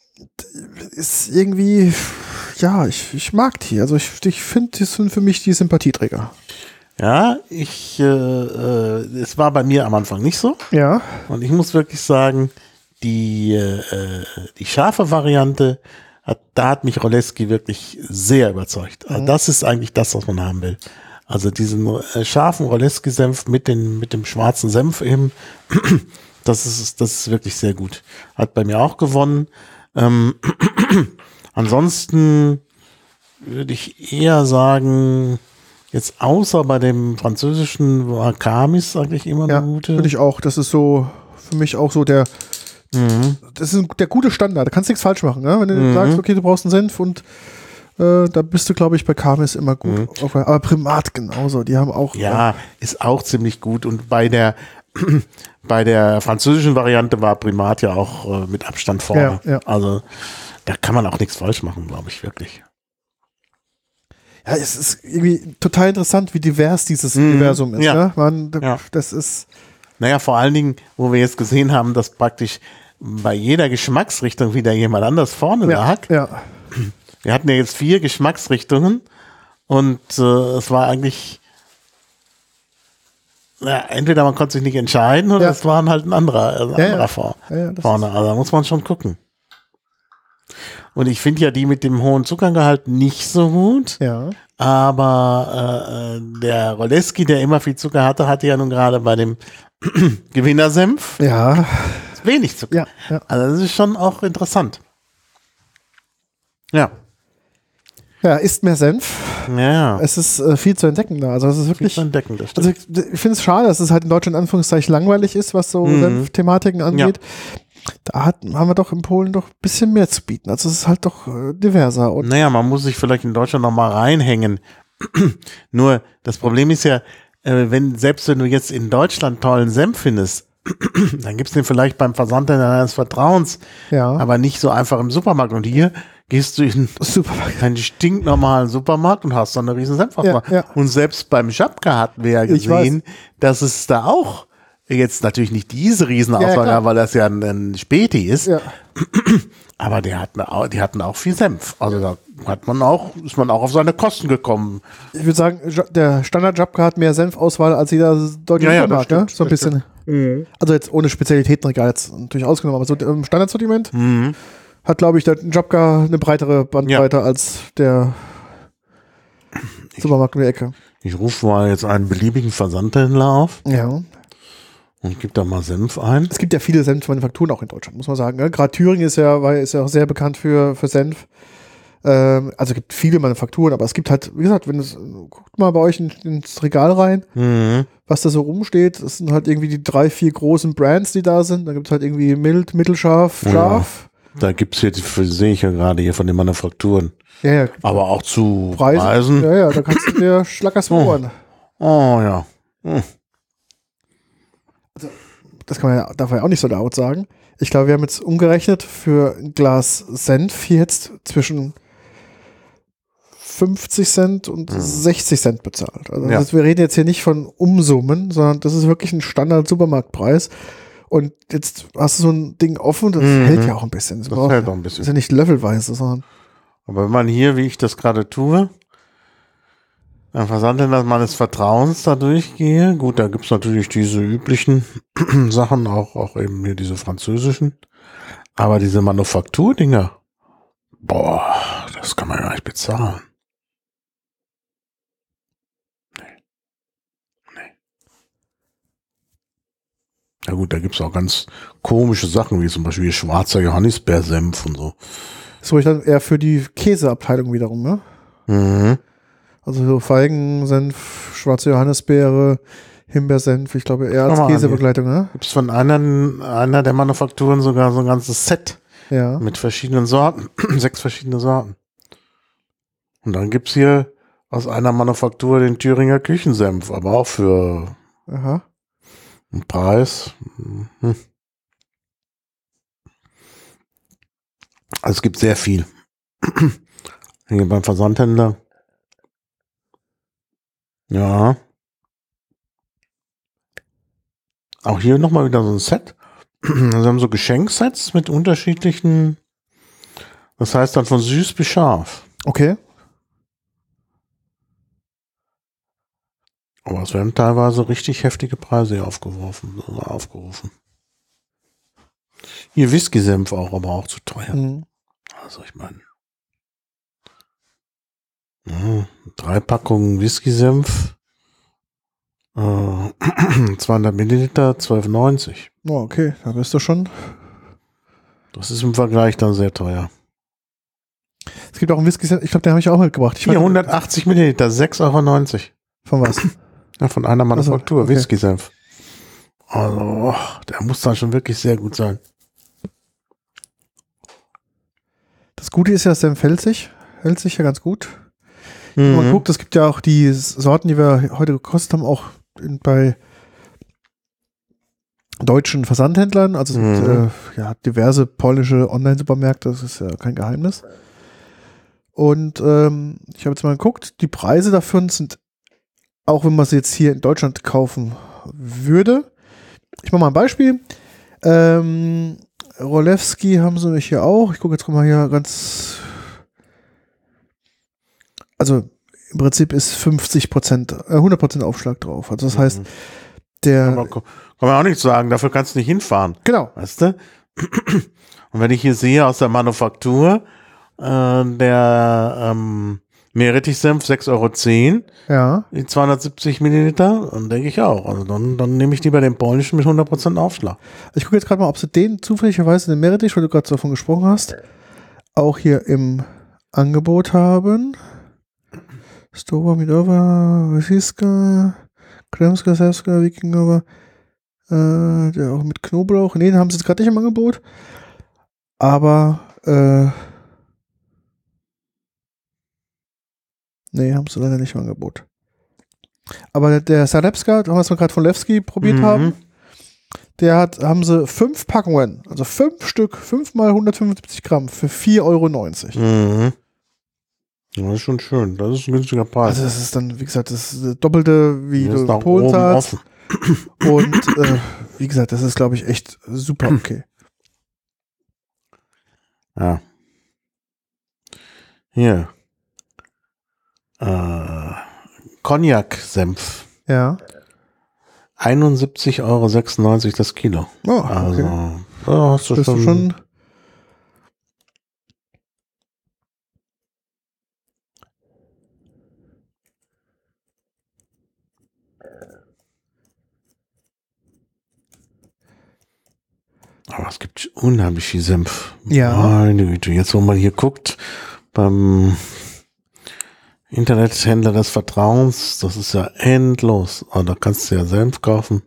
ist irgendwie, ja, ich, ich mag die. Also ich, ich finde, das sind für mich die Sympathieträger. Ja, ich, äh, äh, es war bei mir am Anfang nicht so. Ja. Und ich muss wirklich sagen, die, äh, die scharfe Variante, hat, da hat mich Roleski wirklich sehr überzeugt. Also mhm. das ist eigentlich das, was man haben will. Also diesen äh, scharfen Roleski-Senf mit, den, mit dem schwarzen Senf eben, das ist, das ist wirklich sehr gut. Hat bei mir auch gewonnen. Ähm, ansonsten würde ich eher sagen, jetzt außer bei dem französischen war Kamis eigentlich immer eine ja, gute. Würde ich auch. Das ist so für mich auch so der, mhm. das ist der gute Standard. Da kannst du nichts falsch machen. Ne? Wenn du mhm. sagst, okay, du brauchst einen Senf und äh, da bist du, glaube ich, bei Kamis immer gut. Mhm. Aber Primat genauso. Die haben auch. Ja, äh, ist auch ziemlich gut. Und bei der bei der französischen Variante war Primat ja auch äh, mit Abstand vorne. Ja, ja. Also da kann man auch nichts falsch machen, glaube ich, wirklich. Ja, es ist irgendwie total interessant, wie divers dieses mhm. Universum ist. Ja. Ne? Man, ja. Das ist. Naja, vor allen Dingen, wo wir jetzt gesehen haben, dass praktisch bei jeder Geschmacksrichtung wieder jemand anders vorne ja, lag. Ja. Wir hatten ja jetzt vier Geschmacksrichtungen und äh, es war eigentlich, ja, entweder man konnte sich nicht entscheiden oder ja. es waren halt ein anderer, also ein ja, anderer ja. vor, ja, ja, vorne. Also da muss man schon gucken. Und ich finde ja die mit dem hohen Zuckergehalt nicht so gut. Ja. Aber äh, der Roleski, der immer viel Zucker hatte, hatte ja nun gerade bei dem Gewinnersenf ja. wenig Zucker. Ja, ja. Also das ist schon auch interessant. Ja. Ja, isst mehr Senf. Ja. Es ist äh, viel zu entdecken da. Also es ist wirklich. Viel zu entdecken, das also ich, ich finde es schade, dass es halt in Deutschland in Anführungszeichen langweilig ist, was so mhm. Senf-Thematiken angeht. Ja. hat, haben wir doch in Polen doch ein bisschen mehr zu bieten. Also es ist halt doch äh, diverser. Und naja, man muss sich vielleicht in Deutschland noch mal reinhängen. Nur das Problem ist ja, äh, wenn selbst wenn du jetzt in Deutschland tollen Senf findest, dann gibt's den vielleicht beim Versandhändler deines Vertrauens, ja. aber nicht so einfach im Supermarkt. Und hier gehst du in Supermarkt. einen stinknormalen Supermarkt und hast dann eine riesen Senfauswahl. Ja, ja. Und selbst beim Schapka hatten wir ja Ich gesehen, dass es da auch jetzt natürlich nicht diese Riesenauswahl Ja, klar. gab, weil das ja ein, ein Späti ist. Ja. Aber die hatten, auch, die hatten auch viel Senf. Also da hat man auch, ist man auch auf seine Kosten gekommen. Ich würde sagen, Ja- der Standard-Jabka hat mehr Senfauswahl als jeder deutsche Ja, ja, das Supermarkt, ne? stimmt, So ein das bisschen. Also jetzt ohne Spezialitätenregal jetzt natürlich ausgenommen, aber so im Standardsortiment Mhm. hat, glaube ich, der Jabka eine breitere Bandbreite als der Supermarkt um die Ecke. Ich rufe mal jetzt einen beliebigen Versandhändler auf Ja. und gebe da mal Senf ein. Es gibt ja viele Senfmanufakturen auch in Deutschland, muss man sagen. Ne? Gerade Thüringen ist ja, weil, ist ja auch sehr bekannt für, für Senf. Ähm, also es gibt viele Manufakturen, aber es gibt halt, wie gesagt, wenn es, guckt mal bei euch in, ins Regal rein, Mhm. was da so rumsteht. Das sind halt irgendwie die drei, vier großen Brands, die da sind. Da gibt es halt irgendwie mild, mittelscharf, Ja. scharf. Da gibt's hier, die sehe ich ja gerade hier von den Manufakturen. Ja, ja. Aber auch zu Preise. Preisen. Ja, ja, da kannst du dir schlackerst Oh. Ohren. Oh ja. Hm. Das kann man ja, darf man ja auch nicht so laut sagen. Ich glaube, wir haben jetzt umgerechnet für ein Glas Senf hier jetzt zwischen fünfzig Cent und Mhm. sechzig Cent bezahlt. Also Ja. das, wir reden jetzt hier nicht von Umsummen, sondern das ist wirklich ein Standard-Supermarktpreis. Und jetzt hast du so ein Ding offen, das Mhm. hält ja auch ein bisschen. Das, Das braucht- hält auch ein ist bisschen. ja nicht löffelweise, sondern Aber wenn man hier, wie ich das gerade tue, ein Versandhändler meines Vertrauens da durchgehe, gut, da gibt's natürlich diese üblichen Sachen, auch, auch eben hier diese französischen. Aber diese Manufakturdinger, boah, das kann man gar nicht bezahlen. Ja gut, da gibt's auch ganz komische Sachen, wie zum Beispiel schwarzer Johannisbeersenf und so. so ich dann eher für die Käseabteilung wiederum, ne? Mhm. Also so Feigensenf, schwarze Johannisbeere, Himbeersenf, ich glaube eher als Schau mal an Käsebegleitung, ne? Gibt's von einer, einer der Manufakturen sogar so ein ganzes Set Ja. mit verschiedenen Sorten, sechs verschiedene Sorten. Und dann gibt's hier aus einer Manufaktur den Thüringer Küchensenf, aber auch für Aha. einen Preis. Hm. Also es gibt sehr viel. Hier beim Versandhändler. Ja. Auch hier nochmal wieder so ein Set. Sie haben so Geschenksets mit unterschiedlichen, das heißt dann von süß bis scharf. Okay. Aber es werden teilweise richtig heftige Preise hier aufgeworfen, aufgerufen. Hier Whisky-Senf auch, aber auch zu teuer. Mhm. Also ich meine, ja, drei Packungen Whisky-Senf, äh, zweihundert Milliliter, zwölf neunzig. Oh, okay, da bist du schon. Das ist im Vergleich dann sehr teuer. Es gibt auch einen Whisky, ich glaube, den habe ich auch mitgebracht. Ich weiß- Hier hundertachtzig Milliliter, sechs Euro neunzig. Von was? Ja, von einer Manufaktur, okay. Whisky-Senf. Also, oh, der muss dann schon wirklich sehr gut sein. Das Gute ist ja, das Senf hält sich. Hält sich ja ganz gut. Mhm. Wenn man guckt, es gibt ja auch die Sorten, die wir heute gekostet haben, auch in, bei deutschen Versandhändlern. Also es gibt Mhm. äh, ja, diverse polnische Online-Supermärkte, das ist ja kein Geheimnis. Und ähm, ich habe jetzt mal geguckt, die Preise dafür sind, auch wenn man sie jetzt hier in Deutschland kaufen würde. Ich mache mal ein Beispiel. Ähm, Rolewski haben sie mich hier auch. Ich gucke jetzt mal hier ganz. Also im Prinzip ist fünfzig Prozent, äh, hundert Prozent Aufschlag drauf. Also das heißt, der. Aber kann man auch nicht sagen, dafür kannst du nicht hinfahren. Genau. Weißt du? Und wenn ich hier sehe aus der Manufaktur, äh, der ähm, Meerrettichsenf sechs Euro zehn, Ja. die zweihundertsiebzig Milliliter, dann denke ich auch. Also dann, dann nehme ich lieber den polnischen mit hundert Prozent Aufschlag. Ich gucke jetzt gerade mal, ob sie den zufälligerweise, den Meerrettich, weil du gerade davon gesprochen hast, auch hier im Angebot haben. Stowa, Midova, Wysiska, Kremska, Sewska, Wikingowa, äh, der auch mit Knoblauch. Nee, den haben sie jetzt gerade nicht im Angebot. Aber äh, nee, haben sie leider nicht im Angebot. Aber der, der Zalewska, was wir gerade von Lewski probiert Mhm. haben, der hat, haben sie fünf Packungen, also fünf Stück, fünf mal hundertfünfundsiebzig Gramm für vier Euro neunzig. Mhm. Das ist schon schön. Das ist ein günstiger Preis. Also das ist dann, wie gesagt, das ist das Doppelte, wie Das ist du nach Polen oben zahlst. offen. Und äh, wie gesagt, das ist, glaube ich, echt super okay. Ja. Hier. Äh, Cognac-Senf. Ja. einundsiebzig Euro sechsundneunzig das Kilo. Oh, Also, okay. da hast du Bist schon, du schon. Aber es gibt unheimlich viel Senf. Ja. Meine Güte. Jetzt, wo man hier guckt, beim Internethändler des Vertrauens, das ist ja endlos. Aber da kannst du ja Senf kaufen.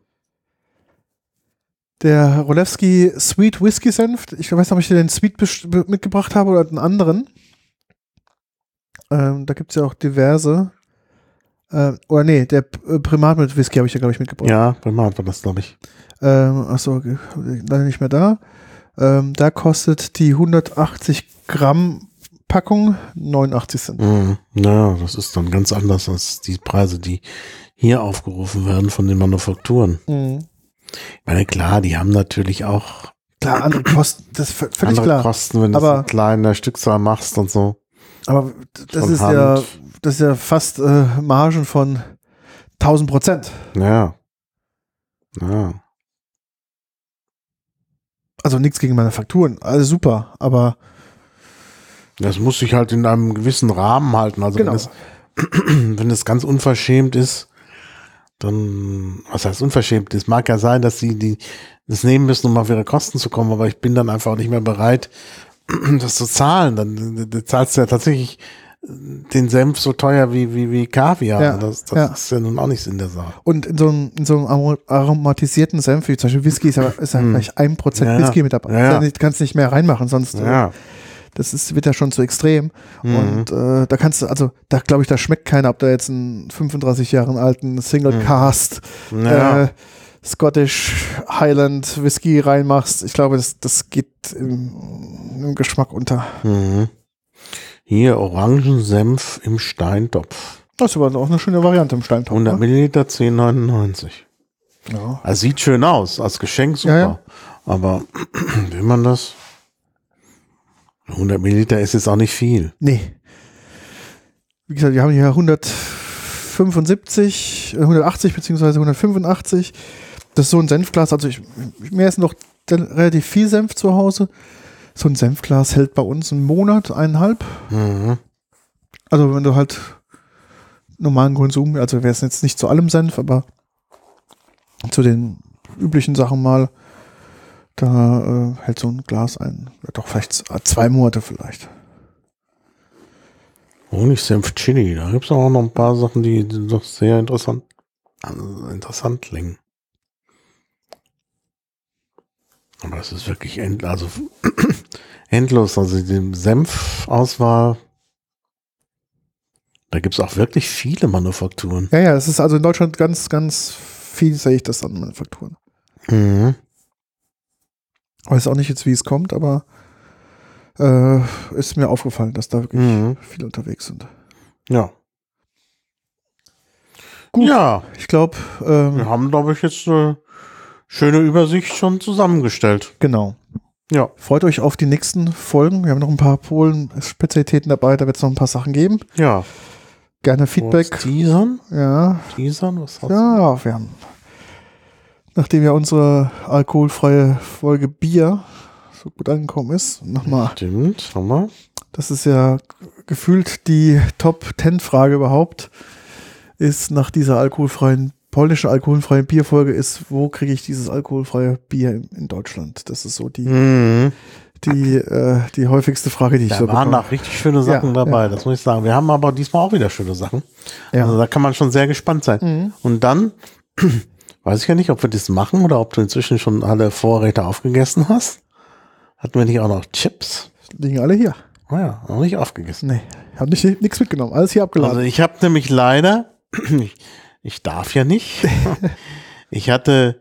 Der Rolewski Sweet Whisky Senf, ich weiß nicht, ob ich dir den Sweet best- mitgebracht habe oder einen anderen. Ähm, da gibt es ja auch diverse. Äh, oder nee, der P- Primat mit Whisky habe ich ja, glaube ich, mitgebracht. Ja, bei Mann war das, glaube ich. Ähm, achso, leider nicht mehr da. Ähm, da kostet die hundertachtzig Gramm Packung neunundachtzig Cent. Mhm. Ja, das ist dann ganz anders als die Preise, die hier aufgerufen werden von den Manufakturen. Mhm. Ich meine, klar, die haben natürlich auch Klar, andere Kosten, das ist v- völlig andere klar. Kosten, wenn du Aber- es in kleiner Stückzahl machst und so. Aber das Von ist Hand. ja, das ist ja fast äh, Margen von tausend Prozent. Ja. Ja. Also nichts gegen Manufakturen, alles super, aber Das muss sich halt in einem gewissen Rahmen halten. Also genau. wenn es, wenn es ganz unverschämt ist, dann, was heißt unverschämt? Es mag ja sein, dass sie die das nehmen müssen, um auf ihre Kosten zu kommen, aber ich bin dann einfach auch nicht mehr bereit, das zu zahlen. Dann du zahlst du ja tatsächlich den Senf so teuer wie, wie, wie Kaviar. Ja, das das ja. ist ja nun auch nichts in der Sache. Und in so einem, in so einem aro- aromatisierten Senf, wie zum Beispiel Whisky, ist ja, ist ja Hm. vielleicht ein Prozent Ja, Whisky mit dabei. ja, ja. Ja, nicht- kannst nicht mehr reinmachen, sonst äh, Ja. das ist, wird ja schon zu extrem. Mhm. Und äh, da kannst du, also da glaube ich, da schmeckt keiner, ob da jetzt einen fünfunddreißig Jahre alten Single Mhm. Cast Ja. äh, Scottish Highland Whisky reinmachst. Ich glaube, das, das geht im, im Geschmack unter. Mhm. Hier Orangensenf im Steintopf. Das ist aber auch eine schöne Variante im Steintopf. hundert Ne? Milliliter, zehn neunundneunzig. Ja. Also sieht schön aus, als Geschenk super. Ja, ja. Aber will man das? hundert Milliliter ist jetzt auch nicht viel. Nee. Wie gesagt, wir haben hier hundertfünfundsiebzig, äh, hundertachtzig beziehungsweise hundertfünfundachtzig. Das ist so ein Senfglas. Also ich, mir ist noch relativ viel Senf zu Hause. So ein Senfglas hält bei uns einen Monat, eineinhalb. Mhm. Also wenn du halt normalen Konsum, also wäre es jetzt nicht zu allem Senf, aber zu den üblichen Sachen mal, da äh, hält so ein Glas ein, ja, doch vielleicht z- zwei Monate vielleicht. Honigsenf Chili, da gibt es auch noch ein paar Sachen, die doch sehr interessant, also interessant klingen. Aber das ist wirklich end, also endlos. Also die Senfauswahl, da gibt es auch wirklich viele Manufakturen. Ja, ja, es ist also in Deutschland ganz, ganz vielseitig, das an Manufakturen. Mhm. Weiß auch nicht jetzt, wie es kommt, aber äh, ist mir aufgefallen, dass da wirklich Mhm. viele unterwegs sind. Ja. Gut. Ja, Ich glaube, ähm, wir haben, glaube ich, jetzt eine schöne Übersicht schon zusammengestellt. genau. Ja. Freut euch auf die nächsten Folgen. Wir haben noch ein paar Polen-Spezialitäten dabei, da wird es noch ein paar Sachen geben. Ja. Gerne Feedback. Kurz Teasern? Ja, Teasern? Was hast du? ja, wir haben, nachdem ja unsere alkoholfreie Folge Bier so gut angekommen ist, nochmal, Stimmt, haben wir. das ist ja gefühlt die Top zehn Frage überhaupt, ist nach dieser alkoholfreien, polnischen alkoholfreien Bierfolge ist, wo kriege ich dieses alkoholfreie Bier in, in Deutschland? Das ist so die, Mhm. die, äh, die häufigste Frage, die ich Da so waren bekomme. noch richtig schöne Sachen Ja, dabei, ja. das muss ich sagen. Wir haben aber diesmal auch wieder schöne Sachen. Ja. Also da kann man schon sehr gespannt sein. Mhm. Und dann weiß ich ja nicht, ob wir das machen oder ob du inzwischen schon alle Vorräte aufgegessen hast. hatten wir nicht auch noch Chips? Liegen alle hier. Naja, noch nicht aufgegessen. Nee, habe nicht nichts mitgenommen. Alles hier abgeladen. Also ich habe nämlich leider, ich, ich darf ja nicht, ich hatte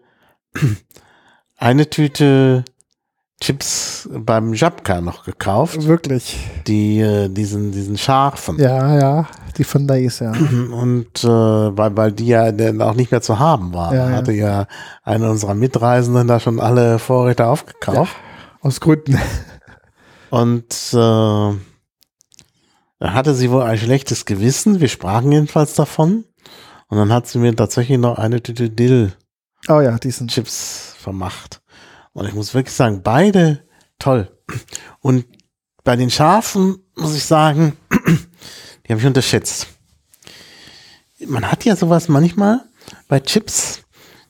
eine Tüte Chips beim Żabka noch gekauft. Wirklich. Die, äh, diesen, diesen scharfen. Ja, ja, die von Lay's, ja. Und äh, weil, weil die ja dann auch nicht mehr zu haben waren. Ja, ja. Hatte ja eine unserer Mitreisenden da schon alle Vorräte aufgekauft. Ja, aus Gründen. Und äh, da hatte sie wohl ein schlechtes Gewissen. Wir sprachen jedenfalls davon. Und dann hat sie mir tatsächlich noch eine Tüte Dill-Chips Oh ja, die sind. vermacht. Und ich muss wirklich sagen, beide toll. Und bei den Schafen muss ich sagen, die habe ich unterschätzt. Man hat ja sowas manchmal bei Chips,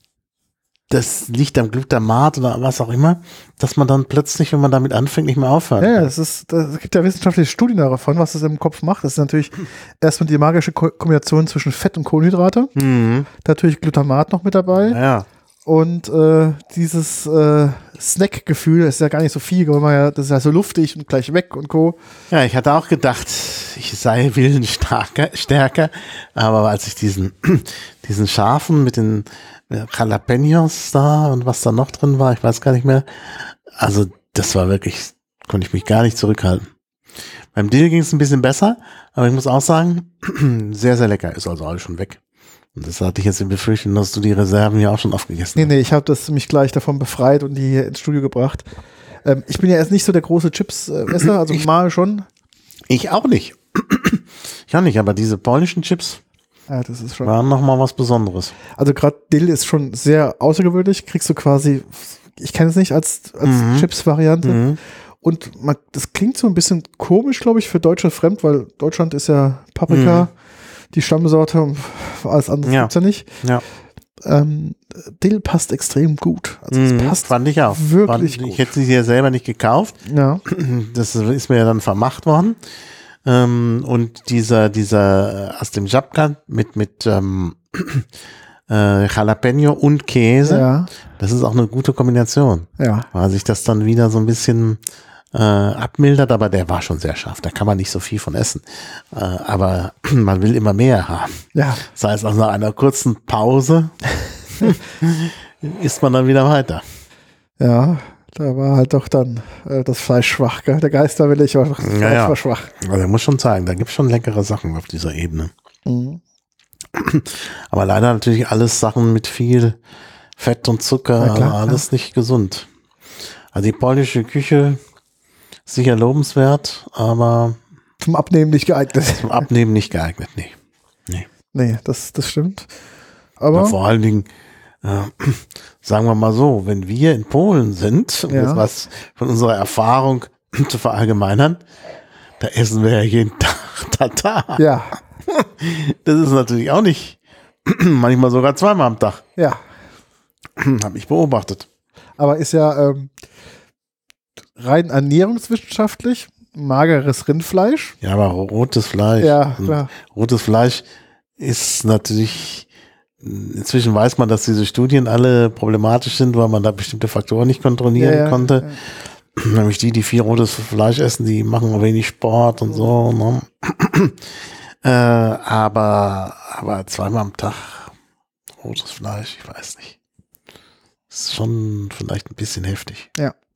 das liegt am Glutamat oder was auch immer, dass man dann plötzlich, wenn man damit anfängt, nicht mehr aufhört. Ja, ja, das ist, das gibt ja wissenschaftliche Studien davon, was das im Kopf macht. Das ist natürlich erstmal die magische Ko- Kombination zwischen Fett und Kohlenhydrate. Mhm. Natürlich Glutamat noch mit dabei. Ja. Und äh, dieses äh, Snack-Gefühl, das ist ja gar nicht so viel, weil man ja, das ist ja so luftig und gleich weg und Co. Ja, ich hatte auch gedacht, ich sei willenstärker, stärker, aber als ich diesen, diesen Schafen mit den Jalapenos da und was da noch drin war, ich weiß gar nicht mehr, also das war wirklich, konnte ich mich gar nicht zurückhalten. Beim Dill ging es ein bisschen besser, aber ich muss auch sagen, sehr, sehr lecker, ist also alles schon weg. Und das hatte ich jetzt in Befürchtung, dass du die Reserven ja auch schon aufgegessen Nee, hast. nee, ich habe das mich gleich davon befreit und die hier ins Studio gebracht. Ähm, ich bin ja erst nicht so der große Chips-Esser, also mal schon. Ich auch nicht. Ich auch nicht, aber diese polnischen Chips Ja, das ist schon. waren nochmal was Besonderes. Also gerade Dill ist schon sehr außergewöhnlich. Kriegst du quasi, ich kenne es nicht als, als Mhm. Chips-Variante. Mhm. Und man, das klingt so ein bisschen komisch, glaube ich, für Deutschland fremd, weil Deutschland ist ja Paprika, Mhm. die Stammsorte und alles andere Ja. gibt's ja nicht. Ja. Ähm, Dill passt extrem gut. Also es Mhm, passt fand ich auch. wirklich Fand, gut. ich hätte sie ja selber nicht gekauft. Ja. Das ist mir ja dann vermacht worden. Ähm, und dieser, dieser äh, aus dem Żabka mit, mit ähm, äh, Jalapeno und Käse, Ja. das ist auch eine gute Kombination, Ja. weil sich das dann wieder so ein bisschen äh, abmildert, aber der war schon sehr scharf, da kann man nicht so viel von essen. Äh, aber man will immer mehr haben. Ja. Das heißt, also nach einer kurzen Pause isst man dann wieder weiter. Ja. Da war halt doch dann äh, das Fleisch schwach, gell? Der Geisterwillig war, das Fleisch Ja, ja. war schwach. Also ich muss schon sagen, da gibt es schon leckere Sachen auf dieser Ebene. Mhm. Aber leider natürlich alles Sachen mit viel Fett und Zucker, Ja, klar, also alles nicht gesund. Also die polnische Küche ist sicher lobenswert, aber Zum Abnehmen nicht geeignet. zum Abnehmen nicht geeignet, nee. nee. Nee, das, das stimmt. Aber Aber vor allen Dingen, äh, sagen wir mal so, wenn wir in Polen sind, um Ja. jetzt was von unserer Erfahrung zu verallgemeinern, da essen wir ja jeden Tag Tatar. ja, Das ist natürlich auch nicht, manchmal sogar zweimal am Tag, ja. habe ich beobachtet. Aber ist ja ähm, rein ernährungswissenschaftlich mageres Rindfleisch. Ja, aber rotes Fleisch. Ja, Und klar. rotes Fleisch ist natürlich, inzwischen weiß man, dass diese Studien alle problematisch sind, weil man da bestimmte Faktoren nicht kontrollieren Ja, ja, konnte. Nämlich die, die viel rotes Fleisch essen, die machen wenig Sport und so. Ne? äh, aber, aber zweimal am Tag rotes Fleisch, ich weiß nicht. Ist schon vielleicht ein bisschen heftig.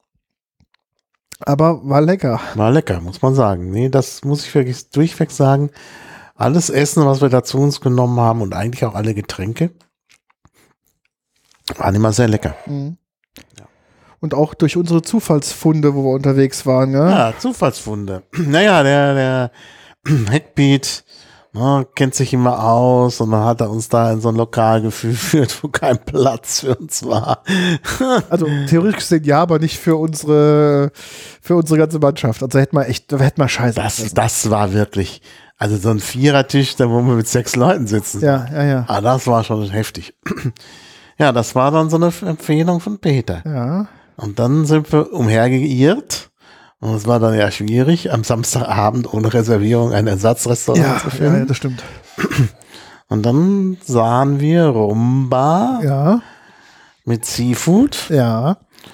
Aber war lecker. War lecker, muss man sagen. Nee, das muss ich wirklich durchweg sagen. Alles Essen, was wir da zu uns genommen haben und eigentlich auch alle Getränke, waren immer sehr lecker. Mhm. Und auch durch unsere Zufallsfunde, wo wir unterwegs waren. Ja? Ja, Zufallsfunde. Naja, der, der Hackbeat ne, kennt sich immer aus und dann hat er uns da in so ein Lokal geführt, wo kein Platz für uns war. Also theoretisch gesehen ja, aber nicht für unsere für unsere ganze Mannschaft. Also hätten wir echt, hätten wir scheiße. Das, gefressen. das war wirklich, also so ein Vierertisch, da wo wir mit sechs Leuten sitzen. Ja, ja, ja. Ah, das war schon heftig. Ja, das war dann so eine Empfehlung von Peter. Ja. Und dann sind wir umhergeirrt. Und es war dann ja schwierig, am Samstagabend ohne Reservierung ein Ersatzrestaurant Ja, zu ja, finden. ja, das stimmt. Und dann sahen wir Rumba Ja, mit Seafood. ja.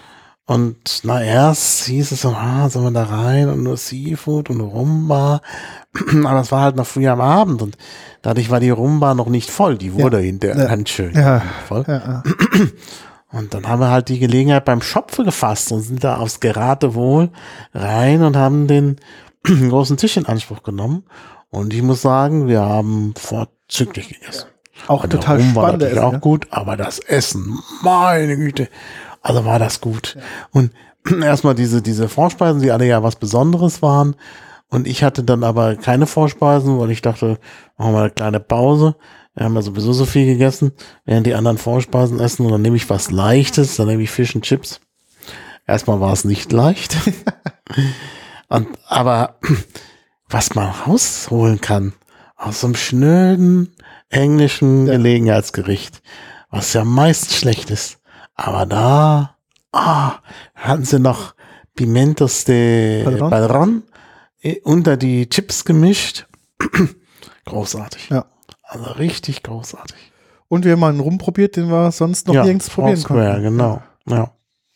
Und na, erst hieß es so, ah, sollen wir da rein und nur Seafood und Rumba. Aber das war halt noch früh am Abend und dadurch war die Rumba noch nicht voll. Die wurde Ja. hinterher Ja. ganz schön Ja. voll. Ja, ja. Und dann haben wir halt die Gelegenheit beim Schopfe gefasst und sind da aufs Geratewohl rein und haben den großen Tisch in Anspruch genommen. Und ich muss sagen, wir haben vorzüglich gegessen. Auch Und total der Rum war spannend. natürlich auch gut, aber das Essen, meine Güte, also war das gut. Ja. Und erstmal diese, diese Vorspeisen, die alle ja was Besonderes waren. Und ich hatte dann aber keine Vorspeisen, weil ich dachte, machen wir eine kleine Pause. Wir haben ja sowieso so viel gegessen, während die anderen Vorspeisen essen. Und dann nehme ich was Leichtes, dann nehme ich Fish and Chips. Erstmal war es nicht leicht. Und, aber was man rausholen kann aus so einem schnöden englischen ja. Gelegenheitsgericht, was ja meist schlecht ist. Aber da ah, hatten sie noch Pimentos de Padron, Padron unter die Chips gemischt. Großartig. Ja. Also richtig großartig. Und wir haben mal einen rumprobiert, den wir sonst noch ja, nirgends probieren Square, konnten. Genau. Ja.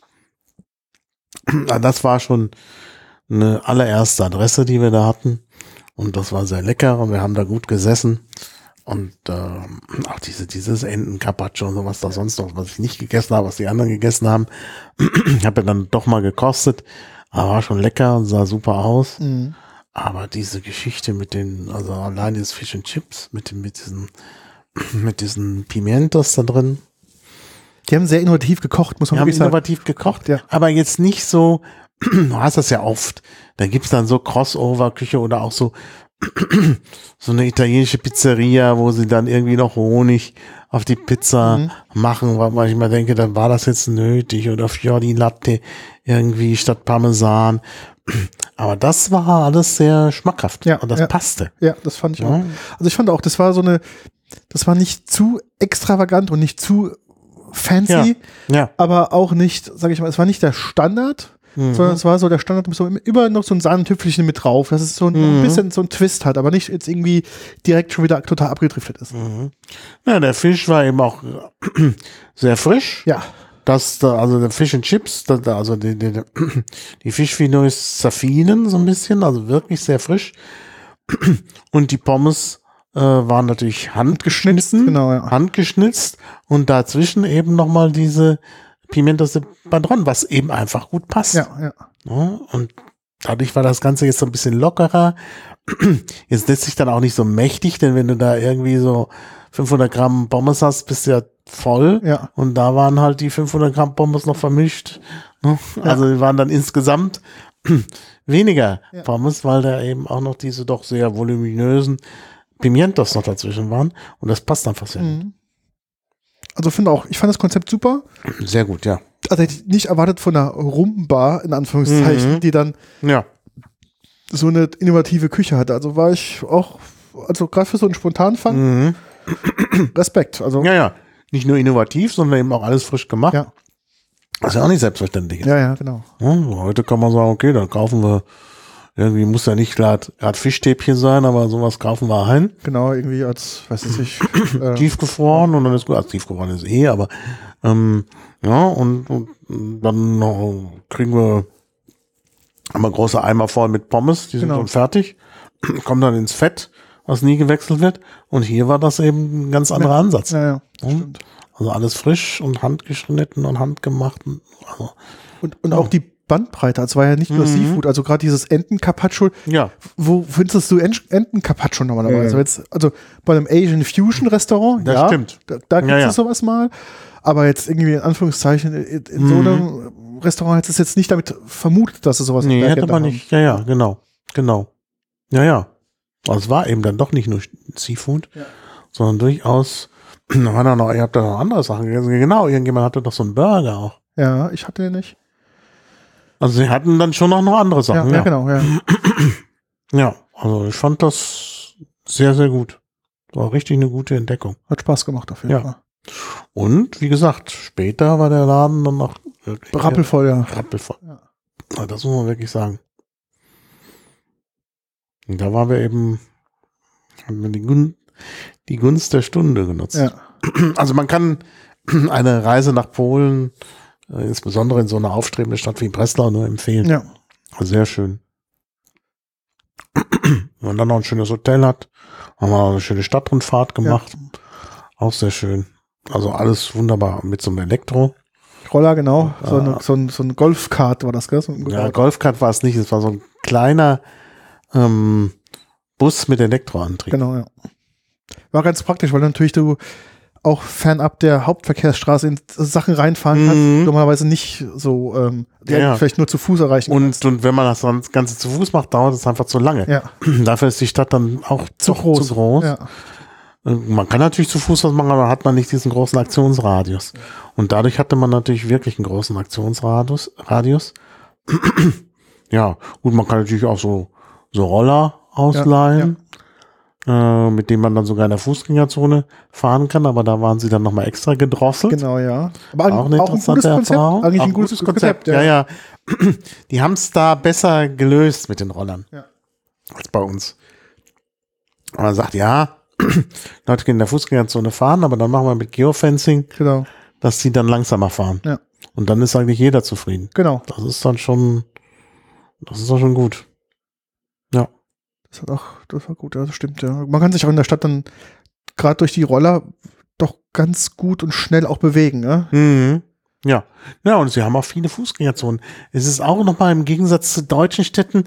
Ja. Das war schon eine allererste Adresse, die wir da hatten. Und das war sehr lecker und wir haben da gut gesessen. Und ähm, auch diese, dieses Enten-Carpaccio und so, was da sonst noch, was ich nicht gegessen habe, was die anderen gegessen haben. Ich habe ja dann doch mal gekostet. Aber war schon lecker und sah super aus. Mhm. Aber diese Geschichte mit den, also allein dieses Fish and Chips, mit, dem, mit diesen, mit diesen Pimentos da drin. Die haben sehr innovativ gekocht, muss man die wirklich haben sagen. innovativ gekocht, ja. Aber jetzt nicht so, du hast das ja oft, da gibt's dann so Crossover-Küche oder auch so, so eine italienische Pizzeria, wo sie dann irgendwie noch Honig auf die Pizza mhm. machen, weil man immer denke, dann war das jetzt nötig oder Fior di Latte irgendwie statt Parmesan. Aber das war alles sehr schmackhaft ja, und das ja. passte. Ja, das fand ich ja. auch. Also ich fand auch, das war so eine, das war nicht zu extravagant und nicht zu fancy, ja. Ja. aber auch nicht, sag ich mal, es war nicht der Standard, mhm. sondern es war so der Standard, mit so immer noch so ein Sahnentüpfelchen mit drauf, dass es so ein, mhm. ein bisschen so ein Twist hat, aber nicht jetzt irgendwie direkt schon wieder total abgedriftet ist. Mhm. Ja, der Fisch war eben auch sehr frisch. Ja. Das, da, also der Fish and Chips, da, also die, die, die Fischfinois zerfielen so ein bisschen, also wirklich sehr frisch. Und die Pommes äh, waren natürlich handgeschnitten, genau, ja. handgeschnitzt und dazwischen eben nochmal diese Pimentos de Padron, was eben einfach gut passt. Ja, ja. Ja, und dadurch war das Ganze jetzt so ein bisschen lockerer. Jetzt lässt sich dann auch nicht so mächtig, denn wenn du da irgendwie so fünfhundert Gramm Pommes hast, bist du ja voll. Ja. Und da waren halt die fünfhundert Gramm Pommes noch vermischt. Ne? Ja. Also die waren dann insgesamt weniger ja. Pommes, weil da eben auch noch diese doch sehr voluminösen Pimientos noch dazwischen waren. Und das passt einfach sehr mhm. gut. Also finde auch, ich fand das Konzept super. Sehr gut, ja. Also hätte ich nicht erwartet von einer Rumba, in Anführungszeichen, mhm. die dann ja. so eine innovative Küche hatte. Also war ich auch, also gerade für so einen Spontanfang, mhm. Respekt. Also ja, ja. Nicht nur innovativ, sondern eben auch alles frisch gemacht. Ja. Was ja auch nicht selbstverständlich ist. Ja, ja, genau. Ja, heute kann man sagen, okay, dann kaufen wir, irgendwie muss ja nicht gerade Fischstäbchen sein, aber sowas kaufen wir ein. Genau, irgendwie als, weiß ich nicht. äh, tiefgefroren und dann ist gut, also tiefgefroren ist eh, aber ähm, ja, und, und dann noch kriegen wir einmal große Eimer voll mit Pommes, die genau. sind schon fertig, kommen dann ins Fett, was nie gewechselt wird. Und hier war das eben ein ganz anderer ja. Ansatz. Ja, ja, stimmt. Also alles frisch und handgeschnitten und handgemacht. Also, und und ja. auch die Bandbreite, also war ja nicht nur mhm. Seafood, also gerade dieses Enten-Carpaccio. Ja. Wo findest du Enten-Carpaccio normalerweise? Mhm. Also bei einem Asian Fusion Restaurant, das ja, stimmt. Da, da gibt es ja, ja. sowas mal. Aber jetzt irgendwie in Anführungszeichen in, in mhm. so einem Restaurant hätte es jetzt nicht damit vermutet, dass es sowas nee, hätte man nicht. Ja, ja, genau. Genau. Ja, ja. Also es war eben dann doch nicht nur Seafood, ja. sondern durchaus, da war da noch, ihr habt da noch andere Sachen gegessen. Genau, irgendjemand hatte doch so einen Burger auch. Ja, ich hatte den nicht. Also sie hatten dann schon noch, noch andere Sachen. Ja, ja. ja, genau, ja. Ja, also ich fand das sehr, sehr gut. War richtig eine gute Entdeckung. Hat Spaß gemacht auf jeden ja. Fall. Und wie gesagt, später war der Laden dann noch wirklich rappelvoll, ja. Rappelvoll. Ja. Das muss man wirklich sagen. Und da waren wir eben, haben wir die, Gun die Gunst der Stunde genutzt. Ja. Also man kann eine Reise nach Polen äh, insbesondere in so einer aufstrebenden Stadt wie Breslau nur empfehlen. Ja. Sehr schön. Wenn man dann noch ein schönes Hotel hat, haben wir noch eine schöne Stadtrundfahrt gemacht. Ja. Auch sehr schön. Also alles wunderbar mit so einem Elektro. Roller, genau. So, eine, so ein, so ein Golfkart war das, gell? So ein ja, Golfkart war es nicht. Es war so ein kleiner ähm, Bus mit Elektroantrieb. Genau, ja. War ganz praktisch, weil natürlich du auch fernab der Hauptverkehrsstraße in Sachen reinfahren kannst, mhm. normalerweise nicht so, ähm, die ja. vielleicht nur zu Fuß erreichen und, kannst. Und wenn man das Ganze zu Fuß macht, dauert es einfach zu lange. Ja. Dafür ist die Stadt dann auch zu groß. Zu groß. Ja. Man kann natürlich zu Fuß was machen, aber hat man nicht diesen großen Aktionsradius. Und dadurch hatte man natürlich wirklich einen großen Aktionsradius. Radius. Ja, gut, man kann natürlich auch so, so Roller ausleihen, ja, ja. Äh, mit denen man dann sogar in der Fußgängerzone fahren kann, aber da waren sie dann nochmal extra gedrosselt. Genau, ja. Aber auch eine auch ein interessante gutes Erfahrung. Konzept. Eigentlich auch ein gutes Konzept, Konzept. Ja, ja. ja. Die haben es da besser gelöst mit den Rollern ja. als bei uns. Und man sagt, ja, Leute können in der Fußgängerzone fahren, aber dann machen wir mit Geofencing, genau, dass die dann langsamer fahren. Ja. Und dann ist eigentlich jeder zufrieden. Genau. Das ist dann schon, das ist dann schon gut. Ja. Das hat auch, das war gut, ja, das stimmt, ja. Man kann sich auch in der Stadt dann gerade durch die Roller doch ganz gut und schnell auch bewegen, ne? Mhm. Ja. Ja, und sie haben auch viele Fußgängerzonen. Es ist auch nochmal im Gegensatz zu deutschen Städten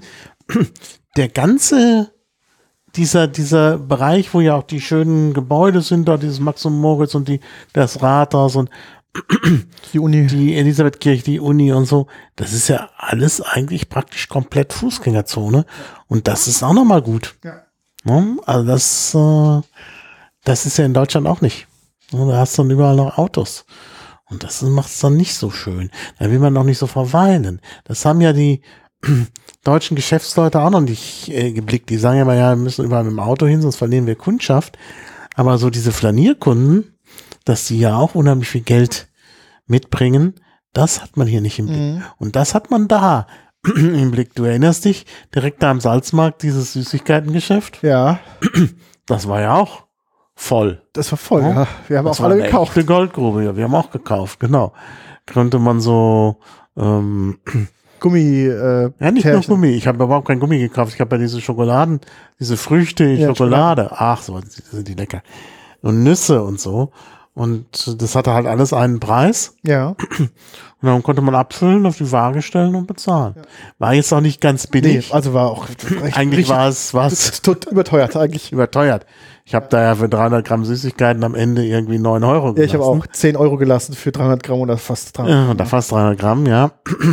der ganze Dieser, dieser Bereich, wo ja auch die schönen Gebäude sind, da dieses Max und Moritz und die, das Rathaus und die Uni, die Elisabethkirche, die Uni und so, das ist ja alles eigentlich praktisch komplett Fußgängerzone. Und das ist auch nochmal gut. Ja. Ja, also das, äh, das ist ja in Deutschland auch nicht. Ja, da hast du dann überall noch Autos. Und das macht es dann nicht so schön. Da will man noch nicht so verweilen. Das haben ja die deutschen Geschäftsleute auch noch nicht äh, geblickt. Die sagen ja immer, ja, wir müssen überall mit dem Auto hin, sonst verlieren wir Kundschaft. Aber so diese Flanierkunden, dass die ja auch unheimlich viel Geld mitbringen, das hat man hier nicht im Blick. Mhm. Und das hat man da im Blick. Du erinnerst dich, direkt da am Salzmarkt, dieses Süßigkeitengeschäft? Ja. Das war ja auch voll. Das war voll, ja. ja. Wir haben das auch alle eine gekauft. Echte Goldgrube, ja, wir haben auch gekauft, genau. Könnte man so ähm, Gummi, äh, ja, nicht Pärchen. nur Gummi. Ich habe überhaupt kein Gummi gekauft. Ich habe ja diese Schokoladen, diese Früchte, ja, Schokolade. Ach, so sind die lecker. Und Nüsse und so. Und das hatte halt alles einen Preis. Ja. Und dann konnte man abfüllen, auf die Waage stellen und bezahlen. Ja. War jetzt auch nicht ganz billig. Nee, also war auch recht, eigentlich war es was überteuert eigentlich. Überteuert. Ich habe da ja für dreihundert Gramm Süßigkeiten am Ende irgendwie neun Euro gelassen. Ja, ich habe auch zehn Euro gelassen für dreihundert Gramm oder fast dreihundert Gramm. Ja, oder fast dreihundert Gramm, ja.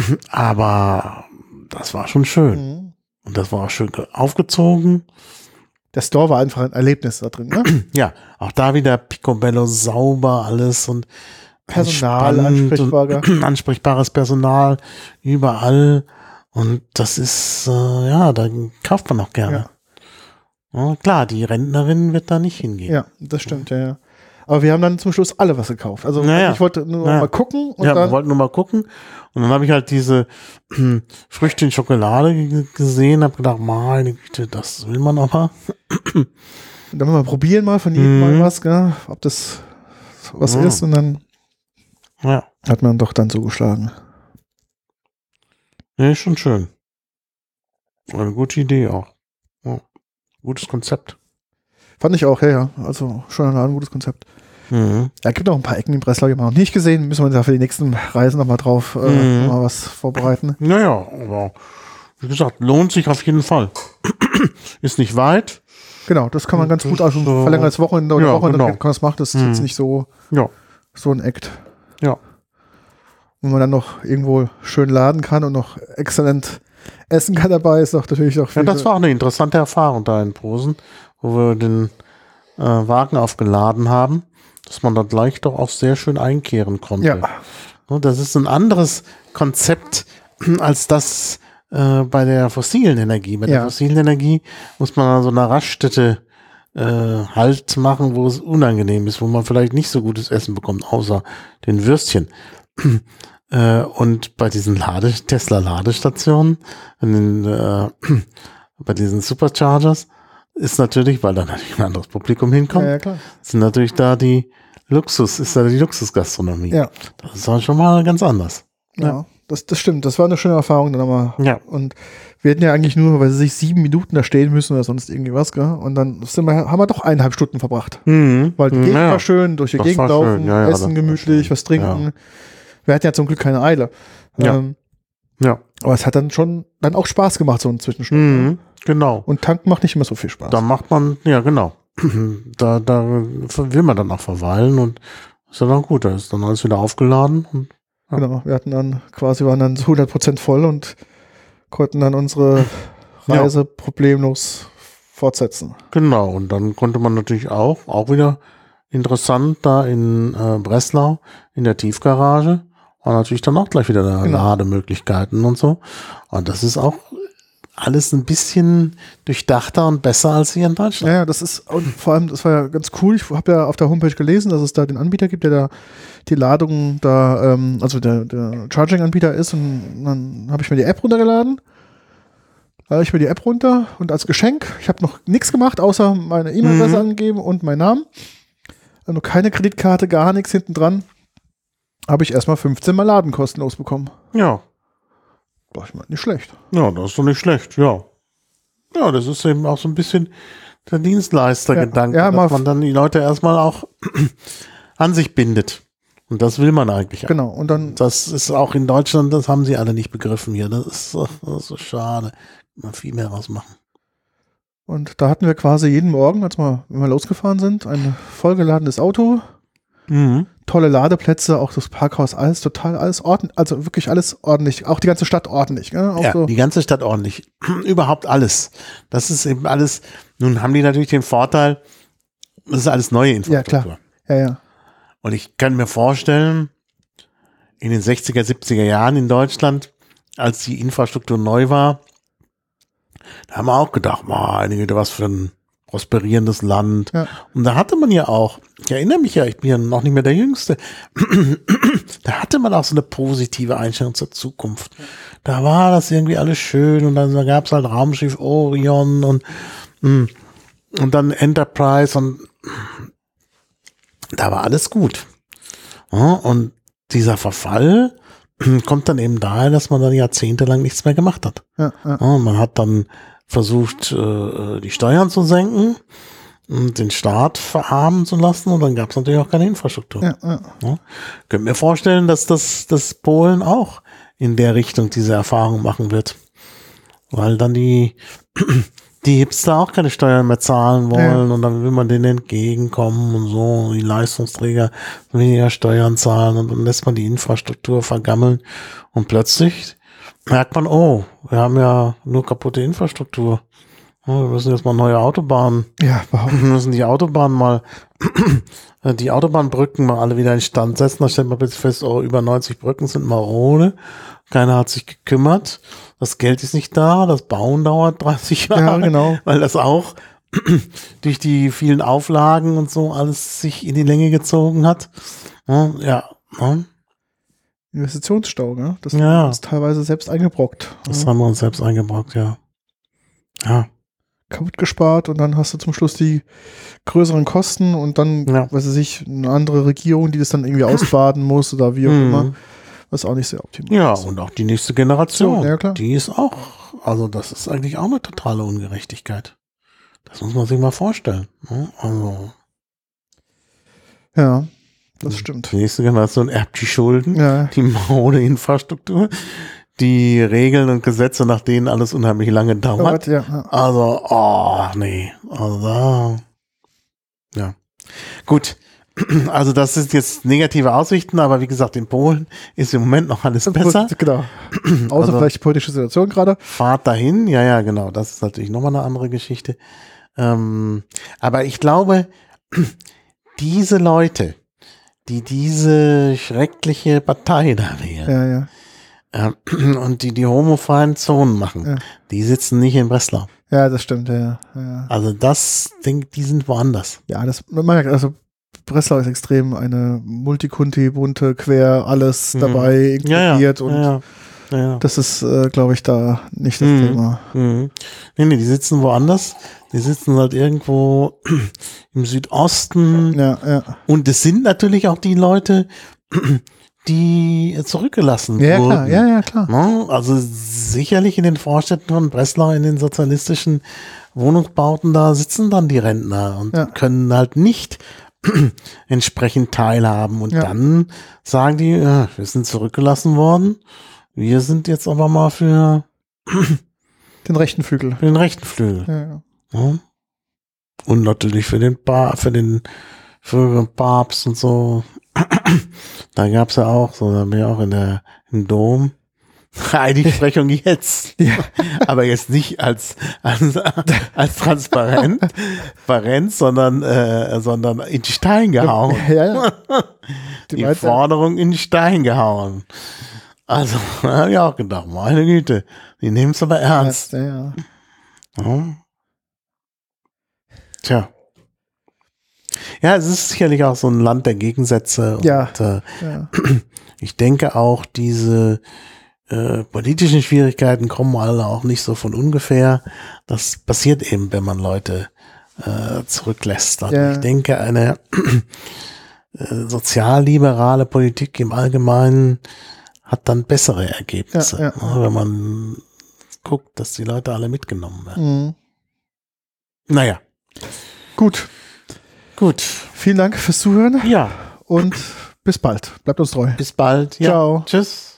Aber das war schon schön. Mhm. Und das war auch schön aufgezogen. Der Store war einfach ein Erlebnis da drin, ne? Ja, auch da wieder picobello, sauber alles und Personal, ansprechbar. Und ansprechbares Personal überall. Und das ist, äh, ja, da kauft man auch gerne. Ja. Ja, klar, die Rentnerin wird da nicht hingehen. Ja, das stimmt, ja, ja. Aber wir haben dann zum Schluss alle was gekauft. Also naja. ich wollte nur naja. mal gucken. Und ja, dann wir wollten nur mal gucken. Und dann habe ich halt diese äh, Früchte in Schokolade g- gesehen, habe gedacht, meine Güte, das will man aber. Und dann mal probieren mal von jedem Mhm. mal was, gell? Ob das was Ja. ist. Und dann Ja, hat man doch dann zugeschlagen. ja, ist schon schön. Eine gute Idee auch. Ja. Gutes Konzept. Fand ich auch, ja, ja. Also schon ein gutes Konzept. Mhm. Ja, gibt auch ein paar Ecken in Breslau, die haben wir noch nicht gesehen. Müssen wir uns ja für die nächsten Reisen nochmal drauf äh, Mhm. noch mal was vorbereiten. Naja, aber wie gesagt, lohnt sich auf jeden Fall. Ist nicht weit. Genau, das kann man ganz Das gut, also ist, ein äh, verlängertes Wochenende oder ja, Wochenende, genau. kann man das machen. Das ist Mhm. jetzt nicht so, Ja, so ein Act. ja. Wenn man dann noch irgendwo schön laden kann und noch exzellent essen kann dabei, ist doch natürlich auch Ja, viel- das war auch eine interessante Erfahrung da in Posen, wo wir den äh, Wagen aufgeladen haben, dass man da gleich doch auch sehr schön einkehren konnte. Ja. Und das ist ein anderes Konzept als das äh, bei der fossilen Energie. Bei Ja. der fossilen Energie muss man an so einer Raststätte äh, Halt machen, wo es unangenehm ist, wo man vielleicht nicht so gutes Essen bekommt, außer den Würstchen. Äh, und bei diesen Lade Tesla-Ladestationen, in den, äh, bei diesen Superchargers, ist natürlich, weil da natürlich ein anderes Publikum hinkommt, Ja, ja, klar. sind natürlich da die Luxus, ist ja die Luxusgastronomie. Ja. Das ist auch schon mal ganz anders. Ja, Ja. Das, das stimmt. Das war eine schöne Erfahrung dann nochmal. Ja. Und wir hätten ja eigentlich nur, weil sie sich sieben Minuten da stehen müssen oder sonst irgendwie was, gell? Und dann sind wir, haben wir doch eineinhalb Stunden verbracht. Mhm. Weil die Gegend Ja. war schön, durch die Das Gegend war laufen, schön. Ja, ja, das essen war gemütlich, schön. was trinken. Ja. Wir hatten ja zum Glück keine Eile. Ja. Ähm, Ja. aber es hat dann schon dann auch Spaß gemacht, so ein Zwischenstopp. Mhm. Genau. Und tanken macht nicht immer so viel Spaß. Da macht man, ja genau. Da, da will man dann auch verweilen und ist dann auch gut. Da ist dann alles wieder aufgeladen. Und, ja. Genau, wir hatten dann quasi, waren dann hundert Prozent voll und konnten dann unsere Ja. Reise problemlos fortsetzen. Genau. Und dann konnte man natürlich auch, auch wieder interessant, da in äh, Breslau in der Tiefgarage war natürlich dann auch gleich wieder da Genau. Lademöglichkeiten und so. Und das ist auch alles ein bisschen durchdachter und besser als hier in Deutschland. Ja, ja, das ist, und vor allem, das war ja ganz cool. Ich habe ja auf der Homepage gelesen, dass es da den Anbieter gibt, der da die Ladung da, ähm, also der, der Charging-Anbieter ist. Und dann habe ich mir die App runtergeladen. Da habe ich mir die App runter und als Geschenk, ich habe noch nichts gemacht, außer meine E-Mail-Adresse Mhm. angegeben und meinen Namen. Also keine Kreditkarte, gar nichts hinten dran. Habe ich erstmal fünfzehn Mal Laden kostenlos bekommen. Ja. War ich mal nicht schlecht. Ja, das ist doch nicht schlecht, ja. Ja, das ist eben auch so ein bisschen der Dienstleistergedanke, Ja, ja, mal dass man dann die Leute erstmal auch an sich bindet. Und das will man eigentlich. Genau. Und dann, Das ist auch in Deutschland, das haben sie alle nicht begriffen hier. Das ist so, das ist so schade. Mal viel mehr rausmachen. und da hatten wir quasi jeden Morgen, als wir, wenn wir losgefahren sind, ein vollgeladenes Auto. Mhm. Tolle Ladeplätze, auch das Parkhaus, alles total, alles ordentlich, also wirklich alles ordentlich, auch die ganze Stadt ordentlich. Gell? Auch Ja, so. die ganze Stadt ordentlich. Überhaupt alles. Das ist eben alles. Nun haben die natürlich den Vorteil, das ist alles neue Infrastruktur. Ja, klar. Ja, ja. Und ich kann mir vorstellen, in den sechziger, siebziger Jahren in Deutschland, als die Infrastruktur neu war, da haben wir auch gedacht, meine Güte, was für ein prosperierendes Land. Ja. Und da hatte man ja auch, ich erinnere mich ja, ich bin ja noch nicht mehr der Jüngste, da hatte man auch so eine positive Einstellung zur Zukunft. Da war das irgendwie alles schön und dann gab es halt Raumschiff Orion und, und dann Enterprise und da war alles gut. Ja, und dieser Verfall kommt dann eben daher, dass man dann jahrzehntelang nichts mehr gemacht hat. Ja, ja. Ja, man hat dann versucht, äh, die Steuern zu senken und den Staat verarmen zu lassen und dann gab es natürlich auch keine Infrastruktur. Ja, ja. Ja. Könnt mir vorstellen, dass das dass Polen auch in der Richtung diese Erfahrung machen wird. Weil dann die, die Hipster auch keine Steuern mehr zahlen wollen Ja. und dann will man denen entgegenkommen und so, und die Leistungsträger weniger Steuern zahlen und dann lässt man die Infrastruktur vergammeln und plötzlich merkt man, oh, wir haben ja nur kaputte Infrastruktur. Ja, wir müssen jetzt mal neue Autobahnen, Ja, überhaupt. wir müssen die Autobahnen mal, die Autobahnbrücken mal alle wieder in Stand setzen. Da stellt man plötzlich fest, oh, über neunzig Brücken sind marode. Keiner hat sich gekümmert. Das Geld ist nicht da. Das Bauen dauert dreißig Jahre. Ja, genau. Weil das auch durch die vielen Auflagen und so alles sich in die Länge gezogen hat. Ja, ja. ja. Investitionsstau, ne? Das Ja. ist teilweise selbst eingebrockt. Das Ja. haben wir uns selbst eingebrockt, ja. Ja. Kaputt gespart und dann hast du zum Schluss die größeren Kosten und dann, Ja. weiß ich, eine andere Regierung, die das dann irgendwie ausbaden muss oder wie auch Mhm. immer, was auch nicht sehr optimal Ja, ist. und auch die nächste Generation. Ja, klar. Die ist auch, also das ist eigentlich auch eine totale Ungerechtigkeit. Das muss man sich mal vorstellen. Ne? Also Ja, das stimmt. die nächste Generation erbt die Schulden, Ja, die marode Infrastruktur, die Regeln und Gesetze, nach denen alles unheimlich lange dauert. ja, ja. Also, oh, nee. Also da, ja. Gut. Also das sind jetzt negative Aussichten, aber wie gesagt, in Polen ist im Moment noch alles besser. Genau. Außer Also- vielleicht die politische Situation gerade. Fahrt dahin, ja, ja, genau. Das ist natürlich nochmal eine andere Geschichte. Ähm, aber ich glaube, diese Leute, die diese schreckliche Partei da wählen Ja, ja. ähm, und die die homophoben Zonen machen, Ja. die sitzen nicht in Breslau. Ja, das stimmt, ja, ja. ja. Also das, denk, die sind woanders. Ja, das, man merkt, also Breslau ist extrem eine Multikunti, bunte, quer, alles Mhm. dabei inkludiert und ja, Ja. Das ist, äh, glaube ich, da nicht das Mhm. Thema. Mhm. Nee, nee, die sitzen woanders. Die sitzen halt irgendwo im Südosten. Ja, ja. Und es sind natürlich auch die Leute, die zurückgelassen Ja, ja, wurden. klar. Ja, ja, klar. Ne? Also sicherlich in den Vorstädten von Breslau, in den sozialistischen Wohnungsbauten, da sitzen dann die Rentner und Ja. können halt nicht entsprechend teilhaben. Und Ja. dann sagen die, ja, wir sind zurückgelassen worden. Wir sind jetzt aber mal für Den rechten Flügel. den rechten Flügel. Ja, ja. Ja. Und natürlich für den pa für den früheren Papst und so. Da gab es ja auch, so da haben wir auch in der im Dom Heiligsprechung jetzt. Ja. Aber jetzt nicht als, als, als transparent, transparent, sondern, äh, sondern in Stein gehauen. Ja, ja. Die Die meinte- Forderung in Stein gehauen. Also, da habe ich auch gedacht, meine Güte, die nehmen es aber ernst. Ja, ja. Ja. Tja. Ja, es ist sicherlich auch so ein Land der Gegensätze. Und, Ja. äh, Ja. ich denke auch, diese äh, politischen Schwierigkeiten kommen alle auch nicht so von ungefähr. Das passiert eben, wenn man Leute äh, zurücklässt. Also Ja. ich denke, eine äh, sozialliberale Politik im Allgemeinen hat dann bessere Ergebnisse, Ja, ja. ne, wenn man guckt, dass die Leute alle mitgenommen werden. Mhm. Naja, Gut. gut. Vielen Dank fürs Zuhören Ja, und bis bald. Bleibt uns treu. bis bald. Ja. Ciao. Tschüss.